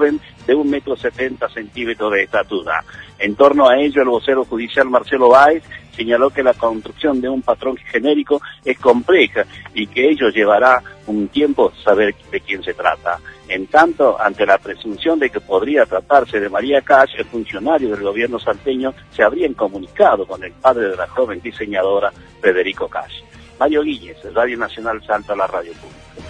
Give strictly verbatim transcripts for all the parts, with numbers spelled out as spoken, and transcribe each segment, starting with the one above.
joven de un metro setenta centímetros de estatura. En torno a ello, el vocero judicial Marcelo Báez señaló que la construcción de un patrón genérico es compleja y que ello llevará un tiempo saber de quién se trata. En tanto, ante la presunción de que podría tratarse de María Cash, el funcionario del gobierno salteño se habrían comunicado con el padre de la joven diseñadora, Federico Cash. Mario Guíñez, Radio Nacional Salta, la radio pública.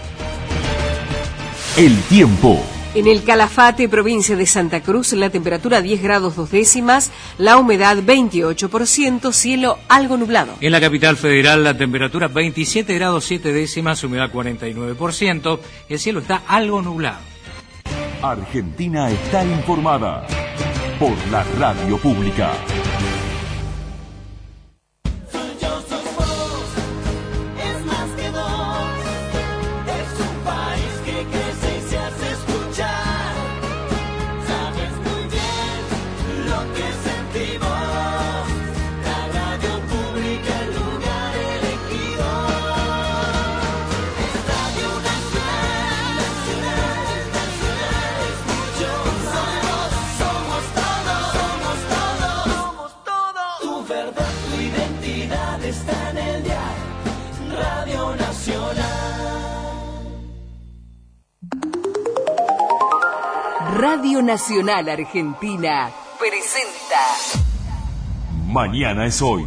El tiempo. En el Calafate, provincia de Santa Cruz, la temperatura diez grados dos décimas, la humedad veintiocho por ciento, cielo algo nublado. En la capital federal, la temperatura veintisiete grados siete décimas, humedad cuarenta y nueve por ciento, el cielo está algo nublado. Argentina está informada por la radio pública. Radio Nacional Argentina presenta Mañana es hoy.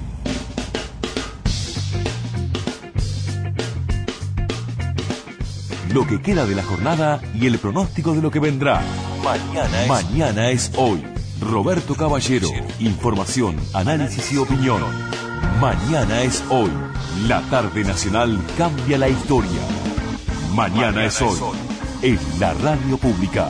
Lo que queda de la jornada y el pronóstico de lo que vendrá. Mañana es, Mañana es hoy. Roberto Caballero. Información, análisis y opinión. Mañana es hoy. La tarde nacional cambia la historia. Mañana, Mañana es hoy. En la radio pública.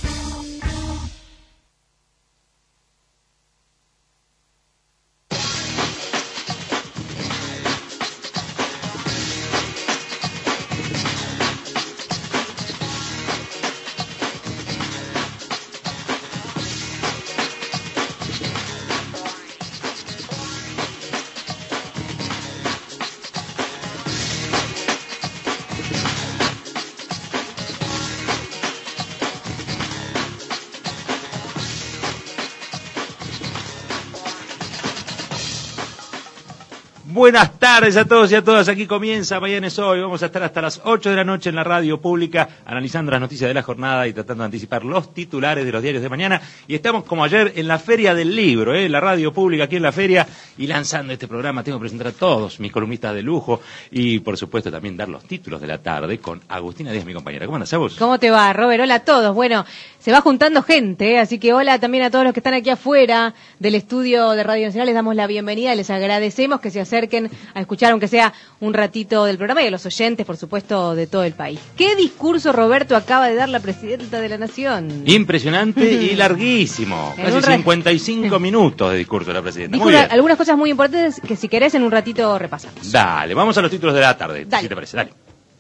Buenas tardes a todos y a todas, aquí comienza Mañana es hoy, vamos a estar hasta las ocho de la noche en la radio pública analizando las noticias de la jornada y tratando de anticipar los titulares de los diarios de mañana, y estamos como ayer en la Feria del Libro, ¿eh? La radio pública aquí en la feria, y lanzando este programa tengo que presentar a todos mis columnistas de lujo y por supuesto también dar los títulos de la tarde con Agustina Díaz, mi compañera. ¿Cómo andas, Agus? ¿Cómo te va, Robert? Hola a todos. Bueno, se va juntando gente, ¿eh? Así que hola también a todos los que están aquí afuera del estudio de Radio Nacional, les damos la bienvenida, les agradecemos que se acerquen a escuchar aunque sea un ratito del programa y a los oyentes, por supuesto, de todo el país. ¿Qué discurso, Roberto, acaba de dar la presidenta de la Nación? Impresionante y larguísimo, casi cincuenta y cinco minutos de discurso de la presidenta. Dijo una, algunas cosas muy importantes que si querés en un ratito repasamos. Dale, vamos a los títulos de la tarde, Dale. si te parece, dale.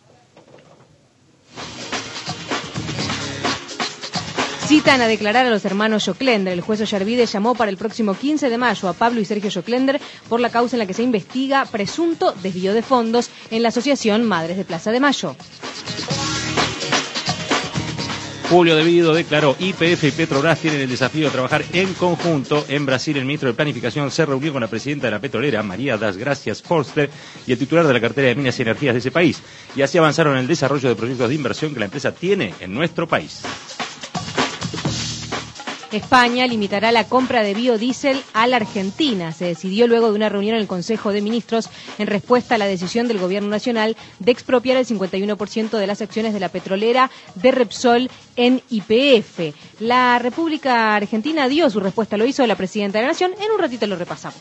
Citan a declarar a los hermanos Joclender. El juez Ollarvide llamó para el próximo quince de mayo a Pablo y Sergio Joclender por la causa en la que se investiga presunto desvío de fondos en la asociación Madres de Plaza de Mayo. Julio De Vido declaró: Y P F y Petrobras tienen el desafío de trabajar en conjunto. En Brasil, el ministro de Planificación se reunió con la presidenta de la petrolera, María das Gracias Forster, y el titular de la cartera de Minas y Energías de ese país. Y así avanzaron en el desarrollo de proyectos de inversión que la empresa tiene en nuestro país. España limitará la compra de biodiesel a la Argentina. Se decidió luego de una reunión en el Consejo de Ministros en respuesta a la decisión del Gobierno Nacional de expropiar el cincuenta y uno por ciento de las acciones de la petrolera de Repsol en Y P F. La República Argentina dio su respuesta, lo hizo la Presidenta de la Nación. En un ratito lo repasamos.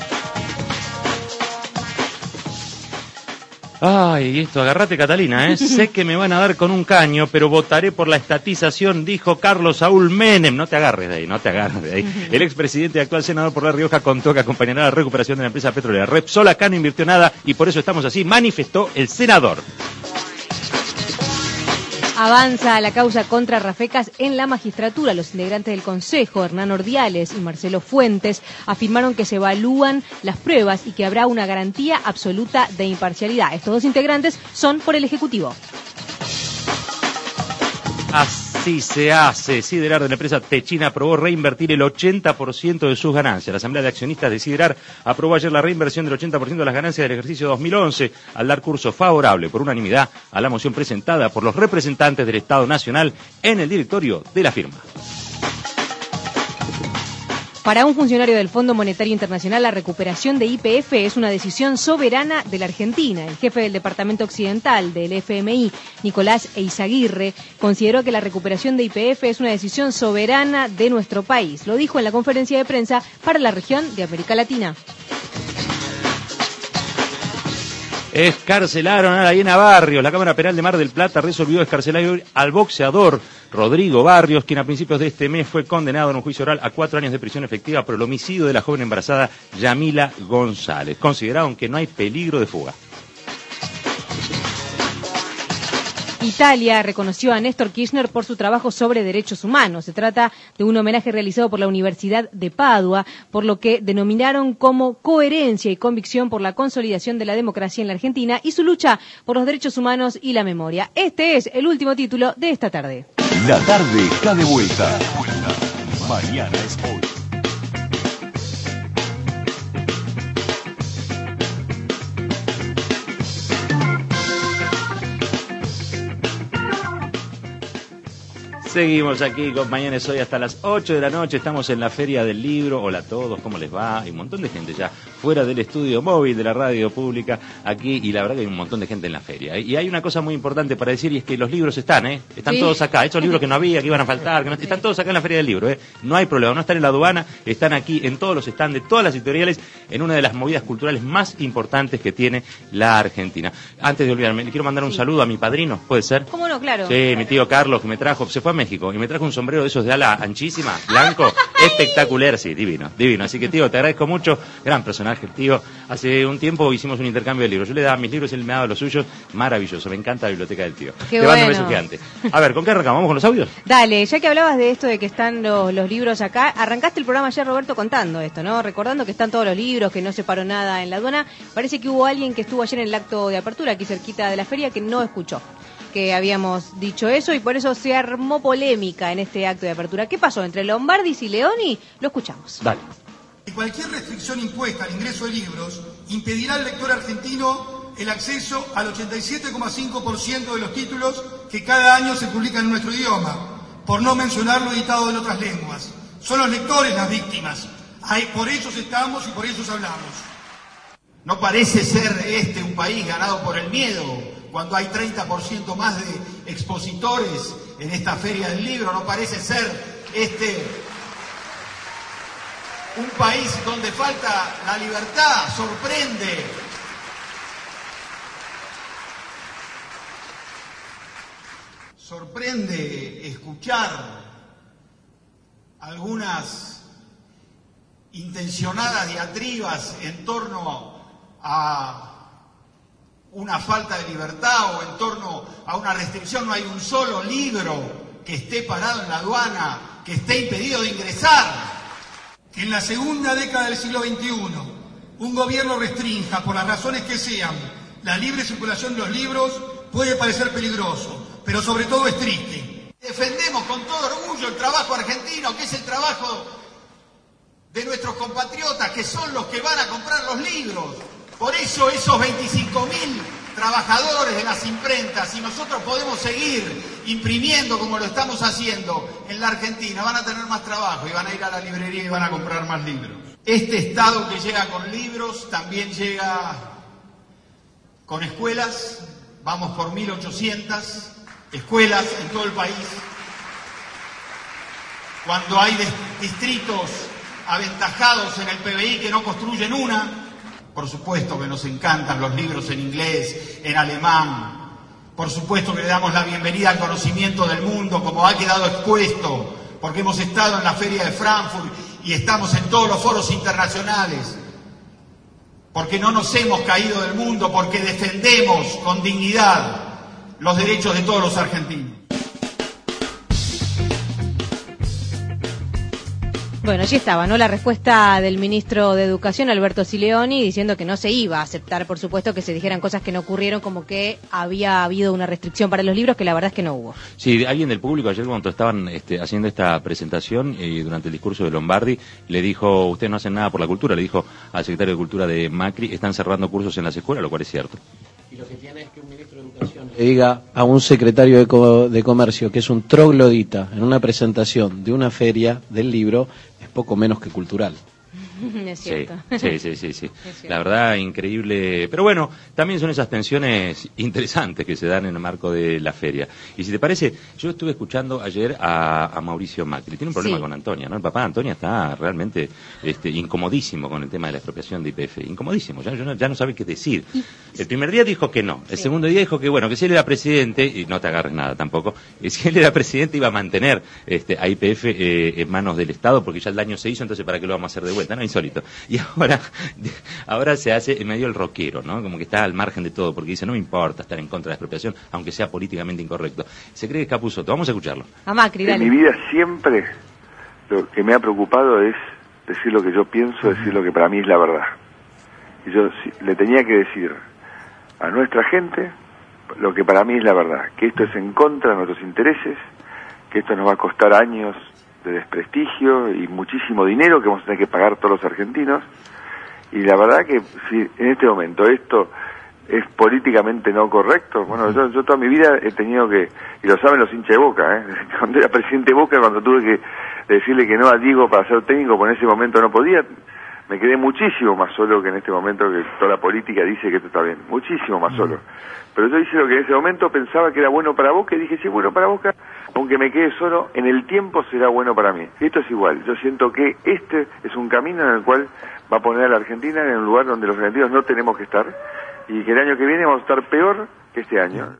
Ay, esto, agárrate, Catalina, ¿eh? Sé que me van a dar con un caño, pero votaré por la estatización, dijo Carlos Saúl Menem. No te agarres de ahí, no te agarres de ahí. El expresidente y actual senador por La Rioja contó que acompañará la recuperación de la empresa petrolera. Repsol acá no invirtió nada y por eso estamos así, manifestó el senador. Avanza la causa contra Rafecas en la magistratura. Los integrantes del Consejo, Hernán Ordiales y Marcelo Fuentes, afirmaron que se evalúan las pruebas y que habrá una garantía absoluta de imparcialidad. Estos dos integrantes son por el Ejecutivo. Así Así se hace. Siderar de la empresa Techina aprobó reinvertir el ochenta por ciento de sus ganancias. La Asamblea de Accionistas de Siderar aprobó ayer la reinversión del ochenta por ciento de las ganancias del ejercicio dos mil once al dar curso favorable por unanimidad a la moción presentada por los representantes del Estado Nacional en el directorio de la firma. Para un funcionario del Fondo Monetario Internacional, la recuperación de Y P F es una decisión soberana de la Argentina. El jefe del Departamento Occidental del F M I, Nicolás Eizaguirre, consideró que la recuperación de Y P F es una decisión soberana de nuestro país. Lo dijo en la conferencia de prensa para la región de América Latina. Escarcelaron a Diana Barrios. La Cámara Penal de Mar del Plata resolvió escarcelar al boxeador Rodrigo Barrios, quien a principios de este mes fue condenado en un juicio oral a cuatro años de prisión efectiva por el homicidio de la joven embarazada Yamila González. Consideraron que no hay peligro de fuga. Italia reconoció a Néstor Kirchner por su trabajo sobre derechos humanos. Se trata de un homenaje realizado por la Universidad de Padua, por lo que denominaron como coherencia y convicción por la consolidación de la democracia en la Argentina y su lucha por los derechos humanos y la memoria. Este es el último título de esta tarde. La tarde está de vuelta. Mañana es hoy. Seguimos aquí con Mañana es Hoy hasta las ocho de la noche. Estamos en la Feria del Libro. Hola a todos, ¿cómo les va? Hay un montón de gente ya fuera del estudio móvil de la radio pública aquí, y la verdad que hay un montón de gente en la feria. Y hay una cosa muy importante para decir, y es que los libros están, ¿eh? Están sí. todos acá. Esos libros que no había, que iban a faltar, que no, están todos acá en la Feria del Libro, ¿eh? No hay problema, no están en la aduana, están aquí en todos los stands de todas las editoriales, en una de las movidas culturales más importantes que tiene la Argentina. Antes de olvidarme, le quiero mandar un sí. saludo a mi padrino, ¿puede ser? ¿Cómo no? Claro. Sí, mi tío Carlos, que me trajo, se fue a México y me trajo un sombrero de esos de ala anchísima, blanco, espectacular, sí, divino, divino. Así que, tío, te agradezco mucho, gran personaje, el tío. Hace un tiempo hicimos un intercambio de libros. Yo le daba mis libros, él me daba los suyos. Maravilloso, me encanta la biblioteca del tío. Qué te bueno. mando un beso gigante. A ver, ¿con qué arrancamos? ¿Vamos con los audios? Dale, ya que hablabas de esto de que están los, los libros acá, arrancaste el programa ayer, Roberto, contando esto, ¿no? Recordando que están todos los libros, que no se paró nada en la aduana. Parece que hubo alguien que estuvo ayer en el acto de apertura, aquí cerquita de la feria, que no escuchó que habíamos dicho eso, y por eso se armó polémica en este acto de apertura. ¿Qué pasó entre Lombardis y Leoni? Lo escuchamos. Dale. Cualquier restricción impuesta al ingreso de libros impedirá al lector argentino el acceso al ochenta y siete coma cinco por ciento de los títulos que cada año se publican en nuestro idioma, por no mencionar lo editado en otras lenguas. Son los lectores las víctimas. Por ellos estamos y por ellos hablamos. No parece ser este un país ganado por el miedo, cuando hay treinta por ciento más de expositores en esta Feria del Libro. No parece ser este un país donde falta la libertad. Sorprende. Sorprende escuchar algunas intencionadas diatribas en torno a una falta de libertad o en torno a una restricción. No hay un solo libro que esté parado en la aduana, que esté impedido de ingresar. Que en la segunda década del siglo veintiuno un gobierno restrinja, por las razones que sean, la libre circulación de los libros puede parecer peligroso, pero sobre todo es triste. Defendemos con todo orgullo el trabajo argentino, que es el trabajo de nuestros compatriotas, que son los que van a comprar los libros. Por eso esos veinticinco mil trabajadores de las imprentas, si nosotros podemos seguir imprimiendo como lo estamos haciendo en la Argentina, van a tener más trabajo y van a ir a la librería y van a comprar más libros. Este Estado que llega con libros también llega con escuelas. Vamos por mil ochocientas escuelas en todo el país. Cuando hay distritos aventajados en el P B I que no construyen una. Por supuesto que nos encantan los libros en inglés, en alemán. Por supuesto que le damos la bienvenida al conocimiento del mundo, como ha quedado expuesto, porque hemos estado en la Feria de Frankfurt y estamos en todos los foros internacionales. Porque no nos hemos caído del mundo, porque defendemos con dignidad los derechos de todos los argentinos. Bueno, allí estaba, ¿no? La respuesta del ministro de Educación, Alberto Sileoni, diciendo que no se iba a aceptar, por supuesto, que se dijeran cosas que no ocurrieron, como que había habido una restricción para los libros, que la verdad es que no hubo. Sí, alguien del público ayer cuando estaban este, haciendo esta presentación, eh, durante el discurso de Lombardi, le dijo, ustedes no hacen nada por la cultura, le dijo al secretario de Cultura de Macri, están cerrando cursos en las escuelas, lo cual es cierto. Y lo que tiene es que un ministro de Educación le diga a un secretario de, co de Comercio que es un troglodita en una presentación de una feria del libro, es poco menos que cultural. Es cierto. Sí, sí, sí, sí. sí. La verdad, increíble. Pero bueno, también son esas tensiones interesantes que se dan en el marco de la feria. Y si te parece, yo estuve escuchando ayer a, a Mauricio Macri. Tiene un problema sí. con Antonia, ¿no? El papá de Antonia está realmente este, incomodísimo con el tema de la expropiación de Y P F. Incomodísimo, ya, no, ya no sabe qué decir. El primer día dijo que no. El sí. segundo día dijo que, bueno, que si él era presidente, y no te agarres nada tampoco, que si él era presidente iba a mantener este, a Y P F eh, en manos del Estado, porque ya el daño se hizo, entonces ¿para qué lo vamos a hacer de vuelta? No, insólito. Y ahora, ahora se hace en medio el rockero, ¿no? Como que está al margen de todo, porque dice, no me importa estar en contra de la expropiación, aunque sea políticamente incorrecto. Se cree que Capusotto. Vamos a escucharlo. A Macri, dale. En mi vida siempre lo que me ha preocupado es decir lo que yo pienso, decir lo que para mí es la verdad. Y yo le tenía que decir a nuestra gente lo que para mí es la verdad, que esto es en contra de nuestros intereses, que esto nos va a costar años de desprestigio y muchísimo dinero que vamos a tener que pagar todos los argentinos, y la verdad que si en este momento esto es políticamente no correcto, bueno, yo, yo toda mi vida he tenido que, y lo saben los hinchas de Boca, ¿eh? Cuando era presidente de Boca, cuando tuve que decirle que no a Diego para ser técnico, porque en ese momento no podía, me quedé muchísimo más solo que en este momento, que toda la política dice que esto está bien, muchísimo más solo. Pero yo hice lo que en ese momento pensaba que era bueno para Boca, y dije, sí, bueno para Boca, aunque me quede solo, en el tiempo será bueno para mí. Esto es igual, yo siento que este es un camino en el cual va a poner a la Argentina en un lugar donde los argentinos no tenemos que estar, y que el año que viene vamos a estar peor que este año.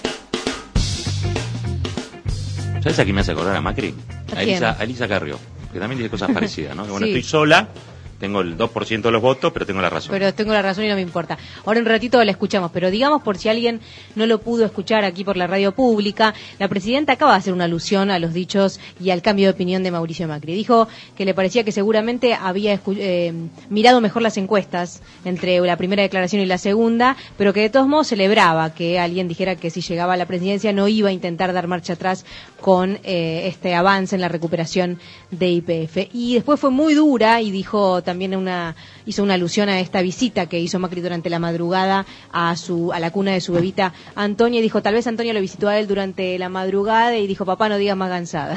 ¿Sabes a quién me hace acordar a Macri? A Elisa, a Elisa Carrió, que también dice cosas parecidas, ¿no? Que, bueno, sí. estoy sola, tengo el dos por ciento de los votos, pero tengo la razón. Pero tengo la razón y no me importa. Ahora un ratito la escuchamos, pero digamos, por si alguien no lo pudo escuchar aquí por la radio pública, la presidenta acaba de hacer una alusión a los dichos y al cambio de opinión de Mauricio Macri. Dijo que le parecía que seguramente había eh, mirado mejor las encuestas entre la primera declaración y la segunda, pero que de todos modos celebraba que alguien dijera que si llegaba a la presidencia no iba a intentar dar marcha atrás con eh, este avance en la recuperación de Y P F. Y después fue muy dura y dijo también una hizo una alusión a esta visita que hizo Macri durante la madrugada a su a la cuna de su bebita Antonia, y dijo, tal vez Antonia lo visitó a él durante la madrugada, y dijo, papá, no digas más gansada.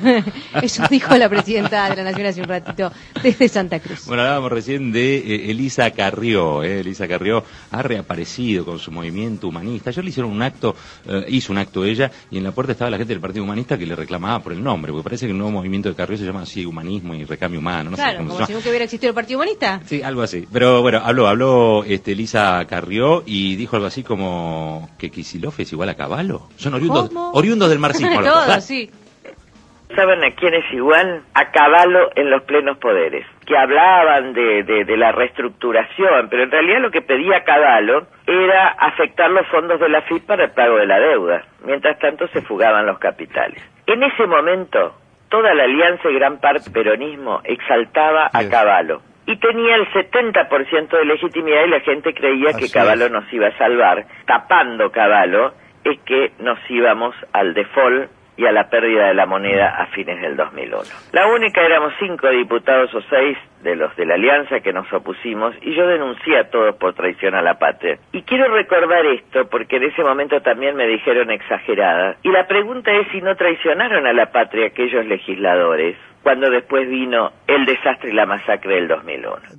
Eso dijo la presidenta de la Nación hace un ratito desde Santa Cruz. Bueno, hablábamos recién de eh, Elisa Carrió, eh, Elisa Carrió ha reaparecido con su movimiento humanista. Ayer le hicieron un acto, eh, hizo un acto ella, y en la puerta estaba la gente del Partido Humanista que le reclamaba por el nombre, porque parece que el nuevo movimiento de Carrió se llama así, Humanismo y Recambio Humano, no claro, sé cómo como se si llama. nunca hubiera existido el Partido Humanista. Sí, algo así. Pero bueno, habló, habló este, Elisa Carrió, y dijo algo así como que Kicillof es igual a Cavallo. Son oriundos, oriundos del marxismo. Todos, sí. ¿Saben a quién es igual? A Cavallo en los plenos poderes, que hablaban de, de, de la reestructuración, pero en realidad lo que pedía Cavallo era afectar los fondos de la F I P para el pago de la deuda. Mientras tanto se fugaban los capitales. En ese momento, toda la alianza y gran parte del peronismo exaltaba a Cavallo. Y tenía el setenta por ciento de legitimidad, y la gente creía que Cavallo nos iba a salvar. Tapando Cavallo es que nos íbamos al default y a la pérdida de la moneda a fines del dos mil uno. La única, éramos cinco diputados o seis de los de la alianza que nos opusimos, y yo denuncié a todos por traición a la patria. Y quiero recordar esto porque en ese momento también me dijeron exagerada, y la pregunta es si no traicionaron a la patria aquellos legisladores cuando después vino el desastre y la masacre del dos mil uno.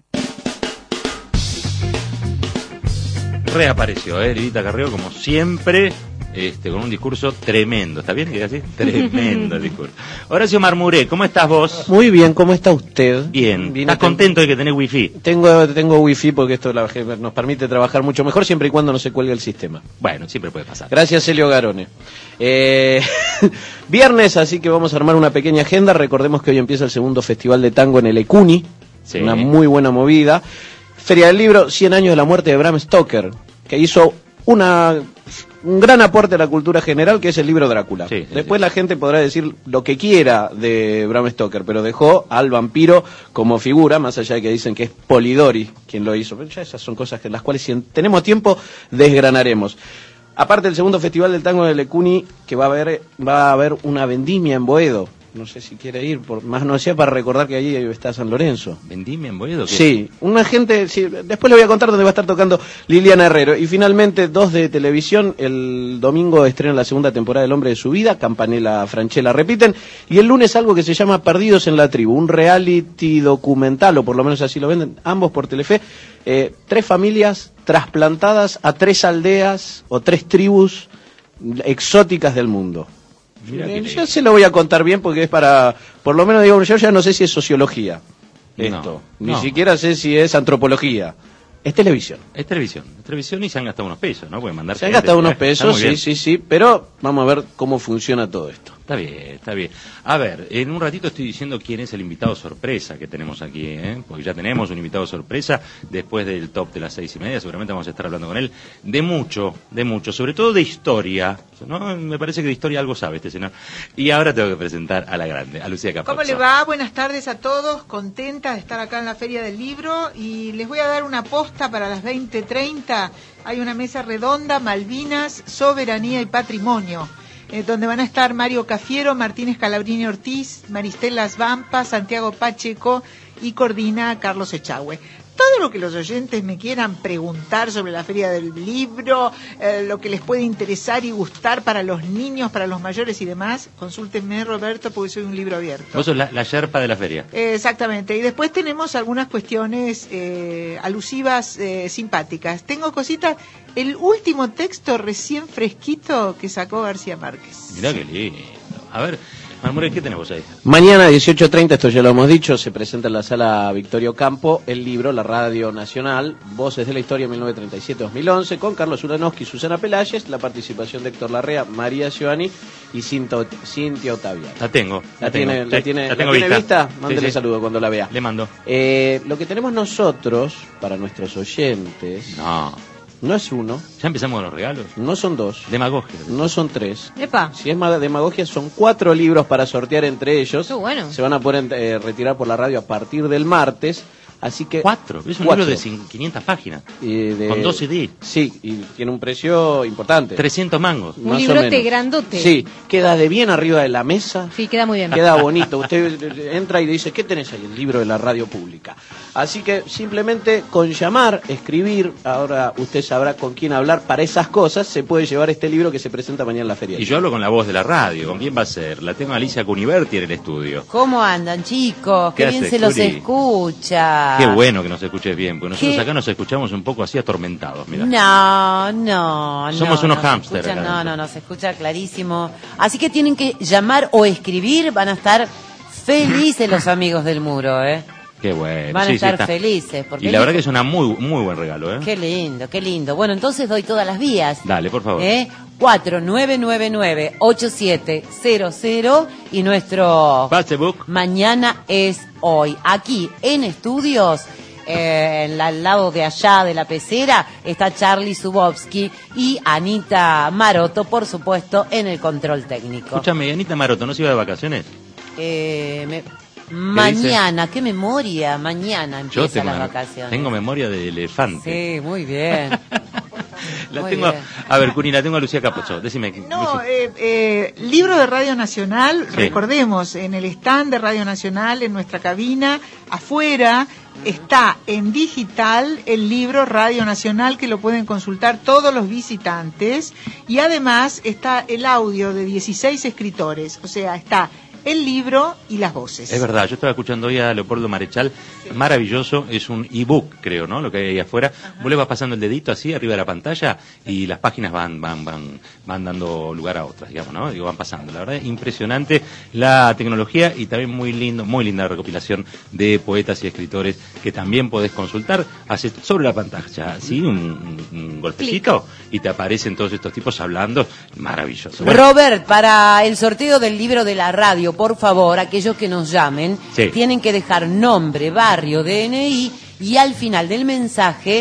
Reapareció, ¿eh? Elisa Carrió, como siempre, este, con un discurso tremendo. ¿Está bien que así? Tremendo el discurso. Horacio Marmuré, ¿cómo estás vos? Muy bien, ¿cómo está usted? Bien. Vine ¿Estás contento de que tenés wifi? Tengo, tengo wifi porque esto la, nos permite trabajar mucho mejor siempre y cuando no se cuelgue el sistema. Bueno, siempre puede pasar. Gracias, Elio Garone. Eh, viernes, así que vamos a armar una pequeña agenda. Recordemos que hoy empieza el segundo Festival de Tango en el Ecuni. Sí. Una muy buena movida. Feria del Libro, cien años de la muerte de Bram Stoker, que hizo una un gran aporte a la cultura general, que es el libro Drácula. Sí, sí, Después sí. la gente podrá decir lo que quiera de Bram Stoker, pero dejó al vampiro como figura, más allá de que dicen que es Polidori quien lo hizo. Pero ya esas son cosas que las cuales, si tenemos tiempo, desgranaremos. Aparte del segundo Festival del Tango de Lecuni, que va a haber, va a haber una vendimia en Boedo. No sé si quiere ir, por, más no sea para recordar que allí está San Lorenzo. ¿Vendimia en Boedo? ¿Qué? Sí, una gente, sí, después le voy a contar dónde va a estar tocando Liliana Herrero. Y finalmente, dos de televisión, el domingo estrena la segunda temporada del Hombre de su Vida, Campanella, Franchella repiten, y el lunes algo que se llama Perdidos en la Tribu, un reality documental, o por lo menos así lo venden, ambos por Telefe, eh, tres familias trasplantadas a tres aldeas o tres tribus exóticas del mundo. Eh, yo se lo voy a contar bien porque es para, por lo menos digo, yo ya no sé si es sociología esto, No, ni no. siquiera sé si es antropología, es televisión. Es televisión, es televisión y se han gastado unos pesos, ¿no? Pueden mandar Se han gente, gastado unos está pesos, muy sí, bien. sí, sí, pero vamos a ver cómo funciona todo esto. Está bien, está bien. A ver, en un ratito estoy diciendo quién es el invitado sorpresa que tenemos aquí, ¿eh? Porque ya tenemos un invitado sorpresa después del top de las seis y media, seguramente vamos a estar hablando con él de mucho, de mucho, sobre todo de historia, ¿no? Me parece que de historia algo sabe este señor. Y ahora tengo que presentar a la grande, a Lucía Capozzo. ¿Cómo le va? Buenas tardes a todos, contenta de estar acá en la Feria del Libro y les voy a dar una posta para las veinte treinta. Hay una mesa redonda, Malvinas, Soberanía y Patrimonio, eh, donde van a estar Mario Cafiero, Martínez Calabrini Ortiz, Maristela Svampa, Santiago Pacheco y coordina Carlos Echagüe. Todo lo que los oyentes me quieran preguntar sobre la Feria del Libro, eh, lo que les puede interesar y gustar para los niños, para los mayores y demás, consúltenme, Roberto, porque soy un libro abierto. Vos sos la, la yerpa de la feria. Eh, exactamente. Y después tenemos algunas cuestiones eh, alusivas, eh, simpáticas. Tengo cositas. El último texto recién fresquito que sacó García Márquez. Mirá qué lindo. A ver, Marmuré, ¿qué tenemos ahí? Mañana, dieciocho treinta, esto ya lo hemos dicho, se presenta en la sala Victorio Campo el libro La Radio Nacional, Voces de la Historia mil novecientos treinta y siete a dos mil once, con Carlos Ulanowski y Susana Pelayes, la participación de Héctor Larrea, María Giovanni y Cinta- Cintia Otaviano. La tengo. ¿La, tengo. tiene, la Sí, tiene, la la tengo tiene vista. vista? Sí, Mándele sí. saludo cuando la vea. Le mando. Eh, lo que tenemos nosotros, para nuestros oyentes, No. no es uno, ¿Ya empezamos con los regalos? no son dos, Demagogia. no son tres. Epa. Si es ma- demagogia, son cuatro libros para sortear entre ellos. Qué bueno. Se van a poder eh, retirar por la radio a partir del martes. Así que Cuatro. Es un cuatro. libro de cin- quinientas páginas. Y de- Con dos C D. Sí, y tiene un precio importante. trescientos mangos. Un más o librote menos. grandote. Sí, queda de bien arriba de la mesa. Sí, queda muy bien. Queda bonito. Usted entra y le dice, ¿qué tenés ahí? El libro de la radio pública. Así que simplemente con llamar, escribir, ahora usted sabrá con quién hablar para esas cosas, se puede llevar este libro que se presenta mañana en la feria. Y yo hablo con la voz de la radio. ¿Con quién va a ser? La tengo a Alicia Cuniverti en el estudio. ¿Cómo andan, chicos? Qué ¿Qué bien haces, se los Juli? escucha. Qué bueno que nos escuches bien, porque nosotros ¿Qué? acá nos escuchamos un poco así atormentados, mira. No, no, no. Somos unos no se hámster escucha- acá No, adentro. no, no, se escucha clarísimo. Así que tienen que llamar o escribir, van a estar felices los amigos del muro, ¿eh? Qué bueno. Van a sí, sí, estar está. felices. Porque Y la verdad que es una muy muy buen regalo, ¿eh? Qué lindo, qué lindo. Bueno, entonces doy todas las vías. Dale, por favor. ¿Eh? cuatro nueve nueve nueve ocho siete cero cero y nuestro Facebook. Mañana es hoy. Aquí en estudios, eh, en la- al lado de allá de la pecera, está Charlie Zubovsky y Anita Maroto, por supuesto, en el control técnico. Escúchame, Anita Maroto, ¿no se iba de vacaciones? Eh, me- mañana, qué memoria, mañana Yo empiezan tengo, las vacaciones. tengo memoria de elefante. Sí, muy bien. La Muy tengo a, bien. a ver, Cuni, la tengo a Lucía Capozzo. Decime. No, Lucía. eh, eh, libro de Radio Nacional, Sí. recordemos, en el stand de Radio Nacional, en nuestra cabina, afuera, está en digital el libro Radio Nacional, que lo pueden consultar todos los visitantes, y además está el audio de dieciséis escritores, o sea, está el libro y las voces. Es verdad, yo estaba escuchando hoy a Leopoldo Marechal, maravilloso, es un ebook, creo, ¿no? Lo que hay ahí afuera. Vos le vas pasando el dedito así arriba de la pantalla y las páginas van van van van dando lugar a otras, digamos, ¿no? Digo, van pasando. La verdad es impresionante la tecnología y también muy lindo, muy linda recopilación de poetas y escritores que también podés consultar. Haces sobre la pantalla, así un, un- un golpecito y te aparecen todos estos tipos hablando. Maravilloso. Bueno, Robert, para el sorteo del libro de la radio, por favor, aquellos que nos llamen, Sí. tienen que dejar nombre, barrio, D N I y al final del mensaje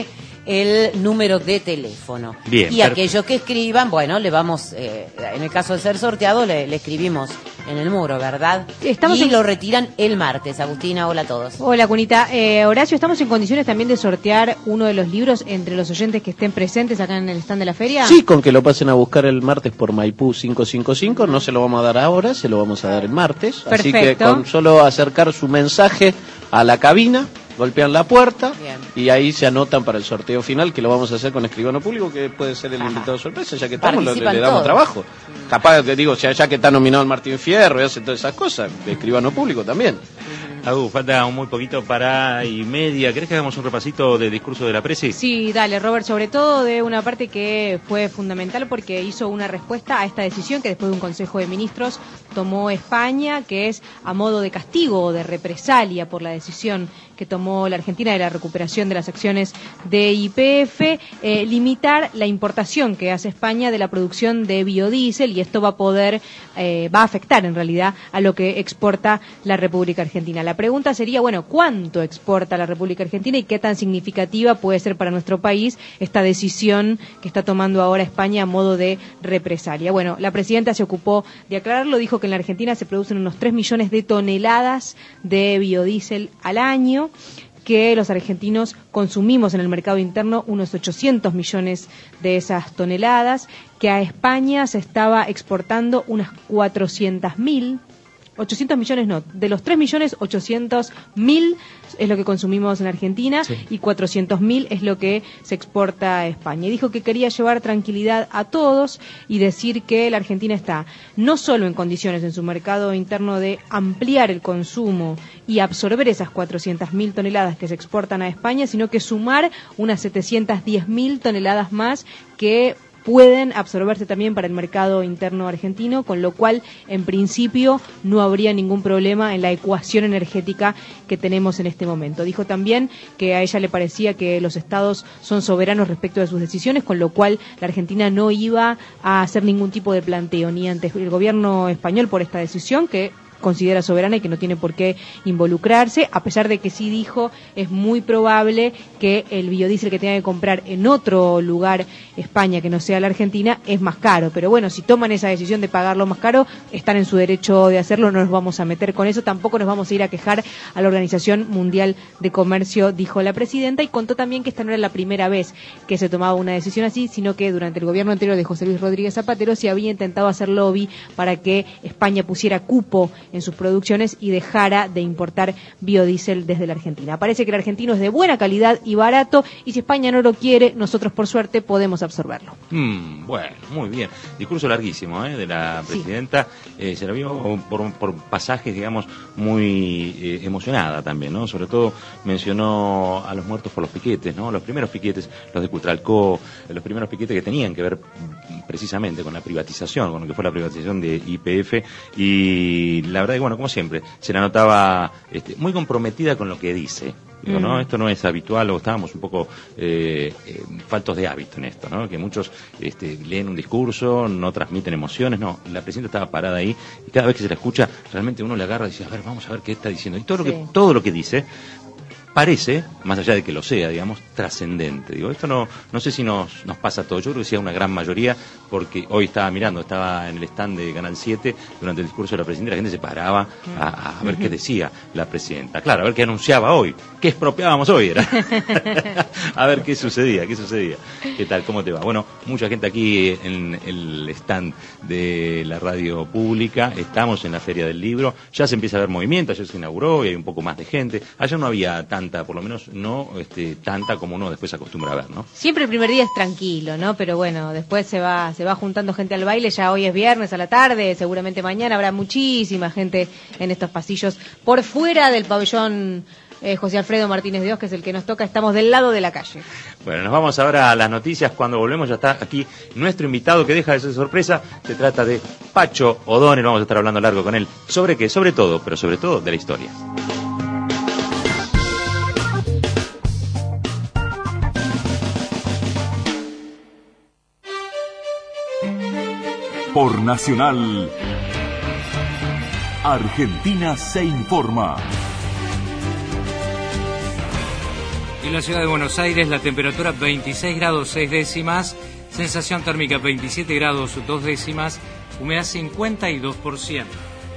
el número de teléfono. Bien, y perfecto. aquellos que escriban, bueno, le vamos, eh, en el caso de ser sorteado, le, le escribimos en el muro, ¿verdad? Estamos y en... lo retiran el martes. Agustina, hola a todos. Hola, Cunita. Eh, Horacio, estamos en condiciones también de sortear uno de los libros entre los oyentes que estén presentes acá en el stand de la feria. Sí, con que lo pasen a buscar el martes por Maipú quinientos cincuenta y cinco, no se lo vamos a dar ahora, se lo vamos a dar el martes. Así que Perfecto. con solo acercar su mensaje a la cabina, golpean la puerta. Bien. Y ahí se anotan para el sorteo final, que lo vamos a hacer con Escribano Público, que puede ser el invitado sorpresa, ya que estamos, lo- le, Participan le damos todos. trabajo. Capaz, te digo, ya, ya que está nominado el Martín Fierro y hace todas esas cosas, de Escribano Público también. Agu, falta muy poquito para y media. ¿Querés que hagamos un repasito del discurso de la presi? Sí, dale, Robert, sobre todo de una parte que fue fundamental porque hizo una respuesta a esta decisión que después de un Consejo de Ministros tomó España, que es a modo de castigo o de represalia por la decisión que tomó la Argentina de la recuperación de las acciones de Y P F, eh, limitar la importación que hace España de la producción de biodiesel, y esto va a poder, eh, va a afectar en realidad a lo que exporta la República Argentina. La pregunta sería, bueno, ¿cuánto exporta la República Argentina y qué tan significativa puede ser para nuestro país esta decisión que está tomando ahora España a modo de represalia? Bueno, la presidenta se ocupó de aclararlo, dijo que en la Argentina se producen unos tres millones de toneladas de biodiesel al año, que los argentinos consumimos en el mercado interno unos ochocientos millones de esas toneladas, que a España se estaba exportando unas cuatrocientos mil, ochocientos millones no, de los tres millones ochocientos mil es lo que consumimos en Argentina, sí, y cuatrocientos mil es lo que se exporta a España. Y dijo que quería llevar tranquilidad a todos y decir que la Argentina está no solo en condiciones en su mercado interno de ampliar el consumo y absorber esas cuatrocientos mil toneladas que se exportan a España, sino que sumar unas setecientos diez mil toneladas más que pueden absorberse también para el mercado interno argentino, con lo cual, en principio, no habría ningún problema en la ecuación energética que tenemos en este momento. Dijo también que a ella le parecía que los estados son soberanos respecto de sus decisiones, con lo cual la Argentina no iba a hacer ningún tipo de planteo ni ante el gobierno español por esta decisión, que considera soberana y que no tiene por qué involucrarse, a pesar de que sí dijo es muy probable que el biodiesel que tenga que comprar en otro lugar, España, que no sea la Argentina, es más caro. Pero bueno, si toman esa decisión de pagarlo más caro, están en su derecho de hacerlo, no nos vamos a meter con eso, tampoco nos vamos a ir a quejar a la Organización Mundial de Comercio, dijo la presidenta, y contó también que esta no era la primera vez que se tomaba una decisión así, sino que durante el gobierno anterior de José Luis Rodríguez Zapatero se había intentado hacer lobby para que España pusiera cupo en sus producciones y dejara de importar biodiesel desde la Argentina. Parece que el argentino es de buena calidad y barato, y si España no lo quiere, nosotros por suerte podemos absorberlo. Mm, bueno, muy bien. Discurso larguísimo, ¿eh? De la presidenta. Sí. Eh, se la vio por, por pasajes, digamos, muy eh, emocionada también, ¿no? Sobre todo mencionó a los muertos por los piquetes, ¿no? Los primeros piquetes, los de Cutralcó, los primeros piquetes que tenían que ver precisamente con la privatización, con lo que fue la privatización de Y P F, y la verdad que, bueno, como siempre, se la notaba este, muy comprometida con lo que dice. Digo, ¿no? Esto no es habitual, o estábamos un poco eh, eh, faltos de hábito en esto, ¿no? Que muchos este, leen un discurso, no transmiten emociones, no, la presidenta estaba parada ahí y cada vez que se la escucha, realmente uno le agarra y dice, a ver, vamos a ver qué está diciendo. Y todo lo Sí. que todo lo que dice parece, más allá de que lo sea, digamos, trascendente. Digo, esto no no sé si nos nos pasa a todos. Yo creo que sí a una gran mayoría, porque hoy estaba mirando, estaba en el stand de Canal siete durante el discurso de la presidenta, la gente se paraba a, a ver qué decía la presidenta. Claro, a ver qué anunciaba hoy, qué expropiábamos hoy era. A ver qué sucedía, qué sucedía. ¿Qué tal? ¿Cómo te va? Bueno, mucha gente aquí en el stand de la radio pública. Estamos en la Feria del Libro. Ya se empieza a ver movimiento, ayer se inauguró y hay un poco más de gente. Ayer no había tanta, por lo menos no este, tanta como uno después se acostumbra a ver, ¿no? Siempre el primer día es tranquilo, ¿no? Pero bueno, después se va se va juntando gente al baile. Ya hoy es viernes a la tarde, seguramente mañana habrá muchísima gente en estos pasillos por fuera del pabellón eh, José Alfredo Martínez de Dios, que es el que nos toca. Estamos del lado de la calle. Bueno, nos vamos ahora a las noticias. Cuando volvemos ya está aquí nuestro invitado, que deja de ser sorpresa. Se trata de Pacho O'Donnell. Vamos a estar hablando largo con él. ¿Sobre qué? Sobre todo, pero sobre todo de la historia. Por Nacional, Argentina se informa. En la ciudad de Buenos Aires la temperatura veintiséis grados seis décimas, sensación térmica veintisiete grados dos décimas, humedad cincuenta y dos por ciento.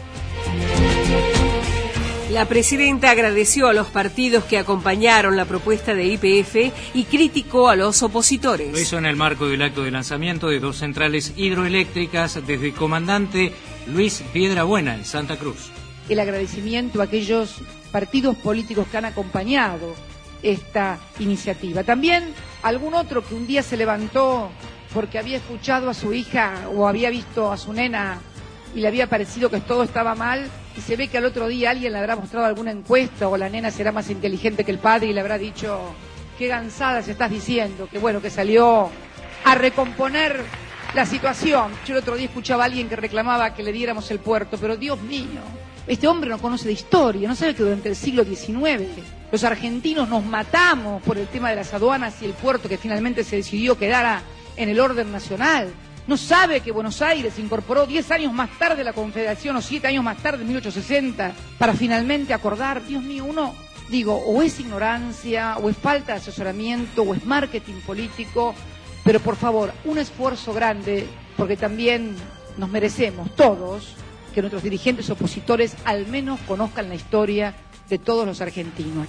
La presidenta agradeció a los partidos que acompañaron la propuesta de Y P F y criticó a los opositores. Lo hizo en el marco del acto de lanzamiento de dos centrales hidroeléctricas desde Comandante Luis Piedrabuena en Santa Cruz. El agradecimiento a aquellos partidos políticos que han acompañado esta iniciativa. También algún otro que un día se levantó porque había escuchado a su hija o había visto a su nena y le había parecido que todo estaba mal, y se ve que al otro día alguien le habrá mostrado alguna encuesta o la nena será más inteligente que el padre y le habrá dicho: qué gansadas estás diciendo, que bueno, que salió a recomponer la situación. Yo el otro día escuchaba a alguien que reclamaba que le diéramos el puerto, pero Dios mío, este hombre no conoce de historia, no sabe que durante el siglo diecinueve los argentinos nos matamos por el tema de las aduanas y el puerto que finalmente se decidió quedara en el orden nacional. No sabe que Buenos Aires incorporó diez años más tarde la Confederación, o siete años más tarde, en mil ochocientos sesenta, para finalmente acordar. Dios mío, uno, digo, o es ignorancia, o es falta de asesoramiento, o es marketing político, pero por favor, un esfuerzo grande, porque también nos merecemos todos que nuestros dirigentes opositores al menos conozcan la historia de todos los argentinos.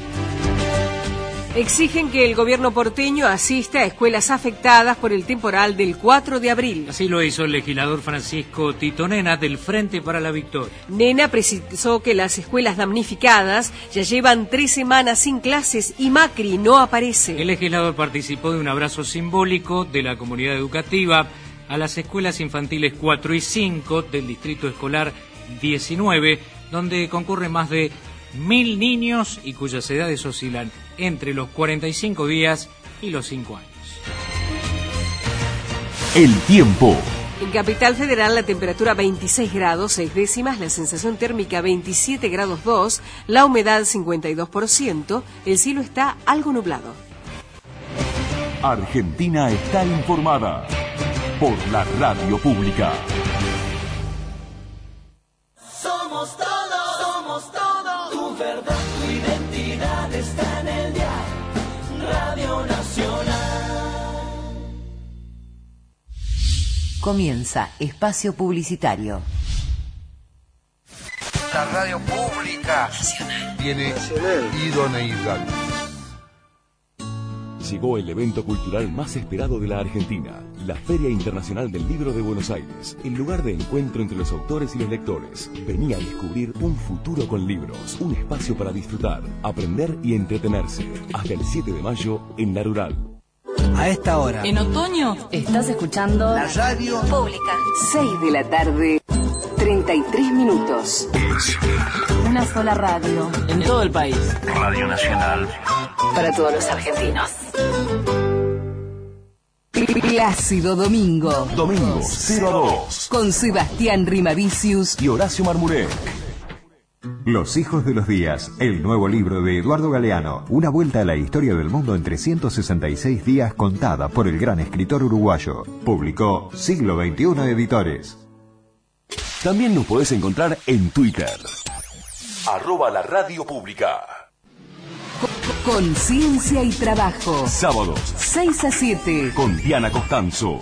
Exigen que el gobierno porteño asista a escuelas afectadas por el temporal del cuatro de abril. Así lo hizo el legislador Francisco Tito Nena del Frente para la Victoria. Nena precisó que las escuelas damnificadas ya llevan tres semanas sin clases y Macri no aparece. El legislador participó de un abrazo simbólico de la comunidad educativa a las escuelas infantiles cuatro y cinco del Distrito Escolar diecinueve, donde concurren más de mil niños y cuyas edades oscilan entre los cuarenta y cinco días y los cinco años. El tiempo. En Capital Federal la temperatura veintiséis grados seis décimas, la sensación térmica veintisiete grados dos, la humedad cincuenta y dos por ciento, el cielo está algo nublado. Argentina está informada por la radio pública. Somos todos, somos todos, tu verdad, tu identidad está en el dial, Radio Nacional. Comienza espacio publicitario. La radio pública tiene idoneidad. Llegó el evento cultural más esperado de la Argentina, la Feria Internacional del Libro de Buenos Aires, el lugar de encuentro entre los autores y los lectores. Vení a descubrir un futuro con libros, un espacio para disfrutar, aprender y entretenerse. Hasta el siete de mayo en La Rural. A esta hora. En otoño estás escuchando la radio pública. seis de la tarde, treinta y tres minutos. Una sola radio. En todo el país. Radio Nacional. Para todos los argentinos. Plácido Domingo. Domingo cero a dos. Con Sebastián Rimavicius y Horacio Marmurek. Los hijos de los días, el nuevo libro de Eduardo Galeano, una vuelta a la historia del mundo en trescientos sesenta y seis días contada por el gran escritor uruguayo. Publicó Siglo veintiuno Editores. También nos podés encontrar en Twitter. Arroba la radio pública. Conciencia y trabajo. Sábados. seis a siete. Con Diana Costanzo.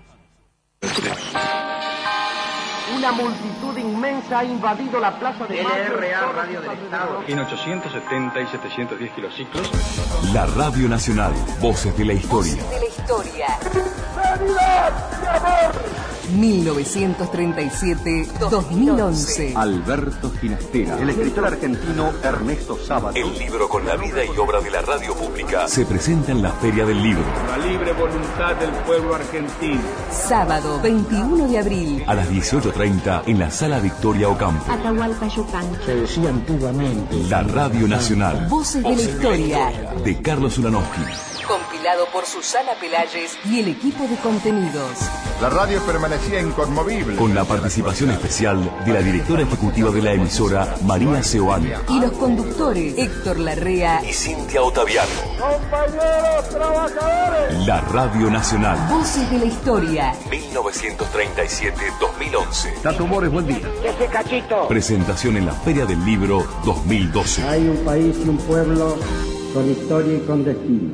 Una multitud inmensa ha invadido la plaza de L R A Radio del Estado. En ochocientos setenta y setecientos diez kilociclos. La Radio Nacional. Voces de la historia. Voces de la historia. ¡Sanidad y amor! mil novecientos treinta y siete a dos mil once. Alberto Ginastera. El escritor argentino Ernesto Sábato. El libro con la vida y obra de la radio pública se presenta en la Feria del Libro. La libre voluntad del pueblo argentino. Sábado veintiuno de abril. A las dieciocho treinta en la Sala Victoria Ocampo. Atahualpa Yucán. Se decía antiguamente. La Radio Nacional. Voces de la historia. De Carlos Ulanovsky. Compilado por Susana Pelayes y el equipo de contenidos. La radio permanecía inconmovible. Con la participación especial de la directora ejecutiva de la emisora, María Seoane. Y los conductores, Héctor Larrea y Cintia Otaviano. ¡Compañeros trabajadores! La Radio Nacional. Voces de la historia. mil novecientos treinta y siete a dos mil once. Tato Mores, buen día. ¡Ese cachito! Presentación en la Feria del Libro dos mil doce. Hay un país y un pueblo con historia y con destino.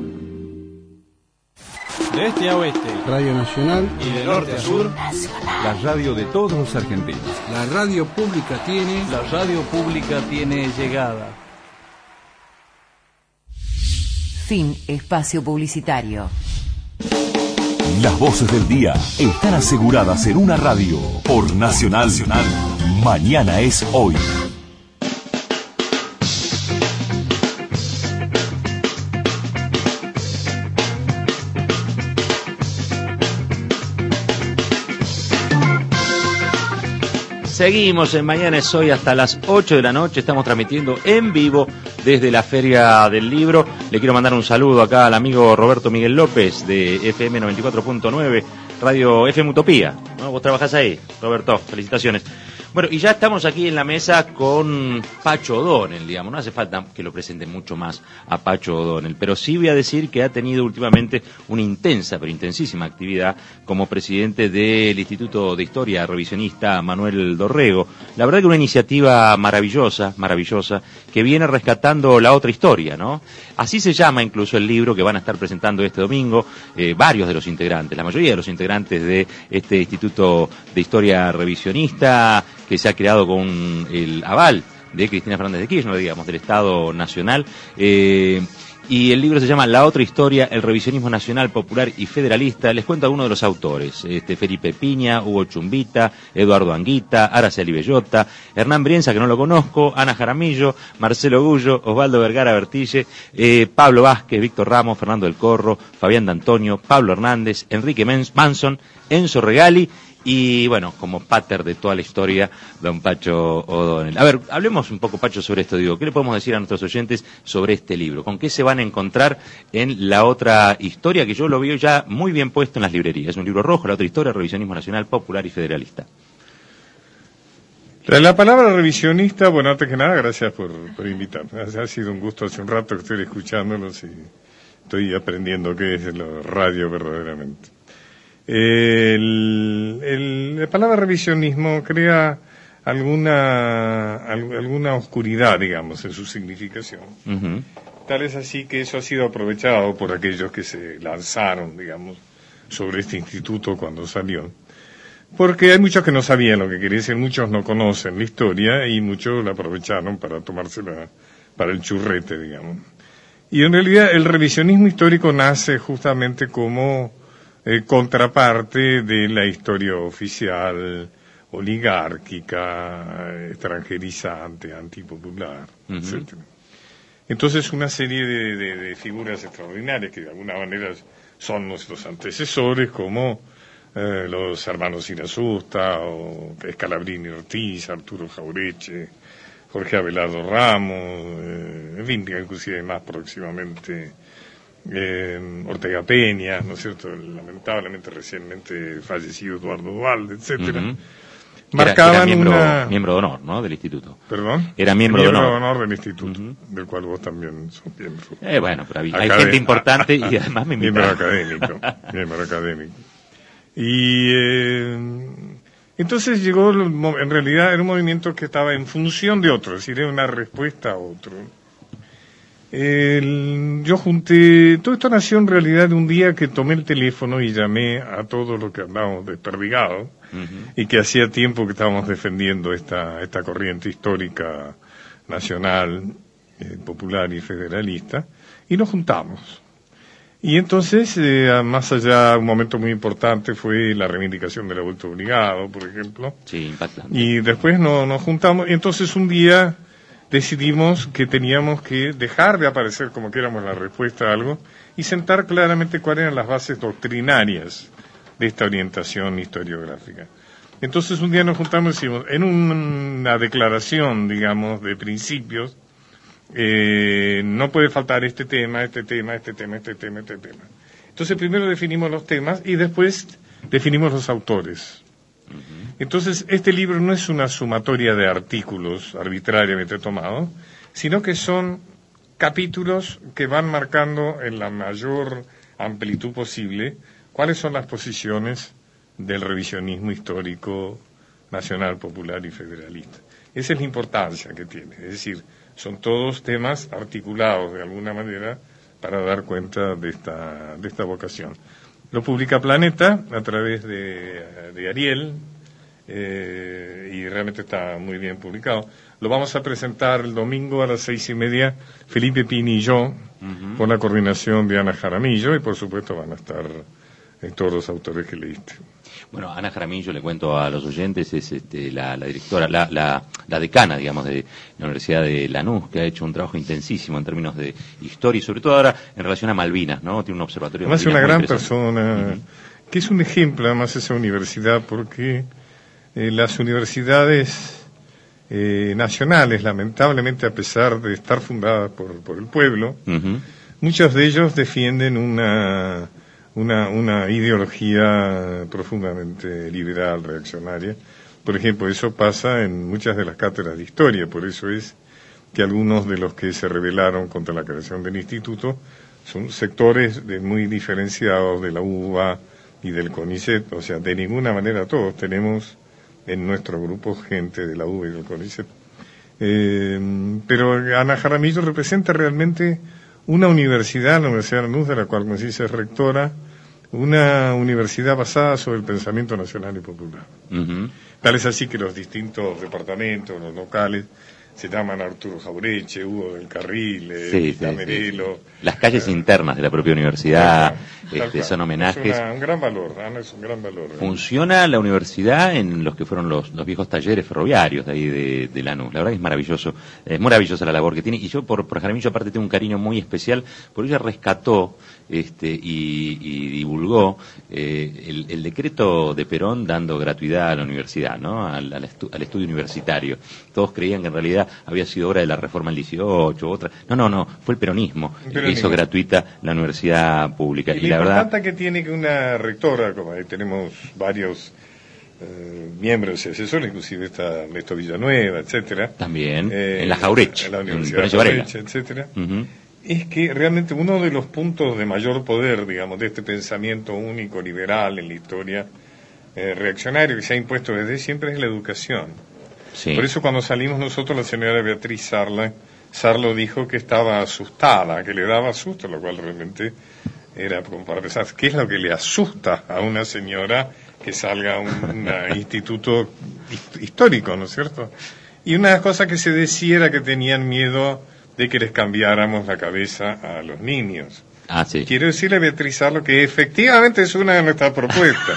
De este a oeste, Radio Nacional. Y de norte a sur, la radio de todos los argentinos. La radio pública tiene... La radio pública tiene llegada. Fin espacio publicitario. Las voces del día están aseguradas en una radio por Nacional. Nacional. Mañana es hoy. Seguimos en Mañana es Hoy hasta las ocho de la noche. Estamos transmitiendo en vivo desde la Feria del Libro. Le quiero mandar un saludo acá al amigo Roberto Miguel López de F M noventa y cuatro punto nueve, Radio F M Utopía. ¿No? Vos trabajás ahí, Roberto. Felicitaciones. Bueno, y ya estamos aquí en la mesa con Pacho O'Donnell, digamos. No hace falta que lo presente mucho más a Pacho O'Donnell, pero sí voy a decir que ha tenido últimamente una intensa, pero intensísima actividad como presidente del Instituto de Historia Revisionista Manuel Dorrego. La verdad que una iniciativa maravillosa, maravillosa, que viene rescatando la otra historia, ¿no? Así se llama incluso el libro que van a estar presentando este domingo eh, varios de los integrantes, la mayoría de los integrantes de este Instituto de Historia Revisionista, que se ha creado con el aval de Cristina Fernández de Kirchner, digamos, del Estado Nacional. Eh, y el libro se llama La otra historia, el revisionismo nacional, popular y federalista. Les cuento a algunos de los autores: este, Felipe Piña, Hugo Chumbita, Eduardo Anguita, Araceli Bellota, Hernán Brienza, que no lo conozco, Ana Jaramillo, Marcelo Gullo, Osvaldo Vergara Bertille, eh, Pablo Vázquez, Víctor Ramos, Fernando del Corro, Fabián D'Antonio, Pablo Hernández, Enrique Manson, Enzo Regali, y bueno, como pater de toda la historia, don Pacho O'Donnell. A ver, hablemos un poco, Pacho, sobre esto. Digo, ¿qué le podemos decir a nuestros oyentes sobre este libro? ¿Con qué se van a encontrar en La otra historia? Que yo lo veo ya muy bien puesto en las librerías. Es un libro rojo, La otra historia, revisionismo nacional, popular y federalista. La, la palabra revisionista, bueno, antes que nada, gracias por, por invitarme. Ha, ha sido un gusto, hace un rato que estoy escuchándolos y estoy aprendiendo qué es la radio verdaderamente. El, el, la palabra revisionismo crea alguna alguna oscuridad, digamos, en su significación. Uh-huh. Tal es así que eso ha sido aprovechado por aquellos que se lanzaron, digamos, sobre este instituto cuando salió. Porque hay muchos que no sabían lo que quería decir, muchos no conocen la historia y muchos la aprovecharon para tomársela para el churrete, digamos. Y en realidad el revisionismo histórico nace justamente como Eh, contraparte de la historia oficial, oligárquica, extranjerizante, antipopular, uh-huh. etcétera. Entonces una serie de, de, de figuras extraordinarias que de alguna manera son nuestros antecesores, como eh, los hermanos Inasusta, o Scalabrini Ortiz, Arturo Jaureche, Jorge Abelardo Ramos, eh, en fin, inclusive más próximamente Eh, Ortega Peña, ¿no es cierto? Lamentablemente recientemente fallecido Eduardo Duhalde, etcétera. Uh-huh. Marcaban era, era miembro, una... miembro de honor, ¿no? Del instituto. ¿Perdón? Era miembro, miembro de honor. de honor del instituto, uh-huh. del cual vos también sos miembro. Eh, bueno, pero hay, hay gente importante y además me invitaron. Miembro académico, miembro académico. Y eh, entonces llegó, en realidad era un movimiento que estaba en función de otro, es decir, era una respuesta a otro. El, yo junté, todo esto nació en realidad de un día que tomé el teléfono y llamé a todos los que andábamos desperdigados uh-huh. y que hacía tiempo que estábamos defendiendo esta, esta corriente histórica nacional, eh, popular y federalista, y nos juntamos. Y entonces, eh, más allá, un momento muy importante fue la reivindicación del aborto obligado, por ejemplo. Sí, impactante. Y después no, nos juntamos, y entonces un día decidimos que teníamos que dejar de aparecer como que éramos la respuesta a algo y sentar claramente cuáles eran las bases doctrinarias de esta orientación historiográfica. Entonces un día nos juntamos y decimos, en una declaración, digamos, de principios, eh, no puede faltar este tema, este tema, este tema, este tema, este tema. Entonces primero definimos los temas y después definimos los autores. Entonces, este libro no es una sumatoria de artículos arbitrariamente tomados, sino que son capítulos que van marcando en la mayor amplitud posible cuáles son las posiciones del revisionismo histórico nacional, popular y federalista. Esa es la importancia que tiene, es decir, son todos temas articulados de alguna manera para dar cuenta de esta, de esta vocación. Lo publica Planeta a través de, de Ariel, eh, y realmente está muy bien publicado. Lo vamos a presentar el domingo a las seis y media, Felipe Pini y yo, uh-huh. con la coordinación de Ana Jaramillo, y por supuesto van a estar eh, todos los autores que leíste. Bueno, Ana Jaramillo, le cuento a los oyentes, es este, la, la directora, la, la, la decana, digamos, de la Universidad de Lanús, que ha hecho un trabajo intensísimo en términos de historia y sobre todo ahora en relación a Malvinas, ¿no? Tiene un observatorio. Además es una gran persona, uh-huh. que es un ejemplo, además, esa universidad, porque eh, las universidades eh, nacionales, lamentablemente, a pesar de estar fundadas por, por el pueblo, uh-huh. muchos de ellos defienden una... Una, una ideología profundamente liberal, reaccionaria. Por ejemplo, eso pasa en muchas de las cátedras de historia, por eso es que algunos de los que se rebelaron contra la creación del instituto son sectores de muy diferenciados de la U B A y del CONICET, o sea, de ninguna manera todos tenemos en nuestro grupo gente de la U B A y del CONICET. Eh, pero Ana Jaramillo representa realmente una universidad, la Universidad de Lanús, de la cual, como se dice, es rectora, una universidad basada sobre el pensamiento nacional y popular. Uh-huh. Tal es así que los distintos departamentos, los locales, se llaman Arturo Jaureche, Hugo del Carril, eh, sí, sí, Merelo. Sí. Las calles eh, internas de la propia universidad tal, este, tal son homenajes. Es una, un gran valor, Ana, es un gran valor. ¿eh? Funciona la universidad en los que fueron los, los viejos talleres ferroviarios de ahí de, de Lanús. La verdad que es maravilloso, es maravillosa la labor que tiene. Y yo por, por Jaramillo aparte tengo un cariño muy especial, porque ella rescató este, y, y divulgó eh, el, el decreto de Perón dando gratuidad a la universidad, ¿no? Al, al, estu, al estudio universitario. Todos creían que en realidad había sido obra de la reforma del dieciocho, otra. No, no, no, fue el peronismo, el peronismo. que hizo gratuita la universidad pública. Y, y la, la verdad que tiene que una rectora, como ahí tenemos varios eh, miembros y asesores, inclusive está Ernesto Villanueva, etcétera. También, eh, en la Jaureche, en la Universidad en de Jaureche, etcétera. Uh-huh. Es que realmente uno de los puntos de mayor poder, digamos, de este pensamiento único, liberal en la historia, eh, reaccionario que se ha impuesto desde siempre es la educación. Sí. Por eso cuando salimos nosotros, la señora Beatriz Sarla, Sarlo dijo que estaba asustada, que le daba susto, lo cual realmente era como para pensar, ¿qué es lo que le asusta a una señora que salga a un, un instituto histórico, ¿no es cierto? Y una cosa que se decía era que tenían miedo de que les cambiáramos la cabeza a los niños. Ah, sí. Quiero decirle a Beatriz Sarlo que efectivamente es una de nuestras propuestas.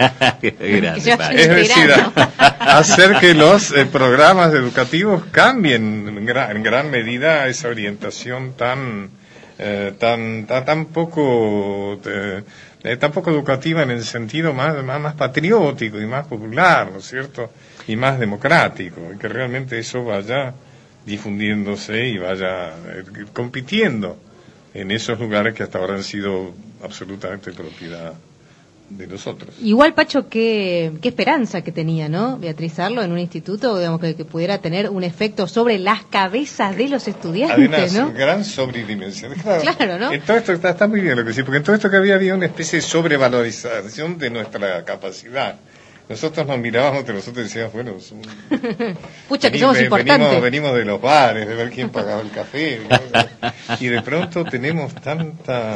Grande, es decir, a, hacer que los eh, programas educativos cambien en gran, en gran medida esa orientación tan eh, tan, tan tan poco eh, eh, tan poco educativa en el sentido más, más más patriótico y más popular, ¿no es cierto? Y más democrático, y que realmente eso vaya difundiéndose y vaya eh, compitiendo en esos lugares que hasta ahora han sido absolutamente propiedad de nosotros. Igual, Pacho, qué, qué esperanza que tenía, ¿no? Beatriz Sarlo en un instituto, digamos, que, que pudiera tener un efecto sobre las cabezas de los estudiantes, había una ¿no? gran sobredimensión. Claro, claro, ¿no? En todo esto está, está muy bien lo que sí, porque en todo esto que había había una especie de sobrevalorización de nuestra capacidad. Nosotros nos mirábamos entre nosotros y decíamos, bueno, somos... Pucha, que venimos, somos importantes. Venimos, venimos de los bares, de ver quién pagaba el café, ¿no? Y de pronto tenemos tanta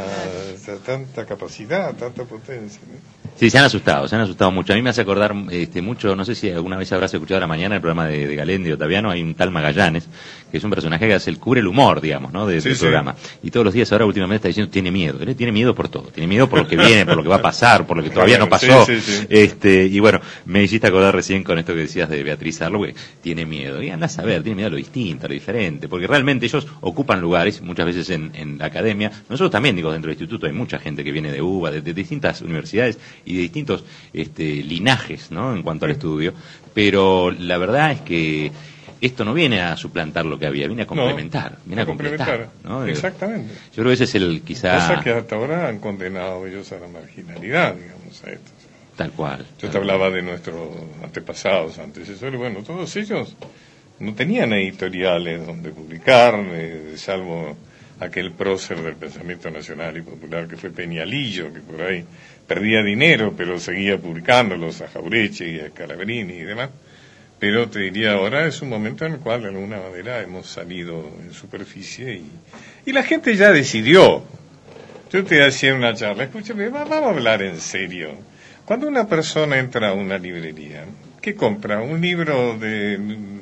tanta capacidad, tanta potencia, ¿no? Sí, se han asustado, se han asustado mucho. A mí me hace acordar este, mucho, no sé si alguna vez habrás escuchado a la mañana el programa de, de Galendi o Ottaviano, hay un tal Magallanes, que es un personaje que hace el cubre el humor, digamos, ¿no? De, sí, del sí. programa. Y todos los días ahora últimamente está diciendo, tiene miedo, ¿eh? Tiene miedo por todo, tiene miedo por lo que viene, por lo que va a pasar, por lo que todavía no pasó. Sí, sí, sí. Este, y bueno, me hiciste acordar recién con esto que decías de Beatriz Sarlo, que tiene miedo. Y andás a ver, tiene miedo a lo distinto, a lo diferente, porque realmente ellos ocupan lugares, muchas veces en, en la academia. Nosotros también, digo, dentro del instituto hay mucha gente que viene de U B A, de, de distintas universidades y de distintos este, linajes, ¿no? En cuanto al estudio. Pero la verdad es que esto no viene a suplantar lo que había, viene a complementar, no, viene a, a complementar, ¿no? Exactamente. Yo creo que ese es el quizá... Cosa que hasta ahora han condenado ellos a la marginalidad, digamos, a esto. Tal cual. Yo te hablaba de nuestros antepasados, antecesores, bueno, todos ellos no tenían editoriales donde publicar, eh, salvo aquel prócer del pensamiento nacional y popular que fue Peñalillo, que por ahí perdía dinero, pero seguía publicándolos a Jaureche y a Calabrini y demás. pero te diría ahora es un momento en el cual de alguna manera hemos salido en superficie y, y la gente ya decidió. Yo te decía en una charla, escúchame, vamos a hablar en serio. Cuando una persona entra a una librería, ¿qué compra? ¿Un libro de,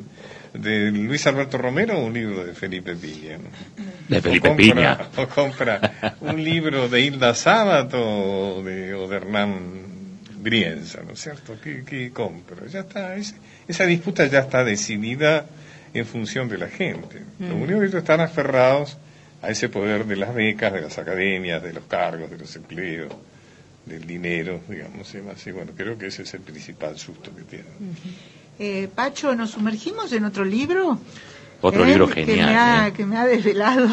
de Luis Alberto Romero o un libro de Felipe Piña? De Felipe o compra, Piña. O compra un libro de Hilda Sábato o de, o de Hernán Brienza, ¿no es cierto? ¿Qué, qué compra? Ya está, es, esa disputa ya está decidida en función de la gente. Mm. Lo único que ellos están aferrados a ese poder de las becas, de las academias, de los cargos, de los empleos, del dinero, digamos, y más. Y bueno, creo que ese es el principal susto que tienen. Uh-huh. eh, Pacho, ¿nos sumergimos en otro libro? Otro eh, libro que genial. Me ha, ¿eh? Que me ha desvelado,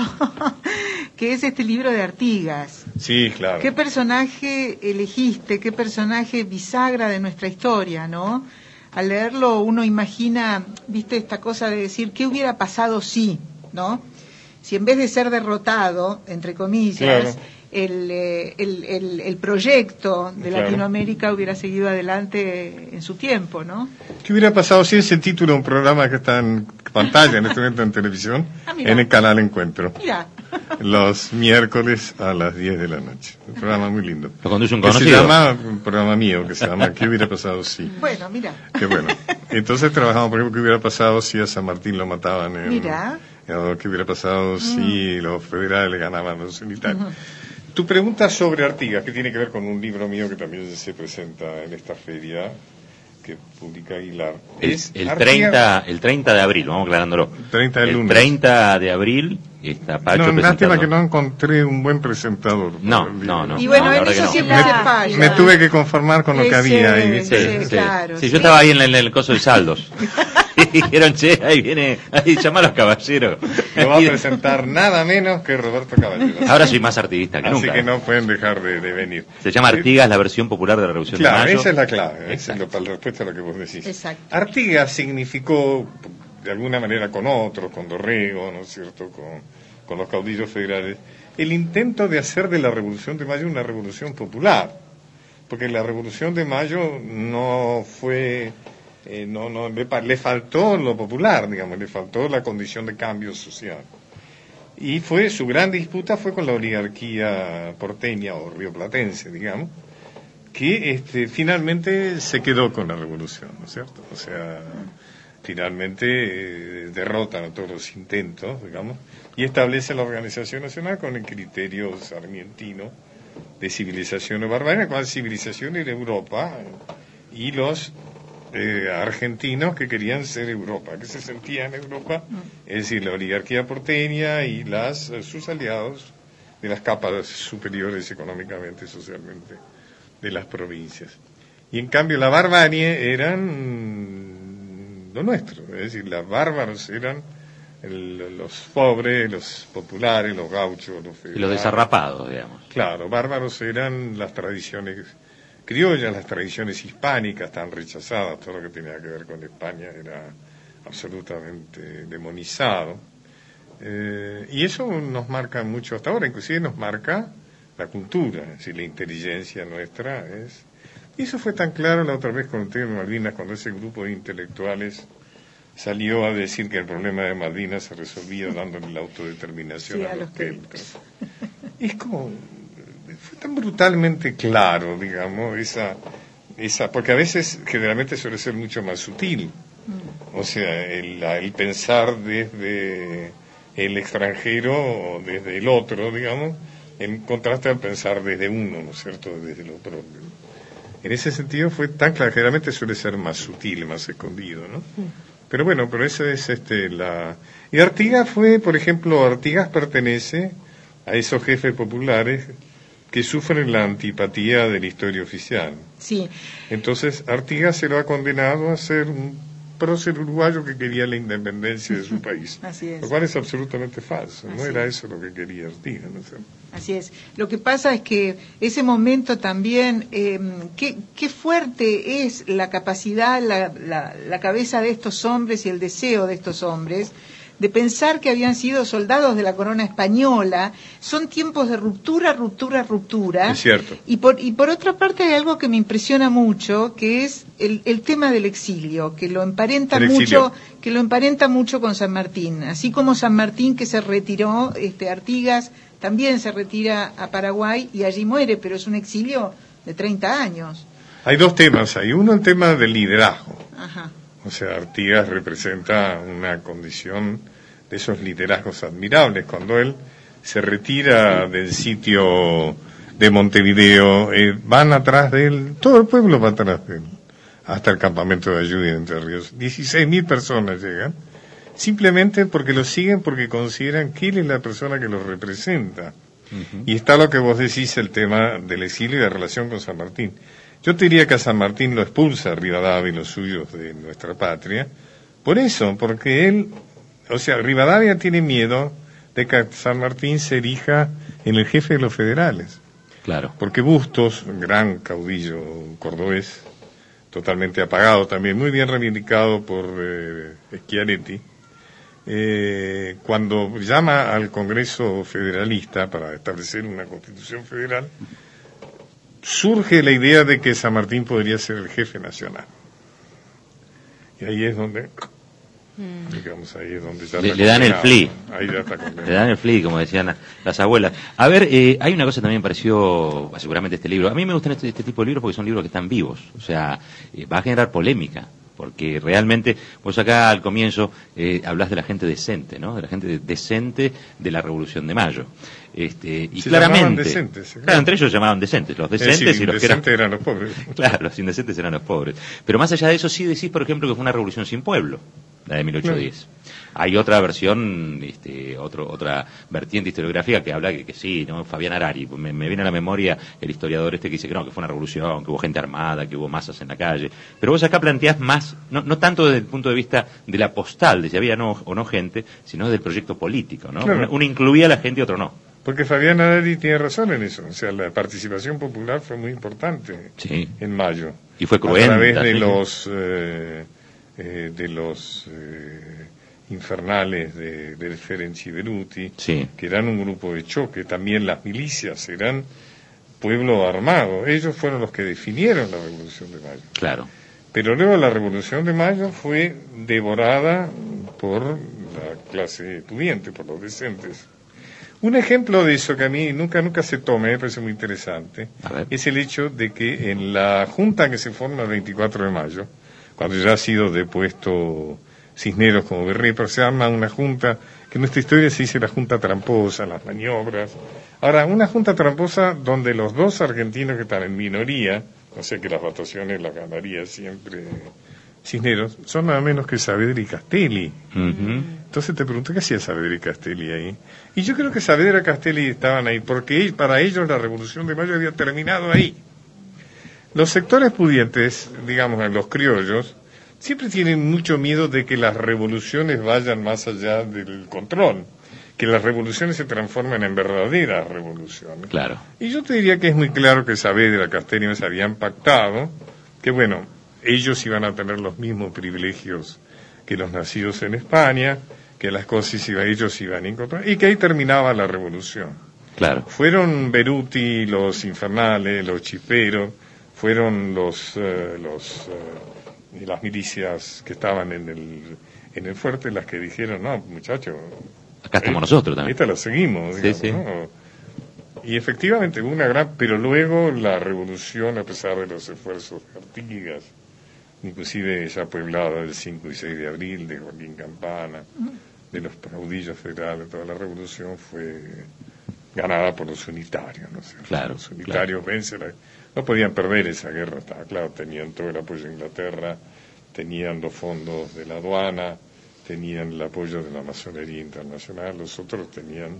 que es este libro de Artigas. Sí, claro. ¿Qué personaje elegiste? ¿Qué personaje bisagra de nuestra historia, no? Al leerlo uno imagina, viste, esta cosa de decir, ¿qué hubiera pasado si, no? Si en vez de ser derrotado, entre comillas, claro, el, el, el, el proyecto de claro. Latinoamérica hubiera seguido adelante en su tiempo, ¿no? ¿Qué hubiera pasado si ese título de un programa que está en pantalla en este momento en televisión, ah, en el canal Encuentro? Mira. Los miércoles a las diez de la noche. Un programa muy lindo. Lo conduce un que conocido. Se llama, un programa mío que se llama ¿Qué hubiera pasado si? Bueno, mira. Qué bueno. Entonces trabajamos, por ejemplo, ¿qué hubiera pasado si a San Martín lo mataban en... Mira. ¿Qué hubiera pasado si mm. los federales ganaban los militares? Uh-huh. Tu pregunta sobre Artigas, que tiene que ver con un libro mío que también se presenta en esta feria que publica Aguilar. El, es el, Artigas... treinta, el treinta de abril, vamos aclarándolo. treinta de el lunes. treinta de abril está Pacho no, lástima que presentando. no encontré un buen presentador. No, no, no. Y bueno, no, en eso no. siempre me, se falla. Me tuve que conformar con lo que había ahí. Sí, sí, sí. claro. Sí, sí. yo estaba ahí en el, en el coso de saldos. Y dijeron, che, ahí viene, ahí llama a los caballeros. Lo va a presentar nada menos que Roberto Caballero. Ahora soy más artiguista que Así nunca. Así que no pueden dejar de, de venir. Se llama Artigas, la versión popular de la Revolución claro, de Mayo. Esa es la clave, esa es lo, la respuesta a lo que vos decís. Exacto. Artigas significó, de alguna manera con otros, con Dorrego, ¿no es cierto?, con, con los caudillos federales, el intento de hacer de la Revolución de Mayo una revolución popular. Porque la Revolución de Mayo no fue... Eh, no, no, le, le faltó lo popular, digamos, le faltó la condición de cambio social. Y fue, su gran disputa fue con la oligarquía porteña o rioplatense, digamos, que este, finalmente se quedó con la revolución, ¿no es cierto? O sea, finalmente eh, derrotan a todos los intentos, digamos, y establece la Organización Nacional con el criterio sarmientino de civilización o barbarie, cual civilización era Europa y los Eh, argentinos que querían ser Europa, que se sentían Europa, es decir, la oligarquía porteña y las eh, sus aliados de las capas superiores económicamente y socialmente de las provincias. Y en cambio la barbarie eran lo nuestro, es decir, los bárbaros eran el, los pobres, los populares, los gauchos, los federales. Y los desarrapados, digamos. Claro, bárbaros eran las tradiciones criollas, las tradiciones hispánicas tan rechazadas, todo lo que tenía que ver con España era absolutamente demonizado. Eh, y eso nos marca mucho hasta ahora, inclusive nos marca la cultura, es decir, la inteligencia nuestra es... Y eso fue tan claro la otra vez con el tema de Malvinas, cuando ese grupo de intelectuales salió a decir que el problema de Malvinas se resolvía dándole la autodeterminación sí, a, a los keltas. Y es como... fue tan brutalmente claro, digamos, esa, esa, porque a veces generalmente suele ser mucho más sutil, o sea, el, el pensar desde el extranjero o desde el otro, digamos, en contraste al pensar desde uno, ¿no es cierto?, desde el otro. En ese sentido fue tan claro, generalmente suele ser más sutil, más escondido, ¿no? Pero bueno, pero esa es este la... Y Artigas fue, por ejemplo, Artigas pertenece a esos jefes populares que sufren la antipatía de la historia oficial. Sí. Entonces, Artigas se lo ha condenado a ser un prócer uruguayo que quería la independencia de su país. Así es. Lo cual es absolutamente falso. Así no era es. eso lo que quería Artigas, ¿no? Así es. Lo que pasa es que ese momento también, eh, qué, qué fuerte es la capacidad, la, la, la cabeza de estos hombres y el deseo de estos hombres de pensar que habían sido soldados de la corona española. Son tiempos de ruptura, ruptura, ruptura. Es cierto. Y por, y por otra parte hay algo que me impresiona mucho, que es el, el tema del exilio, que lo emparenta El mucho, exilio. que lo emparenta mucho con San Martín. Así como San Martín, que se retiró, este, Artigas también se retira a Paraguay y allí muere, pero es un exilio de treinta años. Hay dos temas ahí. Uno, el tema del liderazgo. Ajá. O sea, Artigas representa una condición de esos liderazgos admirables. Cuando él se retira del sitio de Montevideo, eh, van atrás de él, todo el pueblo va atrás de él, hasta el campamento de ayuda de Entre Ríos. dieciséis mil personas llegan, simplemente porque lo siguen, porque consideran que él es la persona que los representa. Uh-huh. Y está lo que vos decís, el tema del exilio y la relación con San Martín. Yo te diría que a San Martín lo expulsa Rivadavia y los suyos de nuestra patria, por eso, porque él, o sea, Rivadavia tiene miedo de que San Martín se erija en el jefe de los federales. Claro. Porque Bustos, gran caudillo cordobés, totalmente apagado también, muy bien reivindicado por eh, Schiaretti, eh, cuando llama al Congreso Federalista para establecer una constitución federal, surge la idea de que San Martín podría ser el jefe nacional. Y ahí es donde, mm. digamos, ahí es donde ya le, le dan el fli. Ahí ya está condenado. Le dan el fli, como decían las abuelas. A ver, eh, hay una cosa que también me pareció, seguramente este libro, a mí me gustan este, este tipo de libros porque son libros que están vivos, o sea, eh, va a generar polémica. Porque realmente, vos acá al comienzo eh, hablas de la gente decente, ¿no? De la gente decente de la Revolución de Mayo. Este, y se claramente, decentes, claro. claro, entre ellos se llamaban decentes, los decentes decir, y los que eran, eran los pobres. Claro, los indecentes eran los pobres. Pero más allá de eso, sí decís, por ejemplo, que fue una revolución sin pueblo, la de mil ochocientos diez. No. Hay otra versión, este, otro, otra vertiente historiográfica que habla que, que sí, ¿no? Fabián Arari, me, me viene a la memoria el historiador este que dice que no, que fue una revolución, que hubo gente armada, que hubo masas en la calle. Pero vos acá planteás más, no, no tanto desde el punto de vista de la postal, de si había no, o no gente, sino del proyecto político, ¿no? Claro. Uno, uno incluía a la gente y otro no. Porque Fabián Arari tiene razón en eso, o sea, la participación popular fue muy importante sí. en Mayo. Y fue cruenta. A través de ¿sí? los, eh, eh, de los eh, infernales de, del Ferenci Beruti, sí. que eran un grupo de choque, también las milicias eran pueblo armado, ellos fueron los que definieron la Revolución de Mayo. Claro. Pero luego la Revolución de Mayo fue devorada por la clase pudiente, por los decentes. Un ejemplo de eso que a mí nunca nunca se toma, me parece muy interesante, es el hecho de que en la junta que se forma el veinticuatro de mayo, cuando ya ha sido depuesto Cisneros como virrey, pero se arma una junta, que en nuestra historia se dice la junta tramposa, las maniobras. Ahora, una junta tramposa donde los dos argentinos que están en minoría, o sea que las votaciones las ganaría siempre Cisneros, son nada menos que Saavedra y Castelli. Uh-huh. Entonces te pregunto, ¿qué hacía Saavedra y Castelli ahí? Y yo creo que Saavedra y Castelli estaban ahí porque para ellos la Revolución de Mayo había terminado ahí. Los sectores pudientes, digamos, los criollos, siempre tienen mucho miedo de que las revoluciones vayan más allá del control, que las revoluciones se transformen en verdaderas revoluciones. Claro. Y yo te diría que es muy claro que Saavedra y Castelli se habían pactado, que bueno, ellos iban a tener los mismos privilegios que los nacidos en España, que las cosas iba, ellos iban a encontrar, y que ahí terminaba la revolución. Claro. Fueron Beruti, los infernales, los chisperos, fueron los, uh, los uh, las milicias que estaban en el, en el fuerte las que dijeron, no, muchachos, acá estamos eh, nosotros también. Esta la seguimos, digamos, sí, sí. ¿no? Y efectivamente hubo una gran, pero luego la revolución, a pesar de los esfuerzos de Artigas, inclusive ya pueblada del cinco y seis de abril, de Joaquín Campana, de los caudillos federales, toda la revolución fue ganada por los unitarios, ¿no? O sea, claro, los unitarios claro. vencen, no podían perder esa guerra, estaba claro, tenían todo el apoyo de Inglaterra, tenían los fondos de la aduana, tenían el apoyo de la masonería internacional, los otros tenían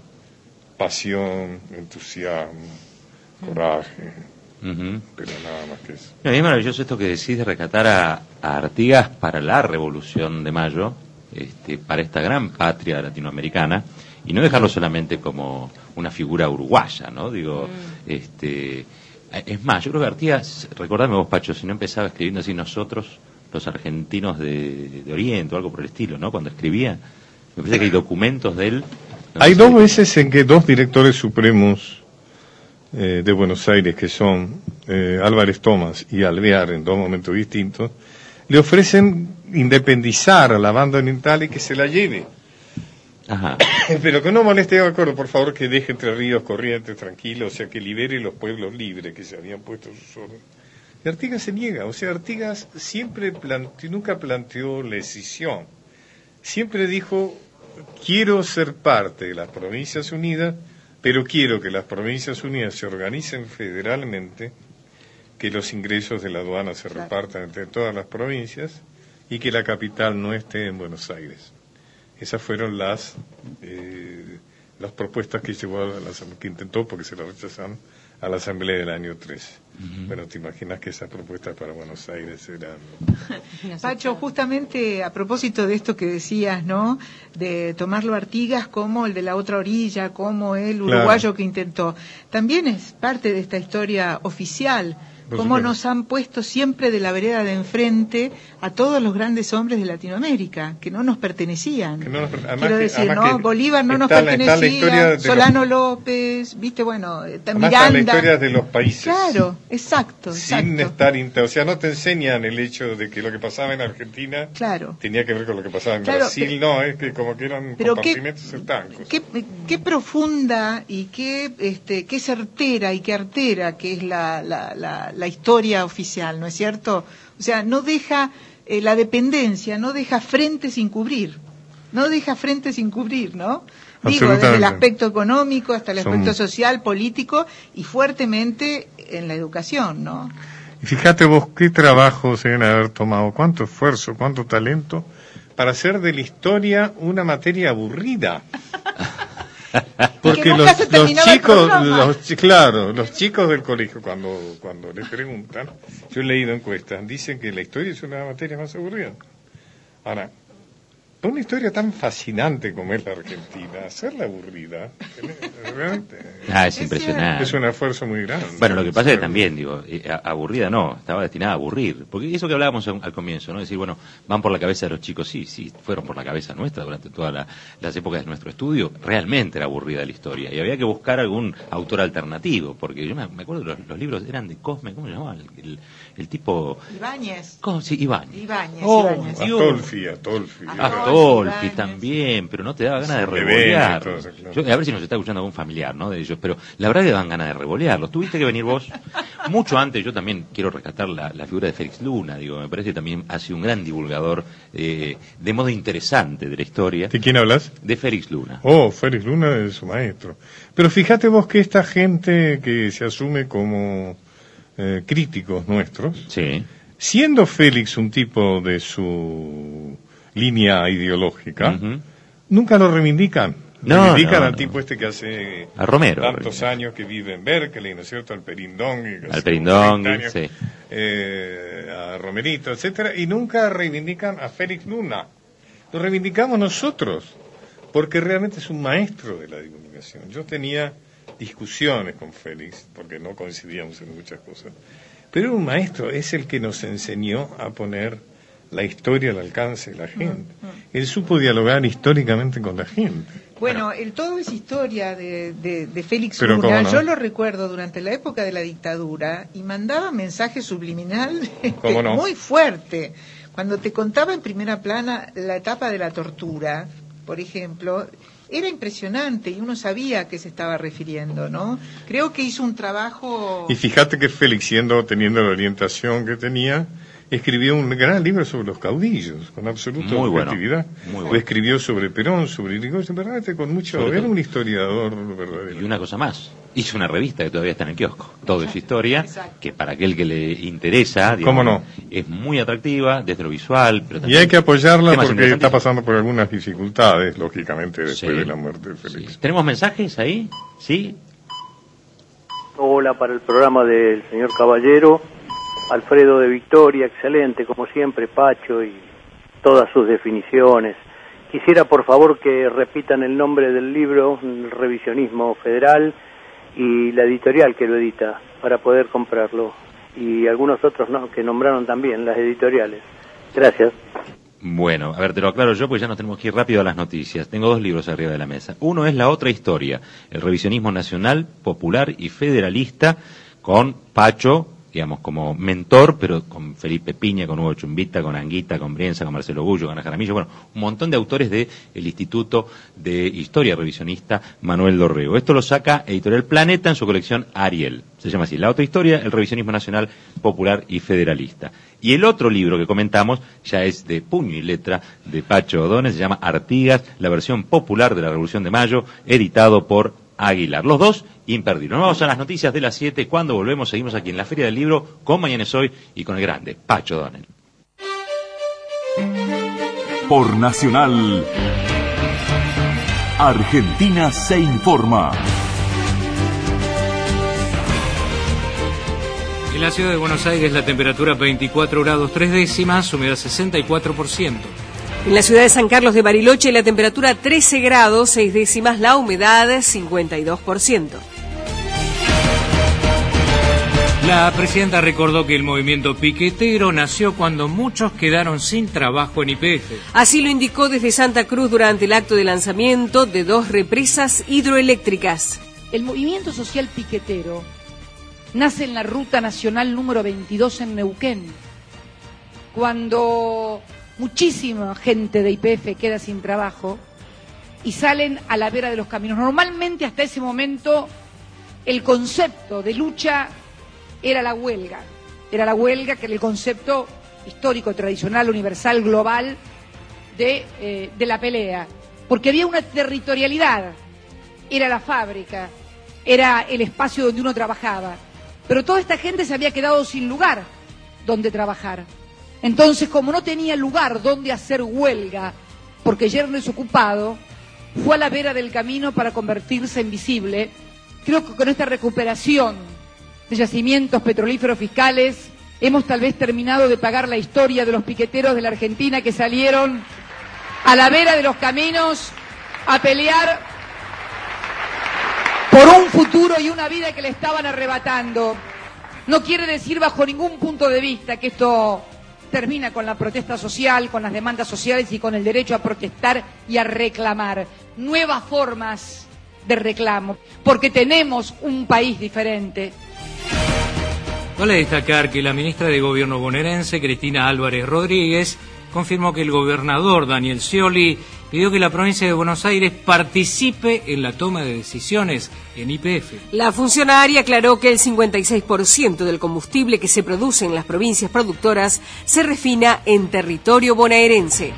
pasión, entusiasmo, coraje, uh-huh. pero nada más que eso. No, es maravilloso esto que decís de rescatar a, a Artigas para la Revolución de Mayo, este, para esta gran patria latinoamericana, y no dejarlo solamente como una figura uruguaya, ¿no? Digo, mm. este, es más, yo creo que Artigas, recordame vos, Pacho, si no empezaba escribiendo así nosotros, los argentinos de, de Oriente o algo por el estilo, ¿no? Cuando escribía, Me parece que hay documentos de él. No Hay sé. dos veces en que dos directores supremos eh, de Buenos Aires, que son eh, Álvarez Tomás y Alvear, en dos momentos distintos, le ofrecen independizar a la banda oriental y que se la lleve. Ajá. Pero que no moleste, de acuerdo, por favor, que deje Entre Ríos Corrientes tranquilo, o sea, que libere los pueblos libres que se habían puesto a sus órdenes. Y Artigas se niega, o sea, Artigas siempre planteó, nunca planteó la escisión. Siempre dijo, quiero ser parte de las Provincias Unidas, pero quiero que las Provincias Unidas se organicen federalmente, que los ingresos de la aduana se repartan entre todas las provincias y que la capital no esté en Buenos Aires. Esas fueron las eh, las propuestas que llevó a la, que intentó, porque se la rechazaron, a la Asamblea del año trece. Uh-huh. Bueno, te imaginas que esas propuestas para Buenos Aires eran... Pacho, justamente a propósito de esto que decías, ¿no? De tomarlo Artigas como el de la otra orilla, como el uruguayo claro. que intentó. También es parte de esta historia oficial. Cómo nos han puesto siempre de la vereda de enfrente a todos los grandes hombres de Latinoamérica, que no nos pertenecían. Que no nos, Quiero que, decir, ¿no? Que Bolívar no nos la, pertenecía, Solano los, López, viste, bueno, Miranda. Están las historias de los países. Claro, exacto, exacto. Sin estar, inter, o sea, no te enseñan el hecho de que lo que pasaba en Argentina claro. tenía que ver con lo que pasaba en claro, Brasil, pero, no, es que como que eran pero compartimentos estancos. Qué, qué profunda y qué, este, qué certera y qué artera que es la, la, la, la historia oficial. ¿No es cierto? O sea, no deja eh, la dependencia, no deja frente sin cubrir, no deja frente sin cubrir, ¿no? Digo, desde el aspecto económico hasta el aspecto Son... social, político y fuertemente en la educación, ¿no? Y fíjate vos qué trabajo se deben haber tomado, cuánto esfuerzo, cuánto talento para hacer de la historia una materia aburrida. Porque los, los chicos, los, claro, los chicos del colegio cuando cuando le preguntan, yo he leído encuestas, dicen que la historia es una de las materias más aburridas. Ahora, una historia tan fascinante como es la Argentina, hacerla aburrida, realmente ah, es impresionante. Es un esfuerzo muy grande. Bueno, lo que pasa es que también, digo, aburrida no, estaba destinada a aburrir. Porque eso que hablábamos al comienzo, ¿no? Decir, bueno, van por la cabeza de los chicos, sí, sí, fueron por la cabeza nuestra durante todas la, las épocas de nuestro estudio. Realmente era aburrida la historia. Y había que buscar algún autor alternativo, porque yo me, me acuerdo, los, los libros eran de Cosme, ¿cómo se llamaba? El, el, el tipo... Ibáñez. ¿Cómo? Sí, Ibáñez. Ibáñez, oh, Ibáñez. Astolfi, Astolfi. Tolfi también, pero no te daba ganas de revolear. Todo eso, claro. Yo, a ver si nos está escuchando algún familiar, ¿no? De ellos, pero la verdad que dan ganas de revolearlos. Tuviste que venir vos mucho antes. Yo también quiero rescatar la, la figura de Félix Luna, digo, me parece que también ha sido un gran divulgador eh, de modo interesante de la historia. ¿De quién hablas? De Félix Luna. Oh, Félix Luna es su maestro. Pero fíjate vos que esta gente que se asume como eh, críticos nuestros, sí. siendo Félix un tipo de su línea ideológica, uh-huh. nunca lo reivindican. No, reivindican no, al no. tipo este que hace a Romero, tantos años que vive en Berkeley, ¿no es cierto? Al Perindongui, al Perindongui, sí. eh, a Romerito, etcétera, y nunca reivindican a Félix Luna. Lo reivindicamos nosotros, porque realmente es un maestro de la divulgación. Yo tenía discusiones con Félix, porque no coincidíamos en muchas cosas, pero un maestro es el que nos enseñó a poner la historia al alcance de la gente. Uh-huh. Él supo dialogar históricamente con la gente. Bueno, el todo es historia de, de, de Félix Pero Luna. no. Yo lo recuerdo durante la época de la dictadura y mandaba mensaje subliminal este, no? muy fuerte. Cuando te contaba en primera plana la etapa de la tortura, por ejemplo, era impresionante y uno sabía a qué se estaba refiriendo, ¿no? Creo que hizo un trabajo... Y fíjate que Félix, siendo, teniendo la orientación que tenía, escribió un gran libro sobre los caudillos, con absoluta muy objetividad. Bueno, muy o bueno. escribió sobre Perón, sobre Irigoyen, verdaderamente con mucho... Era un historiador verdadero. Y una cosa más, hizo una revista que todavía está en el kiosco, Todo es Historia, Exacto. que para aquel que le interesa, digamos, ¿Cómo no? es muy atractiva desde lo visual. Pero también y hay que apoyarla temas porque está pasando por algunas dificultades, lógicamente, después sí. de la muerte de Félix. Sí. ¿Tenemos mensajes ahí? ¿Sí? Hola, para el programa del señor Caballero. Alfredo de Victoria, excelente, como siempre, Pacho y todas sus definiciones. Quisiera, por favor, que repitan el nombre del libro, el Revisionismo Federal, y la editorial que lo edita, para poder comprarlo. Y algunos otros no, que nombraron también, las editoriales. Gracias. Bueno, a ver, te lo aclaro yo porque ya nos tenemos que ir rápido a las noticias. Tengo dos libros arriba de la mesa. Uno es La Otra Historia, el revisionismo nacional, popular y federalista, con Pacho, digamos, como mentor, pero con Felipe Piña, con Hugo Chumbita, con Anguita, con Brienza, con Marcelo Gullo, con Ana Jaramillo, bueno, un montón de autores del Instituto de Historia Revisionista Manuel Dorrego. Esto lo saca Editorial Planeta en su colección Ariel. Se llama así, La Otra Historia, el revisionismo nacional, popular y federalista. Y el otro libro que comentamos ya es de puño y letra de Pacho O'Donnell, se llama Artigas, la versión popular de la Revolución de Mayo, editado por Aguilar. Los dos imperdibles. Nos vamos a las noticias de las siete. Cuando volvemos, seguimos aquí en la Feria del Libro con Mañana es Hoy y con el grande Pacho O'Donnell. Por Nacional, Argentina se informa. En la ciudad de Buenos Aires la temperatura veinticuatro grados tres décimas, humedad sesenta y cuatro por ciento. En la ciudad de San Carlos de Bariloche la temperatura trece grados seis décimas, la humedad cincuenta y dos por ciento. La presidenta recordó que el movimiento piquetero nació cuando muchos quedaron sin trabajo en Y P F. Así lo indicó desde Santa Cruz durante el acto de lanzamiento de dos represas hidroeléctricas. El movimiento social piquetero nace en la ruta nacional número veintidós en Neuquén, cuando muchísima gente de Y P F queda sin trabajo y salen a la vera de los caminos. Normalmente hasta ese momento el concepto de lucha era la huelga, era la huelga que era el concepto histórico, tradicional, universal, global de, eh, de la pelea, porque había una territorialidad, era la fábrica, era el espacio donde uno trabajaba, pero toda esta gente se había quedado sin lugar donde trabajar. Entonces, como no tenía lugar donde hacer huelga, porque yerno es ocupado, fue a la vera del camino para convertirse en visible. Creo que con esta recuperación de yacimientos petrolíferos fiscales, hemos tal vez terminado de pagar la historia de los piqueteros de la Argentina que salieron a la vera de los caminos a pelear por un futuro y una vida que le estaban arrebatando. No quiere decir bajo ningún punto de vista que esto termina con la protesta social, con las demandas sociales y con el derecho a protestar y a reclamar nuevas formas de reclamo, porque tenemos un país diferente. Vale destacar que la ministra de Gobierno bonaerense, Cristina Álvarez Rodríguez, confirmó que el gobernador Daniel Scioli pidió que la provincia de Buenos Aires participe en la toma de decisiones en Y P F. La funcionaria aclaró que el cincuenta y seis por ciento del combustible que se produce en las provincias productoras se refina en territorio bonaerense.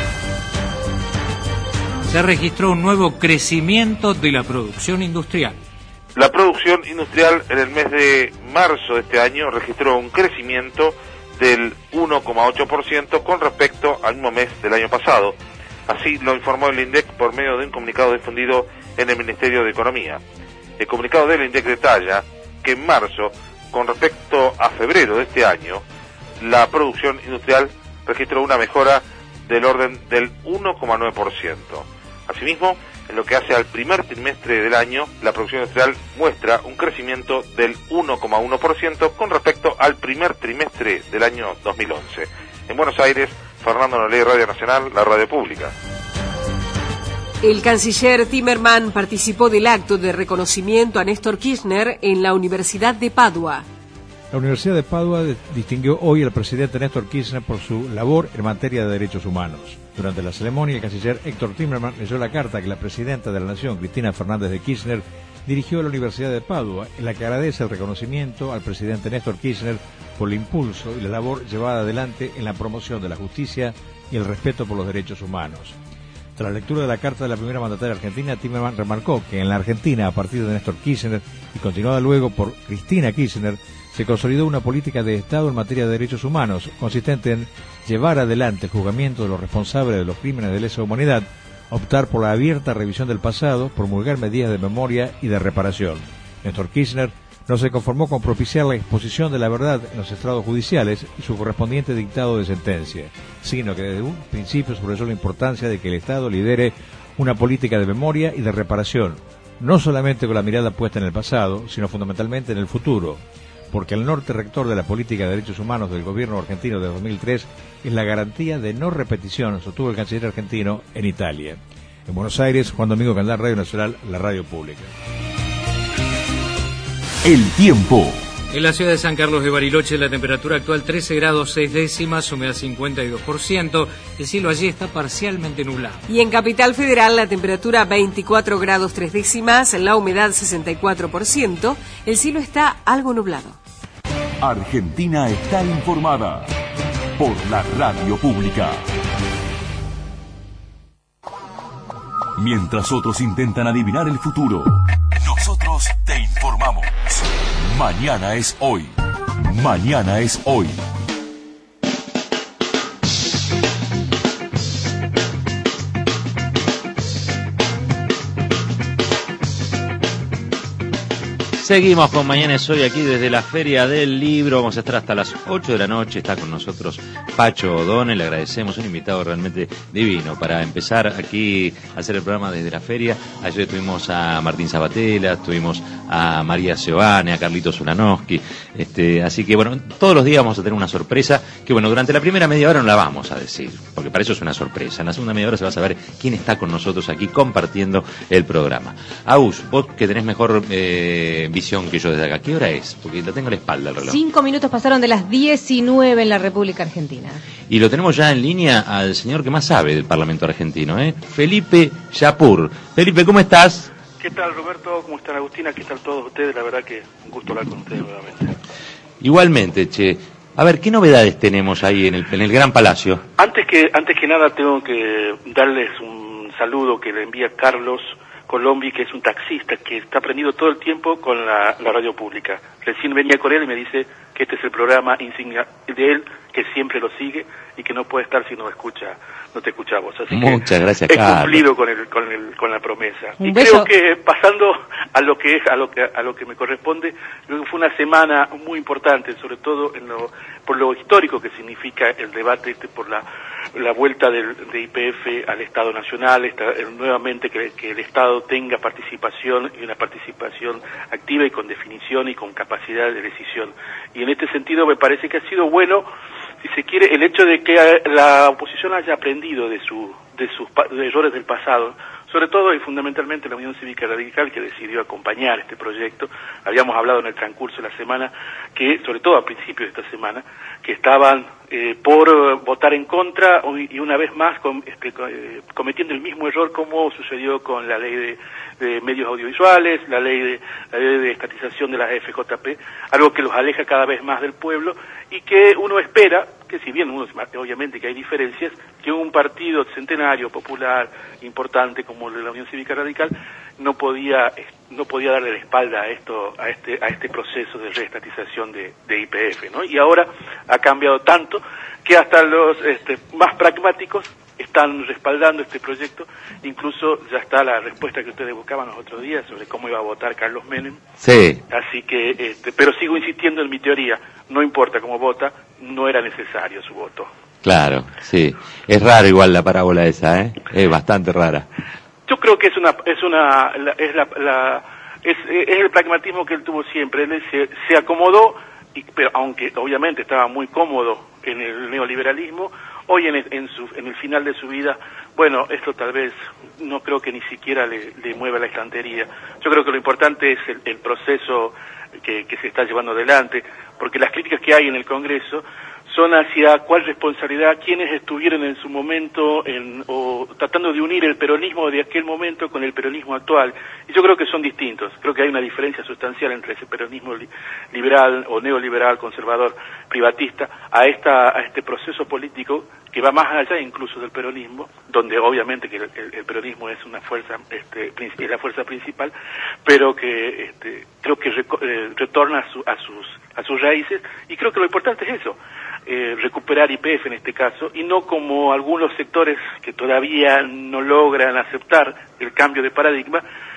Se registró un nuevo crecimiento de la producción industrial. La producción industrial en el mes de marzo de este año registró un crecimiento del uno coma ocho por ciento con respecto al mismo mes del año pasado. Así lo informó el INDEC por medio de un comunicado difundido en el Ministerio de Economía. El comunicado del INDEC detalla que en marzo, con respecto a febrero de este año, la producción industrial registró una mejora del orden del uno coma nueve por ciento. Asimismo, en lo que hace al primer trimestre del año, la producción industrial muestra un crecimiento del uno coma uno por ciento con respecto al primer trimestre del año dos mil once. En Buenos Aires, Fernando Nolé, Radio Nacional, la radio pública. El canciller Timerman participó del acto de reconocimiento a Néstor Kirchner en la Universidad de Padua. La Universidad de Padua distinguió hoy al presidente Néstor Kirchner por su labor en materia de derechos humanos. Durante la ceremonia, el canciller Héctor Timerman leyó la carta que la presidenta de la Nación, Cristina Fernández de Kirchner, dirigió a la Universidad de Padua, en la que agradece el reconocimiento al presidente Néstor Kirchner por el impulso y la labor llevada adelante en la promoción de la justicia y el respeto por los derechos humanos. Tras la lectura de la carta de la primera mandataria argentina, Timerman remarcó que en la Argentina, a partir de Néstor Kirchner y continuada luego por Cristina Kirchner, se consolidó una política de Estado en materia de derechos humanos, consistente en llevar adelante el juzgamiento de los responsables de los crímenes de lesa humanidad, optar por la abierta revisión del pasado, promulgar medidas de memoria y de reparación. Néstor Kirchner no se conformó con propiciar la exposición de la verdad en los estrados judiciales y su correspondiente dictado de sentencia, sino que desde un principio subrayó la importancia de que el Estado lidere una política de memoria y de reparación, no solamente con la mirada puesta en el pasado, sino fundamentalmente en el futuro. porque el norte rector de la política de derechos humanos del gobierno argentino de dos mil tres es la garantía de no repetición, sostuvo el canciller argentino en Italia. En Buenos Aires, Juan Domingo Candal, Radio Nacional, la radio pública. El tiempo. En la ciudad de San Carlos de Bariloche, la temperatura actual trece grados seis décimas, humedad cincuenta y dos por ciento. El cielo allí está parcialmente nublado. Y en Capital Federal, la temperatura veinticuatro grados tres décimas, la humedad sesenta y cuatro por ciento. El cielo está algo nublado. Argentina está informada por la radio pública. Mientras otros intentan adivinar el futuro, nosotros te informamos. Mañana es hoy. Mañana es hoy. Seguimos con Mañana es Hoy aquí desde la Feria del Libro. Vamos a estar hasta las ocho de la noche. Está con nosotros Pacho O'Donnell. Le agradecemos, un invitado realmente divino para empezar aquí a hacer el programa desde la feria. Ayer tuvimos a Martín Sabatella, tuvimos a María Seoane, a Carlitos Ulanowski. Este, así que bueno, todos los días vamos a tener una sorpresa que bueno, durante la primera media hora no la vamos a decir, porque para eso es una sorpresa. En la segunda media hora se va a saber quién está con nosotros aquí compartiendo el programa. Agus, vos que tenés mejor eh, visión que yo desde acá, ¿qué hora es? Porque la tengo a la espalda el reloj. Cinco minutos pasaron de las diecinueve en la República Argentina. Y lo tenemos ya en línea al señor que más sabe del Parlamento argentino, ¿eh? Felipe Yapur. Felipe, ¿cómo estás? ¿Qué tal, Roberto? ¿Cómo están, Agustina? ¿Qué tal todos ustedes? La verdad que un gusto hablar con ustedes nuevamente. Igualmente, che. A ver, ¿qué novedades tenemos ahí en el, en el Gran Palacio? Antes que, antes que nada tengo que darles un saludo que le envía Carlos Colombi, que es un taxista que está prendido todo el tiempo con la, la radio pública. Recién venía con él y me dice que este es el programa insignia de él, que siempre lo sigue y que no puede estar si no escucha, no te escuchamos. Así Muchas que gracias, he Carlos. cumplido con el, con el, con la promesa. Un y beso. creo que pasando a lo que es, a lo que, a lo que me corresponde, creo que fue una semana muy importante, sobre todo en lo, por lo histórico que significa el debate este por la, la vuelta del, de Y P F al Estado Nacional, esta, nuevamente que, que el Estado tenga participación y una participación activa y con definición y con capacidad de decisión. Y en este sentido me parece que ha sido bueno, si se quiere, el hecho de que la oposición haya aprendido de, su, de sus de errores del pasado, sobre todo y fundamentalmente la Unión Cívica Radical, que decidió acompañar este proyecto. Habíamos hablado en el transcurso de la semana, que sobre todo a principios de esta semana, que estaban eh, por votar en contra y una vez más com, este, eh, cometiendo el mismo error como sucedió con la ley de, de medios audiovisuales, la ley de, la ley de estatización de las F J P, algo que los aleja cada vez más del pueblo y que uno espera, que si bien uno, obviamente que hay diferencias, que un partido centenario, popular, importante como el de la Unión Cívica Radical, no podía no podía darle la espalda a esto a este a este proceso de reestatización de, de Y P F, ¿no? Y ahora ha cambiado tanto que hasta los este, más pragmáticos están respaldando este proyecto. Incluso ya está la respuesta que ustedes buscaban los otros días sobre cómo iba a votar Carlos Menem. Sí. Así que, este, pero sigo insistiendo en mi teoría, no importa cómo vota, no era necesario su voto. Claro, sí. Es raro igual la parábola esa, ¿eh? Es bastante rara. Yo creo que es una es una la, es la, la es, es el pragmatismo que él tuvo siempre. Él se, se acomodó, y, pero aunque obviamente estaba muy cómodo en el neoliberalismo, hoy en el, en, su, en el final de su vida, bueno, esto tal vez no creo que ni siquiera le, le mueva la estantería. Yo creo que lo importante es el, el proceso que, que se está llevando adelante, porque las críticas que hay en el Congreso son hacia cuál responsabilidad, quienes estuvieron en su momento en, o tratando de unir el peronismo de aquel momento con el peronismo actual. Y yo creo que son distintos. Creo que hay una diferencia sustancial entre ese peronismo li, liberal o neoliberal, conservador, privatista, a esta a este proceso político que va más allá incluso del peronismo, donde obviamente que el, el, el peronismo es una fuerza, este, es la fuerza principal, pero que este, creo que reco, eh, retorna a, su, a sus a sus raíces, y creo que lo importante es eso. Eh, recuperar Y P F en este caso, y no como algunos sectores que todavía no logran aceptar el cambio de paradigma,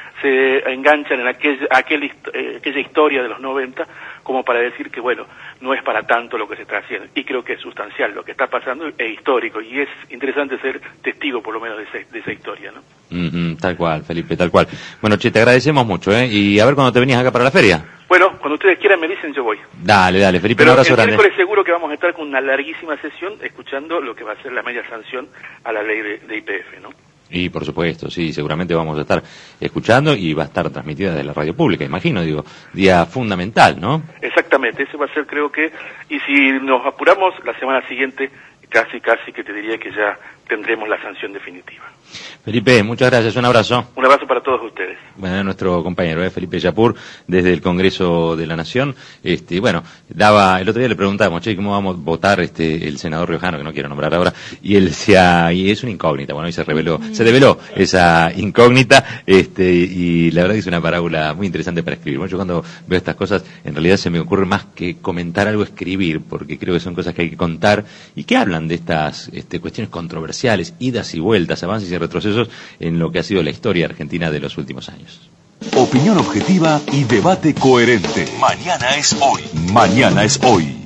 se enganchan en aquel, aquel, eh, aquella historia de los noventa como para decir que bueno, no es para tanto lo que se está haciendo, y creo que es sustancial lo que está pasando, es histórico, y es interesante ser testigo por lo menos de esa, de esa historia, ¿no? Mm-hmm, tal cual, Felipe, tal cual. Bueno, che, te agradecemos mucho, ¿eh? Y a ver cuando te venías acá para la feria. Bueno, cuando ustedes quieran me dicen, yo voy. Dale, dale, Felipe, Pero un abrazo el grande. miércoles seguro que vamos a estar con una larguísima sesión escuchando lo que va a ser la media sanción a la ley de, de I P F, ¿no? Y por supuesto, sí, seguramente vamos a estar escuchando y va a estar transmitida desde la radio pública, imagino, digo, día fundamental, ¿no? Exactamente, ese va a ser, creo que, y si nos apuramos, la semana siguiente, casi, casi que te diría que ya tendremos la sanción definitiva. Felipe, muchas gracias, un abrazo. Un abrazo para todos ustedes. Bueno, nuestro compañero, ¿eh? Felipe Yapur, desde el Congreso de la Nación, este, bueno, daba, el otro día le preguntábamos, che, ¿cómo vamos a votar este, el senador riojano, que no quiero nombrar ahora? Y él decía, y es una incógnita, bueno, y se reveló, se develó esa incógnita, este, y la verdad que es una parábola muy interesante para escribir. Bueno, yo cuando veo estas cosas, en realidad se me ocurre más que comentar algo, escribir, porque creo que son cosas que hay que contar, y que hablan de estas, este, cuestiones controversiales, idas y vueltas, avances y retrocesos en lo que ha sido la historia argentina de los últimos años. Opinión objetiva y debate coherente. Mañana es hoy. Mañana es hoy.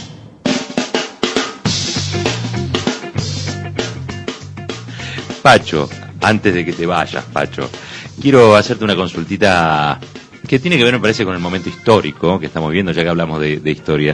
Pacho, antes de que te vayas, Pacho, quiero hacerte una consultita que tiene que ver, me parece, con el momento histórico que estamos viendo, ya que hablamos de, de historia.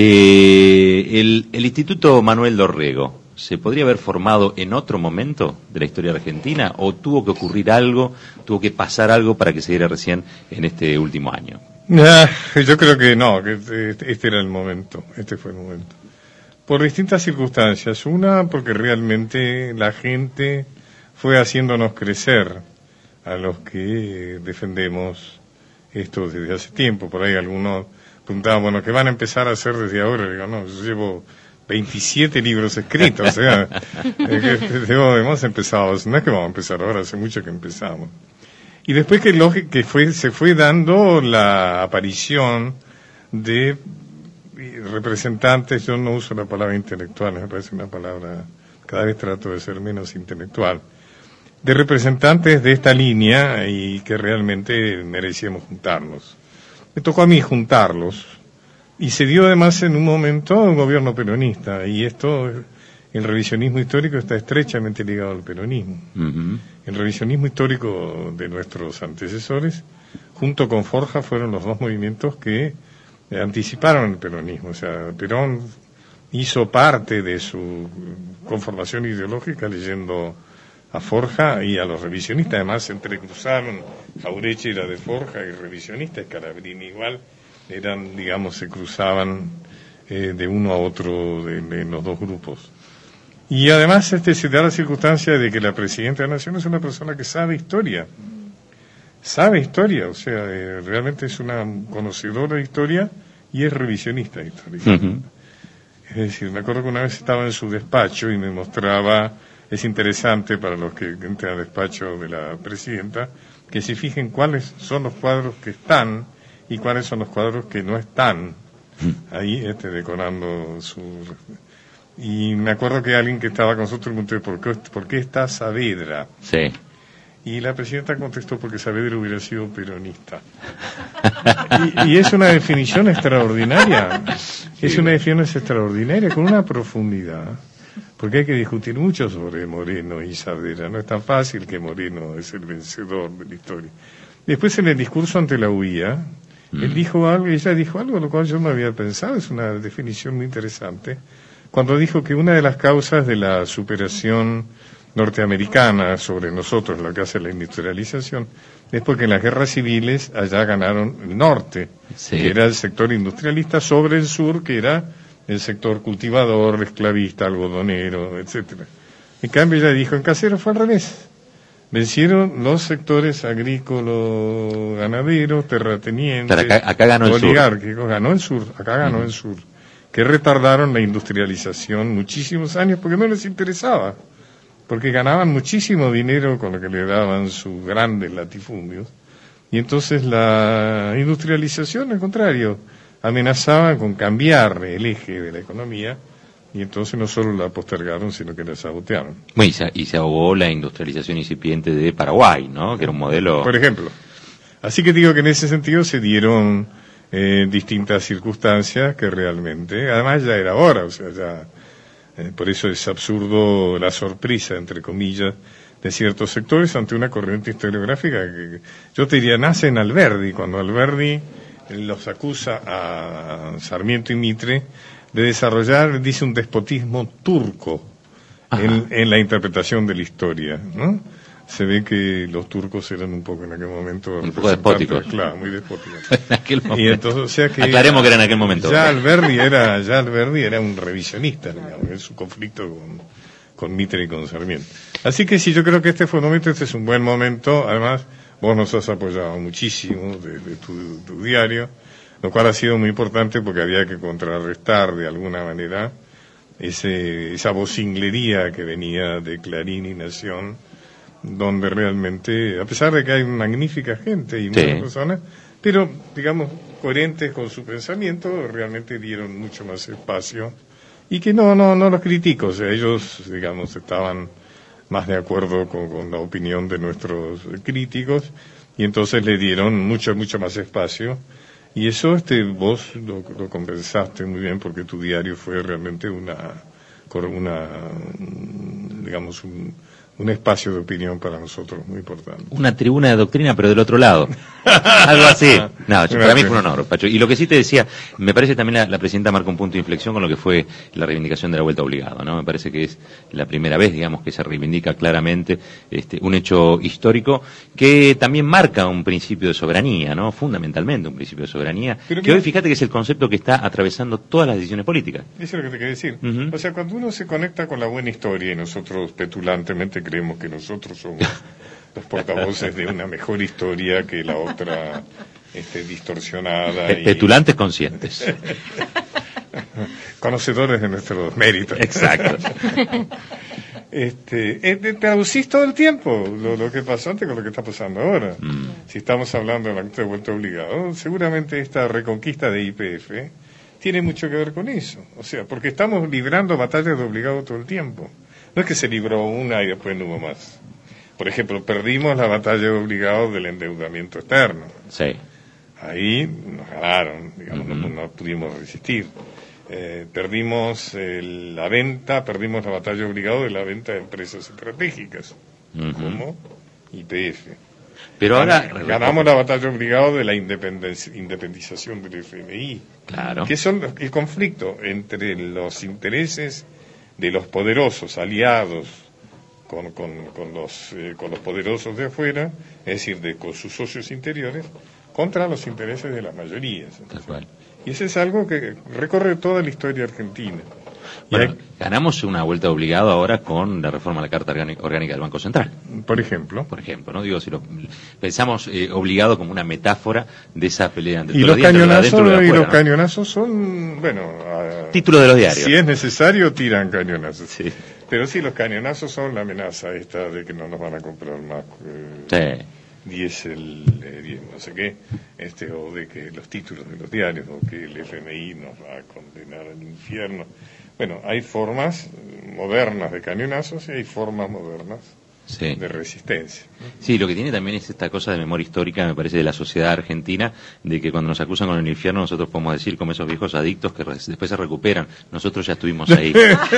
Eh, el, el Instituto Manuel Dorrego, ¿se podría haber formado en otro momento de la historia argentina o tuvo que ocurrir algo, tuvo que pasar algo para que se diera recién en este último año? Ah, yo creo que no, que este, este era el momento, este fue el momento. Por distintas circunstancias. Una, porque realmente la gente fue haciéndonos crecer a los que defendemos esto desde hace tiempo. Por ahí algunos preguntaban, bueno, ¿qué van a empezar a hacer desde ahora? Digo, no, yo llevo veintisiete libros escritos, o sea, eh, que, hemos empezado, no es que vamos a empezar ahora, hace mucho que empezamos. Y después que, lo, que fue, se fue dando la aparición de representantes, yo no uso la palabra intelectual, me parece una palabra, cada vez trato de ser menos intelectual, de representantes de esta línea y que realmente merecíamos juntarnos. Me tocó a mí juntarlos. Y se dio además en un momento un gobierno peronista, y esto, el revisionismo histórico está estrechamente ligado al peronismo. Uh-huh. El revisionismo histórico de nuestros antecesores, junto con Forja, fueron los dos movimientos que eh, anticiparon el peronismo. O sea, Perón hizo parte de su conformación ideológica leyendo a Forja y a los revisionistas. Además, se entrecruzaron, Jauretche era de Forja y revisionista, Scalabrini igual. Eran, digamos, se cruzaban eh, de uno a otro de, de los dos grupos. Y además este se da la circunstancia de que la presidenta de la Nación es una persona que sabe historia. Sabe historia, o sea, eh, realmente es una conocedora de historia y es revisionista histórica. Uh-huh. Es decir, me acuerdo que una vez estaba en su despacho y me mostraba, es interesante para los que entran al despacho de la presidenta, que se fijen cuáles son los cuadros que están y cuáles son los cuadros que no están ahí este, decorando su... Y me acuerdo que alguien que estaba con nosotros preguntó, ¿por qué, ¿por qué está Saavedra? Sí. Y la presidenta contestó, porque Saavedra hubiera sido peronista. y, y es una definición extraordinaria, es una definición extraordinaria, con una profundidad, porque hay que discutir mucho sobre Moreno y Saavedra, no es tan fácil que Moreno es el vencedor de la historia. Después en el discurso ante la U I A, él dijo algo, ella dijo algo, lo cual yo no había pensado, es una definición muy interesante, cuando dijo que una de las causas de la superación norteamericana sobre nosotros, lo que hace la industrialización, es porque en las guerras civiles allá ganaron el norte, sí, que era el sector industrialista, sobre el sur, que era el sector cultivador, esclavista, algodonero, etcétera. En cambio ella dijo, en Caseros fue al revés. Vencieron los sectores agrícolas, ganaderos, terratenientes, acá, acá ganó oligárquicos, el ganó el sur, acá ganó uh-huh. el sur, que retardaron la industrialización muchísimos años porque no les interesaba, porque ganaban muchísimo dinero con lo que le daban sus grandes latifundios, y entonces la industrialización, al contrario, amenazaba con cambiar el eje de la economía. Y entonces no solo la postergaron, sino que la sabotearon. Y se, y se ahogó la industrialización incipiente de Paraguay, ¿no? Que era un modelo... Por ejemplo. Así que digo que en ese sentido se dieron eh, distintas circunstancias que realmente... Además ya era hora, o sea, ya... Eh, por eso es absurdo la sorpresa, entre comillas, de ciertos sectores ante una corriente historiográfica que... Yo te diría, nace en Alberdi, cuando Alberdi los acusa a Sarmiento y Mitre de desarrollar, dice, un despotismo turco en, en la interpretación de la historia, ¿no? Se ve que los turcos eran un poco en aquel momento... Un poco despóticos. Claro, muy despóticos. En aquel momento. Y entonces, o sea que... Aclaremos que era en aquel momento. Ya Alberdi era, ya Alberdi era un revisionista, digamos, en su conflicto con, con Mitre y con Sarmiento. Así que sí, yo creo que este fue un momento, este es un buen momento. Además, vos nos has apoyado muchísimo desde tu, tu diario, lo cual ha sido muy importante porque había que contrarrestar de alguna manera ese, esa vocinglería que venía de Clarín y Nación, donde realmente, a pesar de que hay magnífica gente y muchas sí. personas, pero, digamos, coherentes con su pensamiento, realmente dieron mucho más espacio, y que no, no, no los critico, o sea, ellos, digamos, estaban más de acuerdo con, con la opinión de nuestros críticos, y entonces le dieron mucho, mucho más espacio, y eso, este, vos lo, lo compensaste muy bien, porque tu diario fue realmente una, una, digamos, un, un espacio de opinión para nosotros muy importante. Una tribuna de doctrina, pero del otro lado. Algo así. No, para mí fue un honor, Pacho. Y lo que sí te decía, me parece también la, la presidenta marca un punto de inflexión con lo que fue la reivindicación de la vuelta obligada, ¿no? Me parece que es la primera vez, digamos, que se reivindica claramente este, un hecho histórico que también marca un principio de soberanía, ¿no? Fundamentalmente un principio de soberanía, pero que mira, hoy fíjate que es el concepto que está atravesando todas las decisiones políticas. Eso es lo que te quería decir. Uh-huh. O sea, cuando uno se conecta con la buena historia y nosotros petulantemente creemos que nosotros somos los portavoces de una mejor historia que la otra este, distorsionada. Y... Petulantes conscientes. Conocedores de nuestros méritos. Exacto. Este, eh, traducís todo el tiempo lo, lo que pasó antes con lo que está pasando ahora. Mm. Si estamos hablando de la de vuelta obligado, seguramente esta reconquista de Y P F tiene mucho que ver con eso. O sea, porque estamos librando batallas de obligado todo el tiempo. No es que se libró una y después no hubo más. Por ejemplo, perdimos la batalla de obligado del endeudamiento externo. Sí. Ahí nos ganaron, digamos, uh-huh. no, no pudimos resistir. Eh, perdimos eh, la venta, perdimos la batalla obligado de la venta de empresas estratégicas, uh-huh. como Y P F. Pero ahora ganamos la batalla obligado de la independización del F M I. Claro. Que son el conflicto entre los intereses de los poderosos aliados con, con, con, los, eh, con los poderosos de afuera, es decir, de, con sus socios interiores, contra los intereses de las mayorías. Tal cual. Y eso es algo que recorre toda la historia argentina. Bueno, hay... ganamos una vuelta obligada ahora con la reforma de la Carta Orgánica del Banco Central. Por ejemplo. Por ejemplo, ¿no? Digo, si lo pensamos eh, obligado como una metáfora de esa pelea entre y los cañonazos de y los ¿no? cañonazos son, bueno, uh, título de los diarios. Si es necesario, tiran cañonazos. Sí. Pero sí, los cañonazos son la amenaza esta de que no nos van a comprar más. Eh, sí. diésel, eh, no sé qué, este, o de que los títulos de los diarios, o que el F M I nos va a condenar al infierno. Bueno, hay formas modernas de cañonazos y hay formas modernas sí. de resistencia. Sí, lo que tiene también es esta cosa de memoria histórica, me parece, de la sociedad argentina, de que cuando nos acusan con el infierno nosotros podemos decir como esos viejos adictos que res, después se recuperan. Nosotros ya estuvimos ahí.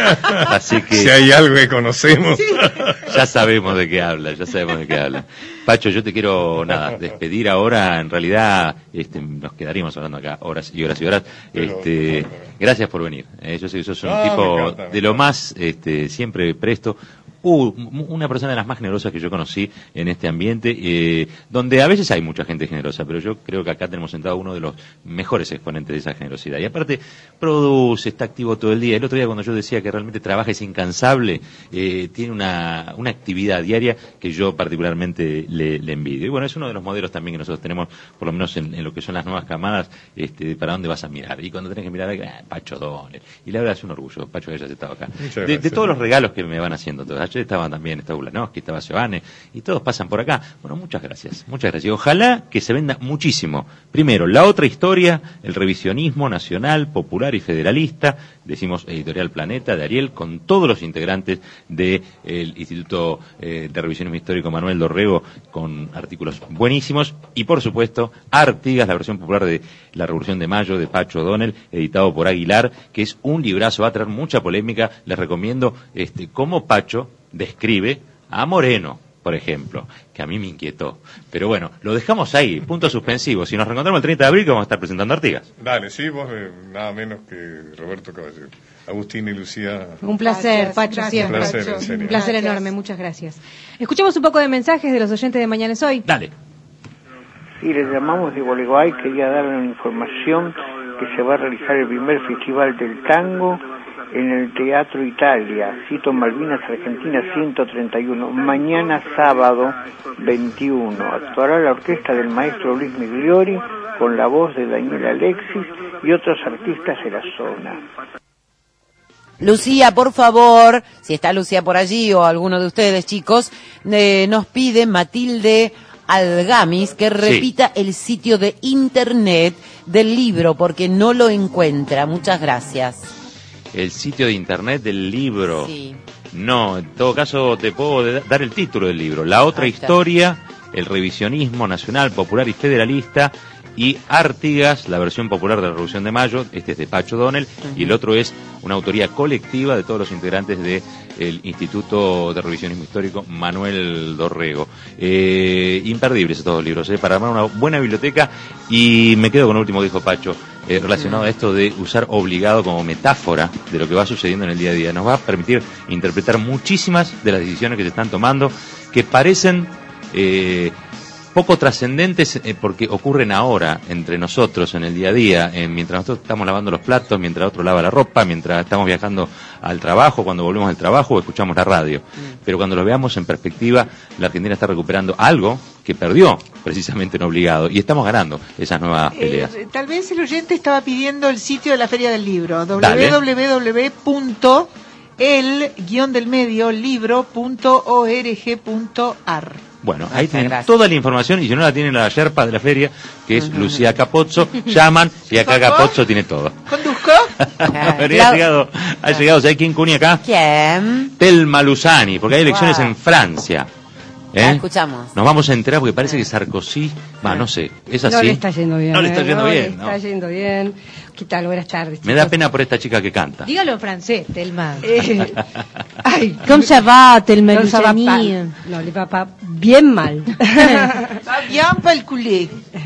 Así que... Si hay algo que conocemos. Ya sabemos de qué habla, ya sabemos de qué habla. Pacho, yo te quiero, nada, despedir ahora. En realidad, este, nos quedaríamos hablando acá horas y horas y horas. Este, gracias por venir. Eh, yo sé que sos un no, tipo me encanta, me de lo más, este, siempre presto. Uh, una persona de las más generosas que yo conocí en este ambiente, eh, donde a veces hay mucha gente generosa, pero yo creo que acá tenemos sentado uno de los mejores exponentes de esa generosidad. Y aparte, produce, está activo todo el día. El otro día cuando yo decía que realmente trabaja, es incansable, eh, tiene una, una actividad diaria que yo particularmente le, le envidio. Y bueno, es uno de los modelos también que nosotros tenemos, por lo menos en, en lo que son las nuevas camadas, este, para dónde vas a mirar. Y cuando tenés que mirar, eh, Pacho Donel. Y la verdad es un orgullo, Pacho, que hayas estado acá. De, de todos los regalos que me van haciendo todos. Ayer estaba también, estaba Ulanowski, estaba Giovanni, y todos pasan por acá. Bueno, muchas gracias, muchas gracias. Ojalá que se venda muchísimo. Primero, la otra historia, el revisionismo nacional, popular y federalista, decimos Editorial Planeta, de Ariel, con todos los integrantes del Instituto eh, de Revisionismo Histórico Manuel Dorrego, con artículos buenísimos, y por supuesto, Artigas, la versión popular de La Revolución de Mayo, de Pacho Donel, editado por Aguilar, que es un librazo, va a traer mucha polémica. Les recomiendo este cómo Pacho describe a Moreno, por ejemplo, que a mí me inquietó. Pero bueno, lo dejamos ahí, punto suspensivo. Si nos reencontramos el treinta de abril, que vamos a estar presentando Artigas. Dale, sí, vos eh, nada menos que Roberto Caballero. Agustín y Lucía. Un placer, Gracias, Pacho, gracias, siempre. Un placer, en serio. Un placer Gracias. enorme, muchas gracias. Escuchemos un poco de mensajes de los oyentes de Mañana es Hoy. Dale. Sí, les llamamos de Gualeguay, quería dar una información que se va a realizar el primer festival del tango en el Teatro Italia, Cito Malvinas, Argentina ciento treinta y uno, mañana sábado veintiuno. Actuará la orquesta del maestro Luis Migliori con la voz de Daniel Alexis y otros artistas de la zona. Lucía, por favor, si está Lucía por allí o alguno de ustedes, chicos, eh, nos pide Matilde Algamis que repita sí. el sitio de internet del libro porque no lo encuentra. Muchas gracias. El sitio de internet del libro. Sí. No, en todo caso te puedo dar el título del libro. La otra historia, el revisionismo nacional, popular y federalista, y Artigas, la versión popular de la Revolución de Mayo. Este es de Pacho Donel, uh-huh. y el otro es una autoría colectiva de todos los integrantes del Instituto de Revisionismo Histórico Manuel Dorrego. Eh, imperdibles estos dos libros, eh, para armar una buena biblioteca. Y me quedo con el último que dijo Pacho, eh, relacionado a esto de usar obligado como metáfora de lo que va sucediendo en el día a día. Nos va a permitir interpretar muchísimas de las decisiones que se están tomando, que parecen Eh, poco trascendentes eh, porque ocurren ahora entre nosotros en el día a día, eh, mientras nosotros estamos lavando los platos, mientras otro lava la ropa, mientras estamos viajando al trabajo, cuando volvemos al trabajo o escuchamos la radio. Mm. Pero cuando lo veamos en perspectiva, la Argentina está recuperando algo que perdió precisamente en obligado y estamos ganando esas nuevas peleas. Eh, tal vez el oyente estaba pidiendo el sitio de la Feria del Libro, doble u doble u doble u punto el guión del medio libro punto org punto ar. Bueno, ahí tienen gracias. Toda la información, y si no la tienen la yerpa de la feria, que es uh-huh. Lucía Capozzo, llaman y acá Capozzo tiene todo. ¿Conduzco? ha llegado, ha llegado, ¿sabes quién cuña acá? ¿Quién? Telma Luzani, porque hay elecciones wow. en Francia. ¿Eh? La escuchamos. Nos vamos a enterar porque parece que Sarkozy, va, no sé, es así. No le está yendo bien. No le está yendo no bien. Le está ¿no? yendo bien. ¿Qué tal? Buenas tardes, chicos. Me da pena por esta chica que canta. Dígalo en francés, Telma. Eh, ay, ¿cómo se va, Telma? No, va no, le va pa bien mal. Va bien para el culé.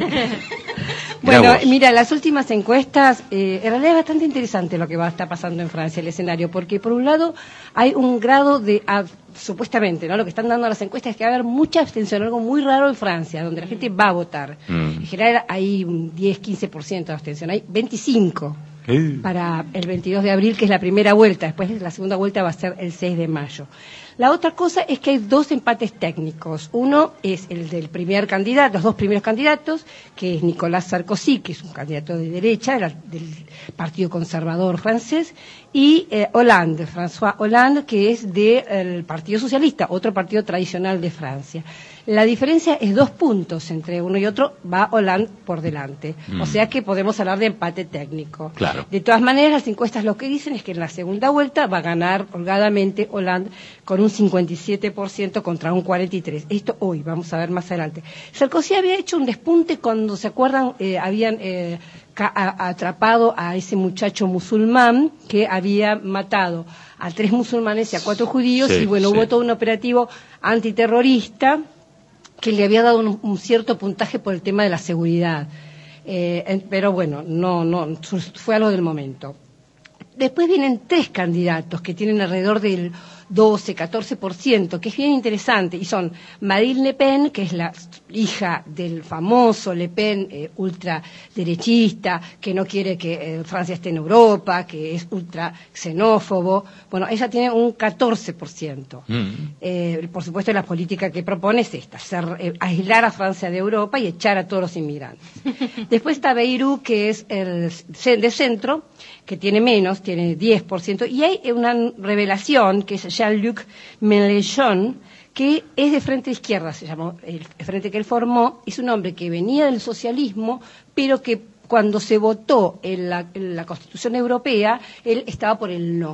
Bueno, mira, las últimas encuestas, eh, en realidad es bastante interesante lo que va a estar pasando en Francia, el escenario, porque por un lado hay un grado de, ah, supuestamente, ¿no? Lo que están dando las encuestas es que va a haber mucha abstención, algo muy raro en Francia, donde la gente va a votar. Mm. En general hay un diez, quince por ciento de abstención, hay veinticinco ¿Eh? Para el veintidós de abril, que es la primera vuelta, después la segunda vuelta va a ser el seis de mayo. La otra cosa es que hay dos empates técnicos. Uno es el del primer candidato, los dos primeros candidatos, que es Nicolas Sarkozy, que es un candidato de derecha, del, del Partido Conservador francés, y eh, Hollande, François Hollande, que es del Partido Socialista, otro partido tradicional de Francia. La diferencia es dos puntos entre uno y otro, va Hollande por delante. Mm. O sea que podemos hablar de empate técnico. Claro. De todas maneras, las encuestas lo que dicen es que en la segunda vuelta va a ganar holgadamente Hollande con un cincuenta y siete por ciento contra un cuarenta y tres por ciento. Esto hoy, vamos a ver más adelante. Sarkozy había hecho un despunte cuando, ¿se acuerdan? Eh, habían eh, ca- a- atrapado a ese muchacho musulmán que había matado a tres musulmanes y a cuatro judíos, sí, y bueno, sí. hubo todo un operativo antiterrorista que le había dado un, un cierto puntaje por el tema de la seguridad. Eh, en, pero bueno, no, no, fue algo del momento. Después vienen tres candidatos que tienen alrededor del doce, catorce por ciento, que es bien interesante, y son Marine Le Pen, que es la hija del famoso Le Pen, eh, ultraderechista, que no quiere que eh, Francia esté en Europa, que es ultra xenófobo. Bueno, ella tiene un catorce por ciento. Mm. Eh, por supuesto, la política que propone es esta, ser, eh, aislar a Francia de Europa y echar a todos los inmigrantes. Después está Bayrou, que es el de centro, que tiene menos, tiene diez por ciento, y hay una revelación que es Jean-Luc Mélenchon, que es de Frente Izquierda, se llamó, el frente que él formó, es un hombre que venía del socialismo, pero que cuando se votó en la, en la Constitución Europea, él estaba por el no.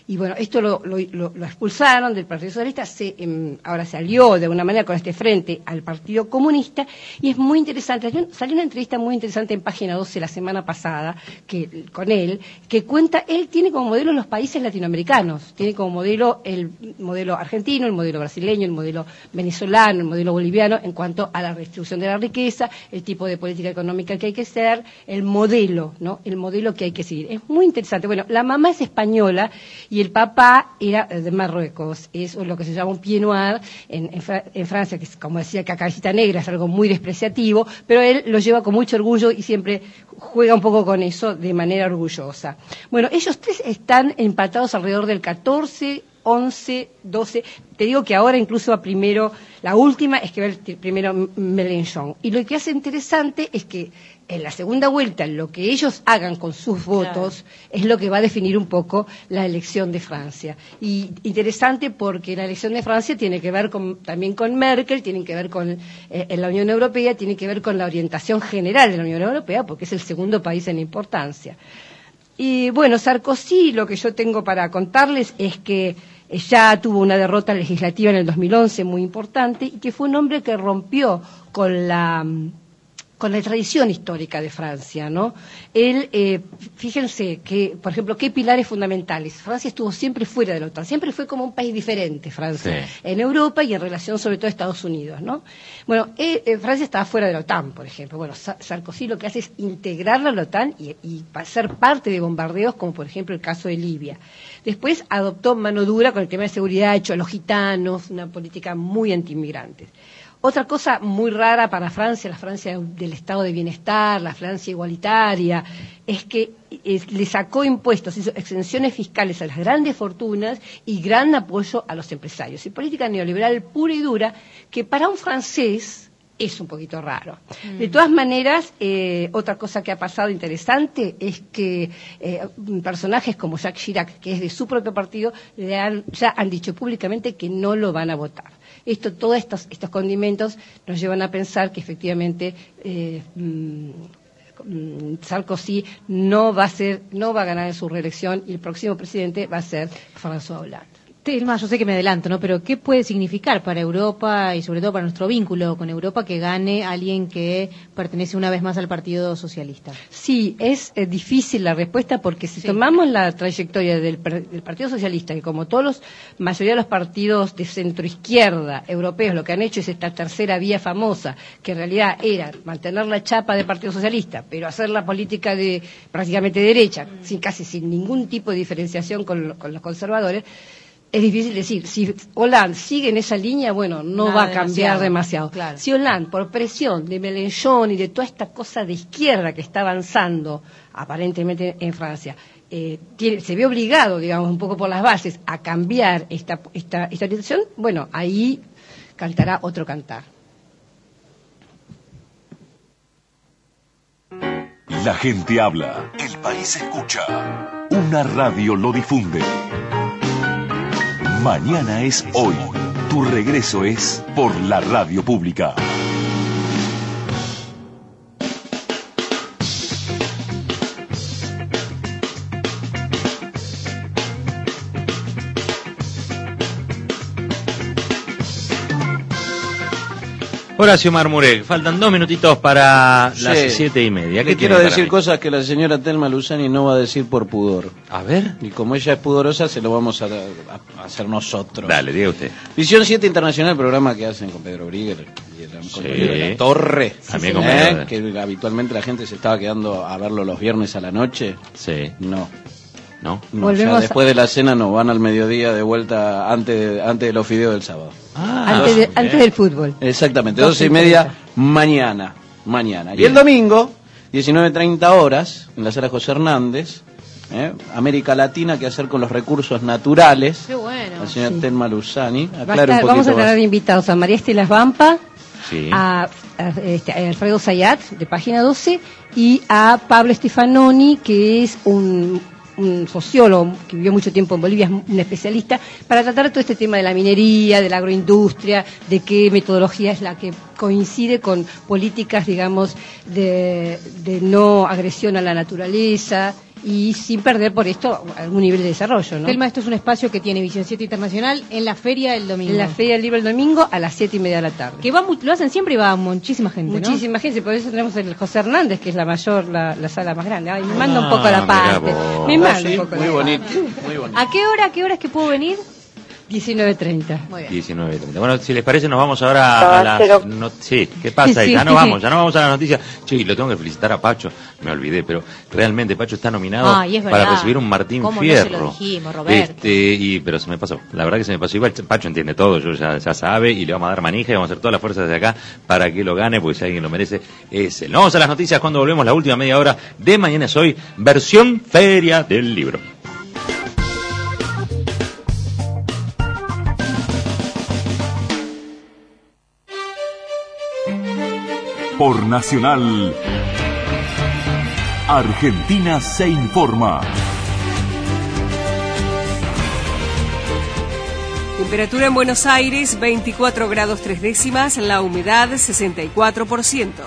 Y bueno, esto lo, lo, lo, lo expulsaron del Partido Socialista, se, eh, ahora se alió de alguna manera con este frente al Partido Comunista, y es muy interesante. Salió una entrevista muy interesante en Página doce la semana pasada que, con él, que cuenta, él tiene como modelo los países latinoamericanos, tiene como modelo el modelo argentino, el modelo brasileño, el modelo venezolano, el modelo boliviano, en cuanto a la redistribución de la riqueza, el tipo de política económica que hay que hacer, el modelo, ¿no? El modelo que hay que seguir. Es muy interesante. Bueno, la mamá es española y el papá era de Marruecos, es lo que se llama un pied noir en, en, Fra en Francia, que es, como decía, que cabecita negra, es algo muy despreciativo, pero él lo lleva con mucho orgullo y siempre juega un poco con eso de manera orgullosa. Bueno, ellos tres están empatados alrededor del catorce, once, doce. Te digo que ahora incluso va primero, la última es que va el primero Mélenchon. Y lo que hace interesante es que en la segunda vuelta lo que ellos hagan con sus votos claro. es lo que va a definir un poco la elección de Francia. Y interesante porque la elección de Francia tiene que ver con, también con Merkel, tiene que ver con eh, la Unión Europea, tiene que ver con la orientación general de la Unión Europea, porque es el segundo país en importancia. Y bueno, Sarkozy, lo que yo tengo para contarles es que ya tuvo una derrota legislativa en el dos mil once muy importante y que fue un hombre que rompió con la con la tradición histórica de Francia, ¿no? Él, eh, fíjense que, por ejemplo, qué pilares fundamentales. Francia estuvo siempre fuera de la OTAN, siempre fue como un país diferente, Francia, sí. en Europa y en relación sobre todo a Estados Unidos, ¿no? Bueno, eh, eh, Francia estaba fuera de la OTAN, por ejemplo. Bueno, Sa Sarkozy lo que hace es integrarla a la OTAN y, y ser parte de bombardeos, como por ejemplo el caso de Libia. Después adoptó mano dura con el tema de seguridad, hecho a los gitanos, una política muy antiinmigrantes. Otra cosa muy rara para Francia, la Francia del estado de bienestar, la Francia igualitaria, es que es, le sacó impuestos, hizo exenciones fiscales a las grandes fortunas y gran apoyo a los empresarios. Y política neoliberal pura y dura, que para un francés es un poquito raro. Mm. De todas maneras, eh, otra cosa que ha pasado interesante es que eh, personajes como Jacques Chirac, que es de su propio partido, le han, ya han dicho públicamente que no lo van a votar. Esto, todos estos, estos condimentos nos llevan a pensar que efectivamente eh, mm, Sarkozy no va a ser, no va a ganar en su reelección y el próximo presidente va a ser François Hollande. Telma, yo sé que me adelanto, ¿no? Pero ¿qué puede significar para Europa y sobre todo para nuestro vínculo con Europa que gane alguien que pertenece una vez más al Partido Socialista? Sí, es eh, difícil la respuesta porque si sí. tomamos la trayectoria del, del Partido Socialista, que como todos los, mayoría de los partidos de centroizquierda europeos lo que han hecho es esta tercera vía famosa, que en realidad era mantener la chapa del Partido Socialista, pero hacer la política de prácticamente derecha, mm. sin, casi sin ningún tipo de diferenciación con, con los conservadores. Es difícil decir, si Hollande sigue en esa línea, bueno, no Nada va a cambiar demasiado. demasiado. Claro. Si Hollande, por presión de Mélenchon y de toda esta cosa de izquierda que está avanzando aparentemente en Francia, eh, tiene, se ve obligado, digamos, un poco por las bases, a cambiar esta, esta, esta dirección, bueno, ahí cantará otro cantar. La gente habla, el país escucha, una radio lo difunde. Mañana es hoy. Tu regreso es por la radio pública. Horacio Marmurek, faltan dos minutitos para sí. las siete y media. Le quiero decir mí? cosas que la señora Telma Luzani no va a decir por pudor. A ver. Y como ella es pudorosa, se lo vamos a, a, a hacer nosotros. Dale, diga usted. Visión siete Internacional, programa que hacen con Pedro Briguer y el sí. de la Torre. También sí, con ¿eh? Pedro. Que habitualmente la gente se estaba quedando a verlo los viernes a la noche. Sí. No. ¿No? No, ya después a... de la cena no, van al mediodía de vuelta antes, antes de los fideos del sábado. Ah, antes, de, antes del fútbol. Exactamente, doce y media mañana. Mañana. Bien. Y el domingo, diecinueve treinta horas, en la sala José Hernández, ¿eh? América Latina, ¿qué hacer con los recursos naturales? Qué bueno. La señora sí. Telma Luzani. Aclara un vamos a tener más. invitados a María Estela Vampa, sí. a, a, este, a Alfredo Zayat, de Página doce, y a Pablo Stefanoni, que es un... un sociólogo que vivió mucho tiempo en Bolivia, es un especialista, para tratar todo este tema de la minería, de la agroindustria, de qué metodología es la que coincide con políticas, digamos, de, de no agresión a la naturaleza y sin perder por esto algún nivel de desarrollo, ¿no? Telma, esto es un espacio que tiene Visión siete Internacional en la Feria del Domingo. En la Feria del Libro el domingo a las siete y media de la tarde. Que va, lo hacen siempre y va muchísima gente, ¿no? Muchísima gente, por eso tenemos el José Hernández, que es la mayor, la, la sala más grande. Ay, me manda un poco la parte. Me manda sí, un poco muy la bonito, parte. muy bonito. ¿A qué hora, a qué hora es que puedo venir? diecinueve treinta. Muy bien. diecinueve treinta. Bueno, si les parece, nos vamos ahora a las... No, sí, ¿qué pasa? Sí. Ya no vamos, ya no vamos a la noticia. Che, lo tengo que felicitar a Pacho, me olvidé, pero realmente Pacho está nominado Ay, es para verdad. recibir un Martín ¿Cómo Fierro. no se lo dijimos, Roberto? Este, y, pero se me pasó, la verdad que se me pasó. Igual Pacho entiende todo, yo ya, ya sabe, y le vamos a dar manija y vamos a hacer todas las fuerzas de acá para que lo gane, porque si alguien lo merece, es él. Vamos a las noticias cuando volvemos, la última media hora de Mañana es Hoy, versión Feria del Libro. Por Nacional, Argentina se informa. Temperatura en Buenos Aires, veinticuatro grados tres décimas, la humedad sesenta y cuatro por ciento.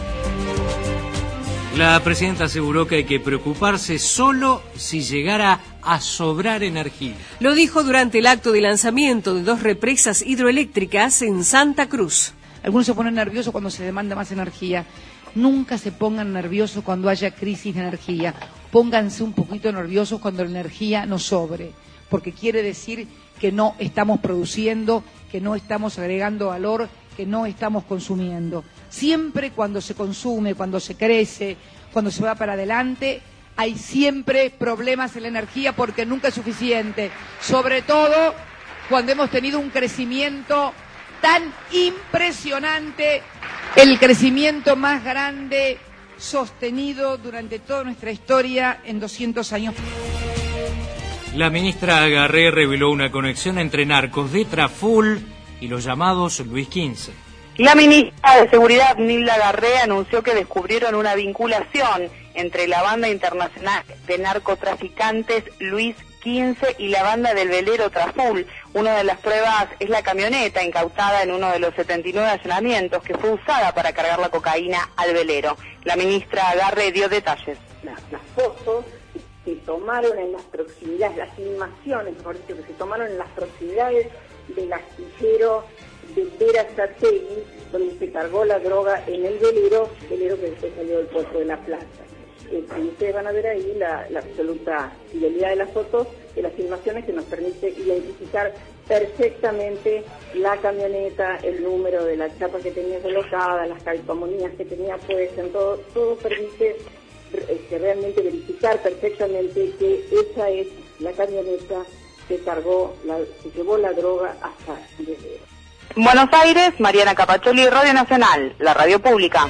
La presidenta aseguró que hay que preocuparse solo si llegara a sobrar energía. Lo dijo durante el acto de lanzamiento de dos represas hidroeléctricas en Santa Cruz. Algunos se ponen nerviosos cuando se demanda más energía. Nunca se pongan nerviosos cuando haya crisis de energía. Pónganse un poquito nerviosos cuando la energía no sobre, porque quiere decir que no estamos produciendo, que no estamos agregando valor, que no estamos consumiendo. Siempre cuando se consume, cuando se crece, cuando se va para adelante, hay siempre problemas en la energía porque nunca es suficiente. Sobre todo cuando hemos tenido un crecimiento tan impresionante, el crecimiento más grande sostenido durante toda nuestra historia en doscientos años. La ministra Agarré reveló una conexión entre narcos de Traful y los llamados Luis quince. La ministra de Seguridad, Nilda Agarré, anunció que descubrieron una vinculación entre la banda internacional de narcotraficantes Luis quince y la banda del velero Traful. Una de las pruebas es la camioneta incautada en uno de los setenta y nueve allanamientos que fue usada para cargar la cocaína al velero. La ministra Agarré dio detalles. Las, las fotos que se tomaron en las proximidades, las filmaciones, mejor dicho, que se tomaron en las proximidades del astillero de Berazategui, donde se cargó la droga en el velero, velero que después salió del puerto de La Plata. Eh, y ustedes van a ver ahí la, la absoluta fidelidad de las fotos, de las filmaciones, que nos permite identificar perfectamente la camioneta, el número de la chapa que tenía colocada, las calcomanías que tenía puestas, todo, todo permite este, realmente verificar perfectamente que esa es la camioneta que cargó, la, que llevó la droga hasta el velero. Buenos Aires, Mariana Capacholi, Radio Nacional, la radio pública.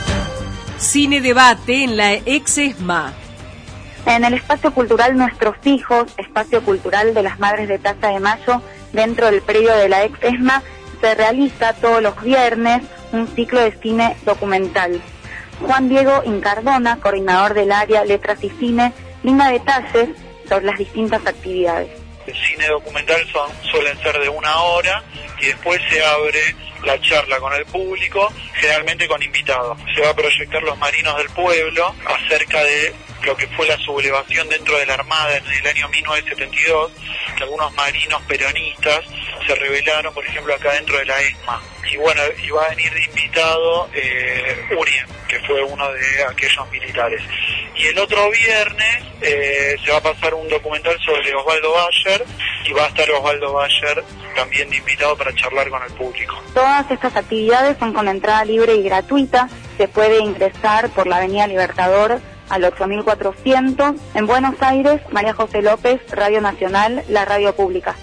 Cine debate en la ex ESMA. En el espacio cultural Nuestros Hijos, espacio cultural de las Madres de Plaza de Mayo, dentro del predio de la ex ESMA, se realiza todos los viernes un ciclo de cine documental. Juan Diego Incardona, coordinador del área Letras y Cine, brinda detalles sobre las distintas actividades. El cine documental son, suelen ser de una hora y después se abre la charla con el público, generalmente con invitados. Se va a proyectar Los Marinos del Pueblo acerca de lo que fue la sublevación dentro de la Armada en el año mil novecientos setenta y dos, que algunos marinos peronistas se rebelaron, por ejemplo, acá dentro de la ESMA. Y bueno, y va a venir de invitado eh, Urien, que fue uno de aquellos militares. Y el otro viernes eh, se va a pasar un documental sobre Osvaldo Bayer, y va a estar Osvaldo Bayer también de invitado para charlar con el público. Todas estas actividades son con entrada libre y gratuita. Se puede ingresar por la Avenida Libertador al ocho mil cuatrocientos. En Buenos Aires, María José López, Radio Nacional, la radio pública.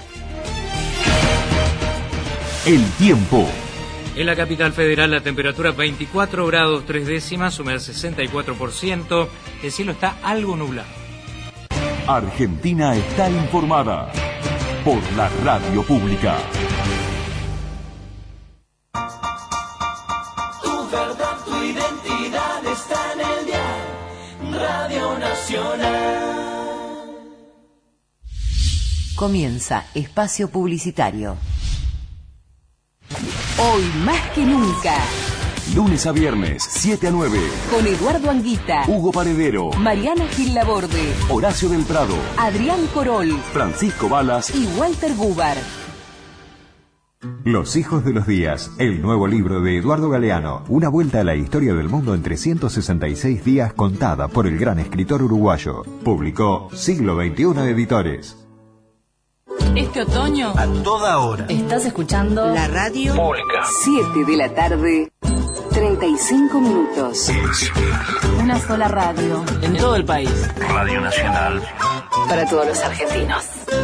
El tiempo. En la capital federal la temperatura veinticuatro grados tres décimas, humedad sesenta y cuatro por ciento, el cielo está algo nublado. Argentina está informada por la radio pública. Tu verdad, tu identidad está en el dial Radio Nacional. Comienza Espacio Publicitario. Hoy más que nunca, Lunes a viernes, siete a nueve. Con Eduardo Anguita, Hugo Paredero, Mariana Gil Laborde, Horacio del Prado, Adrián Corol, Francisco Balas y Walter Gubar. Los hijos de los días, el nuevo libro de Eduardo Galeano, una vuelta a la historia del mundo en trescientos sesenta y seis días contada por el gran escritor uruguayo. Publicó Siglo veintiuno Editores. Este otoño, A toda hora. estás escuchando La radio pública. siete de la tarde, treinta y cinco minutos. Una sola radio. En todo el país. Radio Nacional. Para todos los argentinos.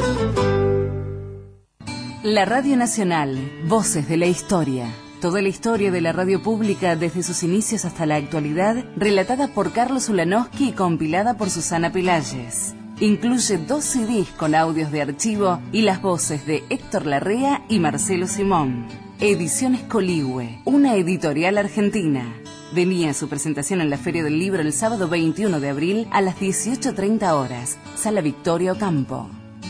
La Radio Nacional, Voces de la Historia. Toda la historia de la radio pública desde sus inicios hasta la actualidad, relatada por Carlos Ulanowski y compilada por Susana Pelayes. Incluye dos C Ds con audios de archivo y las voces de Héctor Larrea y Marcelo Simón. Ediciones Coligüe, una editorial argentina. Venía a su presentación en la Feria del Libro el sábado veintiuno de abril a las dieciocho treinta horas, Sala Victoria Ocampo.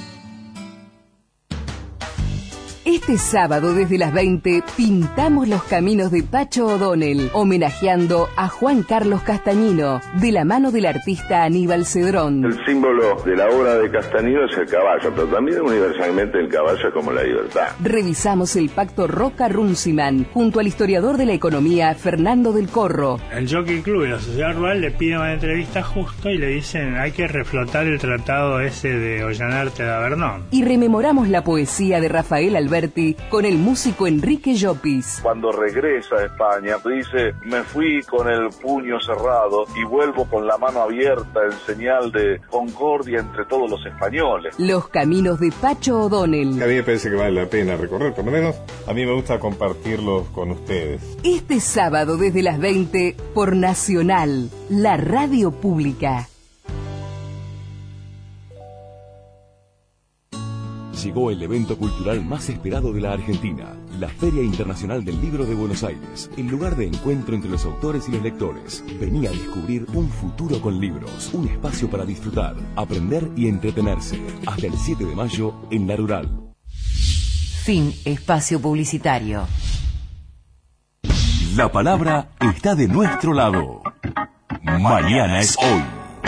Este sábado desde las veinte pintamos los caminos de Pacho O'Donnell, homenajeando a Juan Carlos Castañino, de la mano del artista Aníbal Cedrón. El símbolo de la obra de Castañino es el caballo, pero también universalmente el caballo es como la libertad. Revisamos el pacto Roca-Runciman junto al historiador de la economía Fernando del Corro. El Jockey Club y la Sociedad Rural le piden una entrevista justo y le dicen hay que reflotar el tratado ese de Ollanarte de Avernón. Y rememoramos la poesía de Rafael Alberti con el músico Enrique Llopis. Cuando regresa a España, dice, me fui con el puño cerrado y vuelvo con la mano abierta en señal de concordia entre todos los españoles. Los caminos de Pacho O'Donnell. A mí me parece que vale la pena recorrer, por lo menos a mí me gusta compartirlos con ustedes. Este sábado desde las veinte por Nacional, la radio pública. Llegó el evento cultural más esperado de la Argentina, la Feria Internacional del Libro de Buenos Aires, el lugar de encuentro entre los autores y los lectores. Vení a descubrir un futuro con libros, un espacio para disfrutar, aprender y entretenerse. Hasta el siete de mayo en La Rural. Fin espacio publicitario. La palabra está de nuestro lado. Mañana es hoy.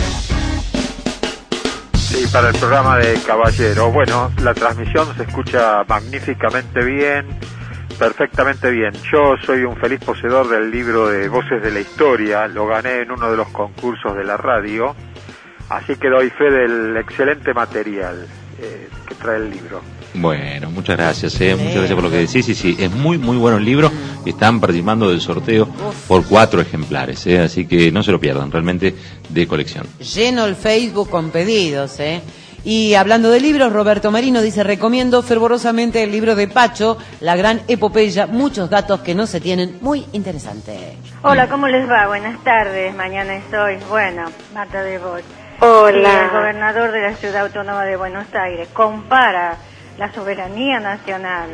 Sí, para el programa de Caballero. Bueno, la transmisión se escucha magníficamente bien, perfectamente bien. Yo soy un feliz poseedor del libro de Voces de la Historia, lo gané en uno de los concursos de la radio, así que doy fe del excelente material eh, que trae el libro. Bueno, muchas gracias, eh, muchas gracias por lo que decís. Sí, sí, es muy, muy bueno el libro. Están participando del sorteo por cuatro ejemplares, eh, así que no se lo pierdan, realmente de colección. Lleno el Facebook con pedidos, ¿eh? Y hablando de libros, Roberto Marino dice, recomiendo fervorosamente el libro de Pacho, La Gran Epopeya, muchos datos que no se tienen, muy interesante. Hola, ¿cómo les va? Buenas tardes, mañana estoy, bueno, Marta de Bosch. Hola. Y el gobernador de la Ciudad Autónoma de Buenos Aires compara la soberanía nacional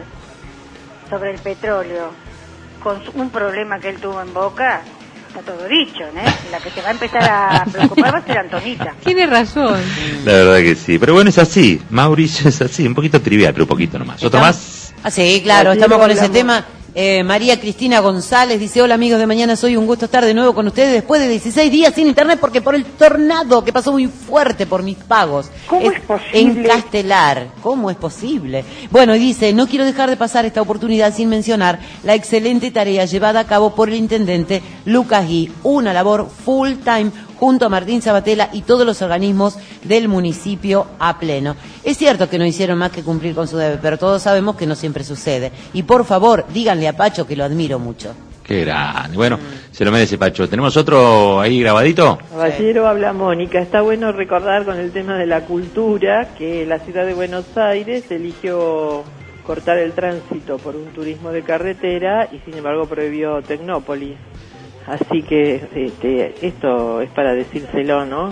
sobre el petróleo con un problema que él tuvo en Boca. Está todo dicho, ¿eh? La que se va a empezar a preocupar va a ser Antonita. Tiene razón. La verdad que sí, pero bueno, es así, Mauricio, es así, un poquito trivial, pero un poquito nomás. ¿Otro más? Ah, sí, claro, estamos con ese tema. Eh, María Cristina González dice, hola amigos de Mañana, soy un gusto estar de nuevo con ustedes después de dieciséis días sin internet porque por el tornado que pasó muy fuerte por mis pagos. ¿Cómo es, es posible? En Castelar, ¿cómo es posible? Bueno, y dice, no quiero dejar de pasar esta oportunidad sin mencionar la excelente tarea llevada a cabo por el intendente Lucas Gui, una labor full time junto a Martín Sabatella y todos los organismos del municipio a pleno. Es cierto que no hicieron más que cumplir con su deber, pero todos sabemos que no siempre sucede. Y por favor, díganle a Pacho que lo admiro mucho. Qué grande. Bueno, se lo merece Pacho. ¿Tenemos otro ahí grabadito? Caballero, habla Mónica. Está bueno recordar con el tema de la cultura que la ciudad de Buenos Aires eligió cortar el tránsito por un turismo de carretera y sin embargo prohibió Tecnópolis. Así que este, esto es para decírselo, ¿no?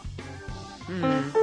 Mm.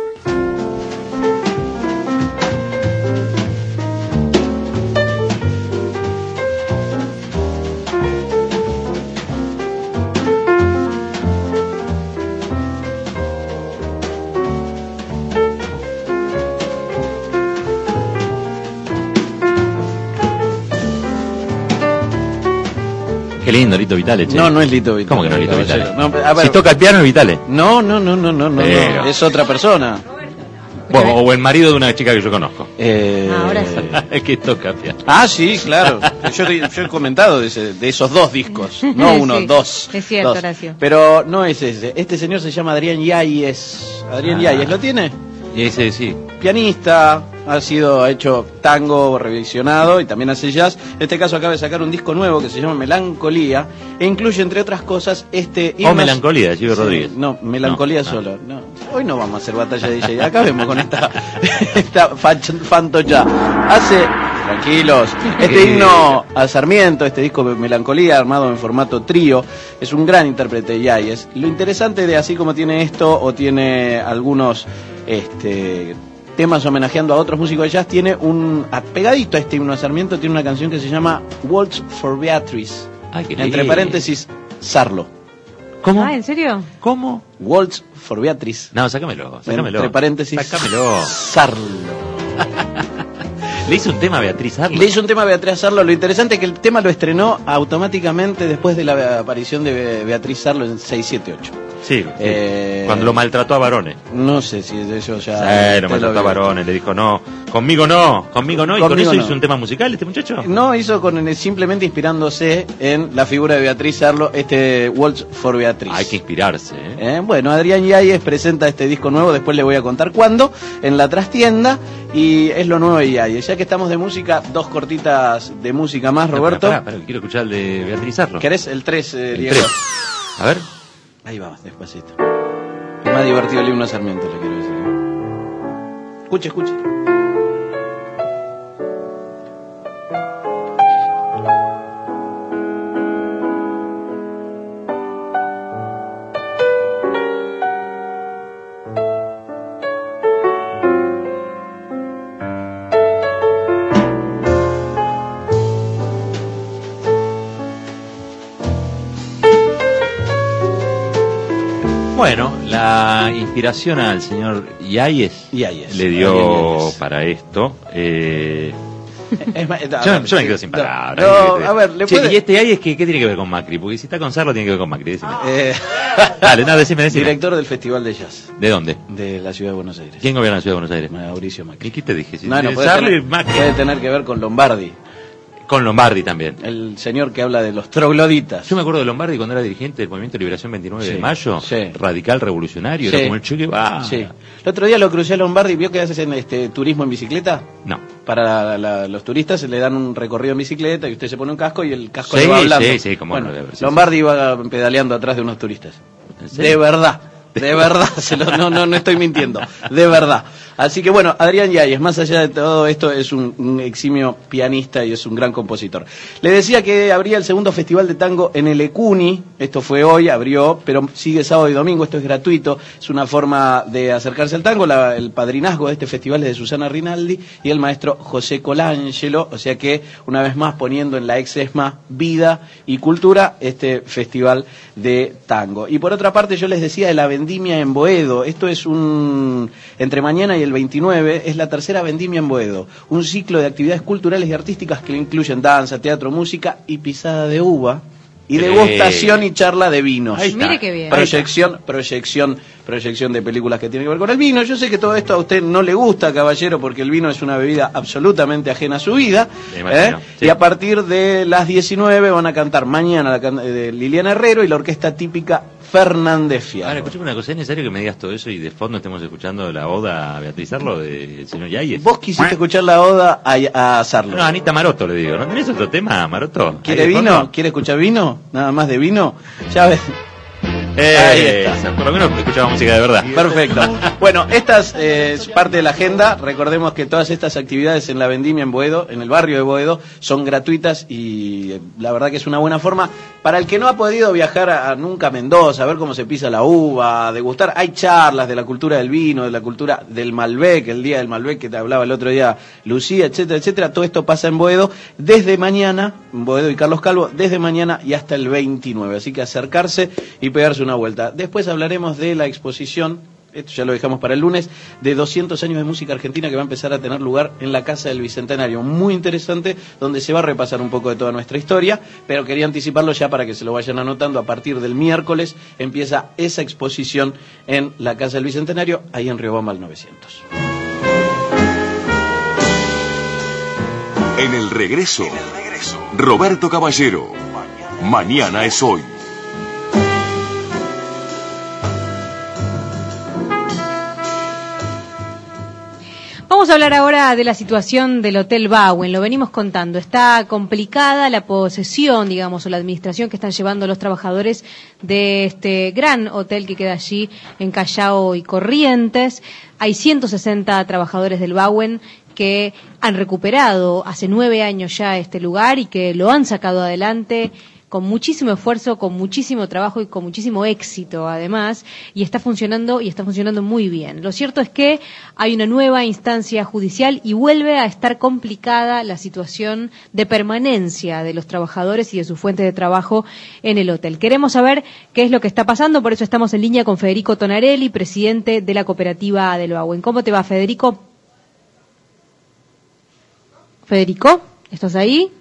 Qué lindo, Lito Vitale, che. No, no es Lito Vitale. ¿Cómo que no es Lito Vitale? No, a ver, si toca el piano es Vitale. No, no, no, no, no, no, Pero... no, es otra persona. Bueno, o el marido de una chica que yo conozco. Eh... Ah, ahora sí. Es que toca piano. Ah, sí, claro. Yo, yo he comentado de, ese, de esos dos discos. No uno, Sí, dos. es cierto, dos. Horacio. Pero no es ese. Este señor se llama Adrián Yáñez. Adrián Ah. Yáñez, ¿lo tiene? Ese sí. Pianista, ha sido, ha hecho tango revisionado y también hace jazz. En este caso acaba de sacar un disco nuevo que se llama Melancolía e incluye, entre otras cosas, este... O Melancolía, Gilbert Sí, Rodríguez. No, Melancolía No, solo. No. Hoy no vamos a hacer batalla de D J. Acabemos con esta, esta fan- fantoya. Hace... Tranquilos. Este himno a Sarmiento, este disco de Melancolía, armado en formato trío, es un gran intérprete de Yáñez. Lo interesante de así como tiene esto, o tiene algunos este, temas homenajeando a otros músicos de jazz, tiene un, pegadito a este himno a Sarmiento, tiene una canción que se llama Waltz for Beatrice. Ay, qué Entre lindo. paréntesis, Sarlo. ¿Cómo? Ah, ¿en serio? ¿Cómo? Waltz for Beatrice. No, sácamelo, sácamelo. Entre paréntesis, Sácamelo. Sarlo. Le hizo un tema a Beatriz Arlo. Le hizo un tema a Beatriz Arlo. Lo interesante es que el tema lo estrenó automáticamente después de la aparición de Be- Beatriz Arlo en seis siete ocho. Sí, sí. Eh, Cuando lo maltrató a varones. No sé si eso ya... Sí, usted lo maltrató lo a vio. varones, le dijo no, conmigo no, conmigo no, y con Conmigo eso no. hizo un tema musical este muchacho. No, hizo con simplemente inspirándose en la figura de Beatriz Arlo, este Waltz for Beatriz. Hay que inspirarse, ¿eh? Eh, bueno, Adrián Yáñez presenta este disco nuevo, después le voy a contar cuándo, en la trastienda, y es lo nuevo de Yáñez. Ya que estamos de música, dos cortitas de música más, Roberto. Pará, pará, pará, quiero escuchar el de Beatriz Arlo. ¿Querés el tres, eh, El Diego? tres. A ver. Ahí va, despacito. Es más divertido el himno a Sarmiento, le quiero decir. Escuche, escuche. Bueno, la inspiración al señor Yáñez Yáñez, le dio Yáñez. para esto. Eh, Es más, a yo, ver, yo me sí, quedo sin no, palabras. no, a ver, le Che, puede- ¿y este Yáñez qué, qué tiene que ver con Macri? Porque si está con Sarlo tiene que ver con Macri. Decime. Eh, Dale, no, decime, decime. Director del Festival de Jazz ¿De dónde? de la Ciudad de Buenos Aires. ¿Quién gobierna la ciudad de Buenos Aires? Mauricio Macri. ¿Y qué te dije? Si No, no, de puede Sarlo y tener, Macri. puede tener que ver con Lombardi, Con Lombardi también. el señor que habla de los trogloditas. Yo me acuerdo de Lombardi cuando era dirigente del Movimiento de Liberación veintinueve Sí, de mayo, sí. radical revolucionario, Sí. era como el Che Guevara. Sí. El otro día lo crucé a Lombardi, ¿vio que hacen este turismo en bicicleta? No. Para la- la- los turistas se le dan un recorrido en bicicleta y usted se pone un casco y el casco Sí, le va hablando. sí, sí, cómo bueno, no debe haber, sí, Lombardi iba pedaleando atrás de unos turistas. ¿En serio? De verdad. De verdad, se lo- no, no, no estoy mintiendo, de verdad. Así que bueno, Adrián Yáñez, más allá de todo esto, es un, un eximio pianista y es un gran compositor. Le decía que habría el segundo festival de tango en el Ecuni, esto fue hoy, abrió, pero sigue sábado y domingo, esto es gratuito, es una forma de acercarse al tango. La- el padrinazgo de este festival es de Susana Rinaldi y el maestro José Colangelo, o sea que una vez más poniendo en la ex ESMA vida y cultura este festival de tango. Y por otra parte yo les decía de la vendimia en Boedo, esto es un, entre mañana y el veintinueve, es la tercera vendimia en Boedo, un ciclo de actividades culturales y artísticas que incluyen danza, teatro, música y pisada de uva, y Eh. degustación y charla de vinos. Ahí está. Mire qué bien. Proyección, proyección, proyección de películas que tienen que ver con el vino. Yo sé que todo esto a usted no le gusta, caballero, porque el vino es una bebida absolutamente ajena a su vida. Me imagino, ¿eh? sí. Y a partir de las diecinueve van a cantar mañana la can- de Liliana Herrero y la orquesta típica Fernández Ahora, Fiano. escúchame una cosa, ¿es necesario que me digas todo eso y de fondo estemos escuchando la oda a Beatriz Arlo del señor Yáñez? Vos quisiste escuchar la oda a, a Sarlo. No, Anita Maroto le digo, ¿no tenés otro tema, Maroto? ¿Quiere Ahí de vino? fondo. ¿Quiere escuchar vino? Nada más de vino. Ya ves. Eh, Ahí está. por lo menos escuchaba música de verdad. Perfecto. Bueno, estas eh, es parte de la agenda. Recordemos que todas estas actividades en la vendimia en Boedo, en el barrio de Boedo, son gratuitas y eh, la verdad que es una buena forma. Para el que no ha podido viajar a, a nunca a Mendoza, a ver cómo se pisa la uva, a degustar, hay charlas de la cultura del vino, de la cultura del Malbec, el día del Malbec que te hablaba el otro día Lucía, etcétera, etcétera. Todo esto pasa en Boedo desde mañana, en Boedo y Carlos Calvo, desde mañana y hasta el veintinueve. Así que acercarse y pegarse una vuelta. Después hablaremos de la exposición esto ya lo dejamos para el lunes, de doscientos años de música argentina que va a empezar a tener lugar en la Casa del Bicentenario. Muy interesante, donde se va a repasar un poco de toda nuestra historia, pero quería anticiparlo ya para que se lo vayan anotando. A partir del miércoles empieza esa exposición en la Casa del Bicentenario, ahí en Riobamba al novecientos. En el regreso, Roberto Caballero. Mañana es hoy. Vamos a hablar ahora de la situación del Hotel Bauen. Lo venimos contando. Está complicada la posesión, digamos, o la administración que están llevando los trabajadores de este gran hotel que queda allí en Callao y Corrientes. Hay ciento sesenta trabajadores del Bauen que han recuperado hace nueve años ya este lugar y que lo han sacado adelante con muchísimo esfuerzo, con muchísimo trabajo y con muchísimo éxito además, y está funcionando y está funcionando muy bien. Lo cierto es que hay una nueva instancia judicial y vuelve a estar complicada la situación de permanencia de los trabajadores y de su fuente de trabajo en el hotel. Queremos saber qué es lo que está pasando, por eso estamos en línea con Federico Tonarelli, presidente de la cooperativa del Bauen. ¿Cómo te va, Federico? Federico, ¿estás ahí?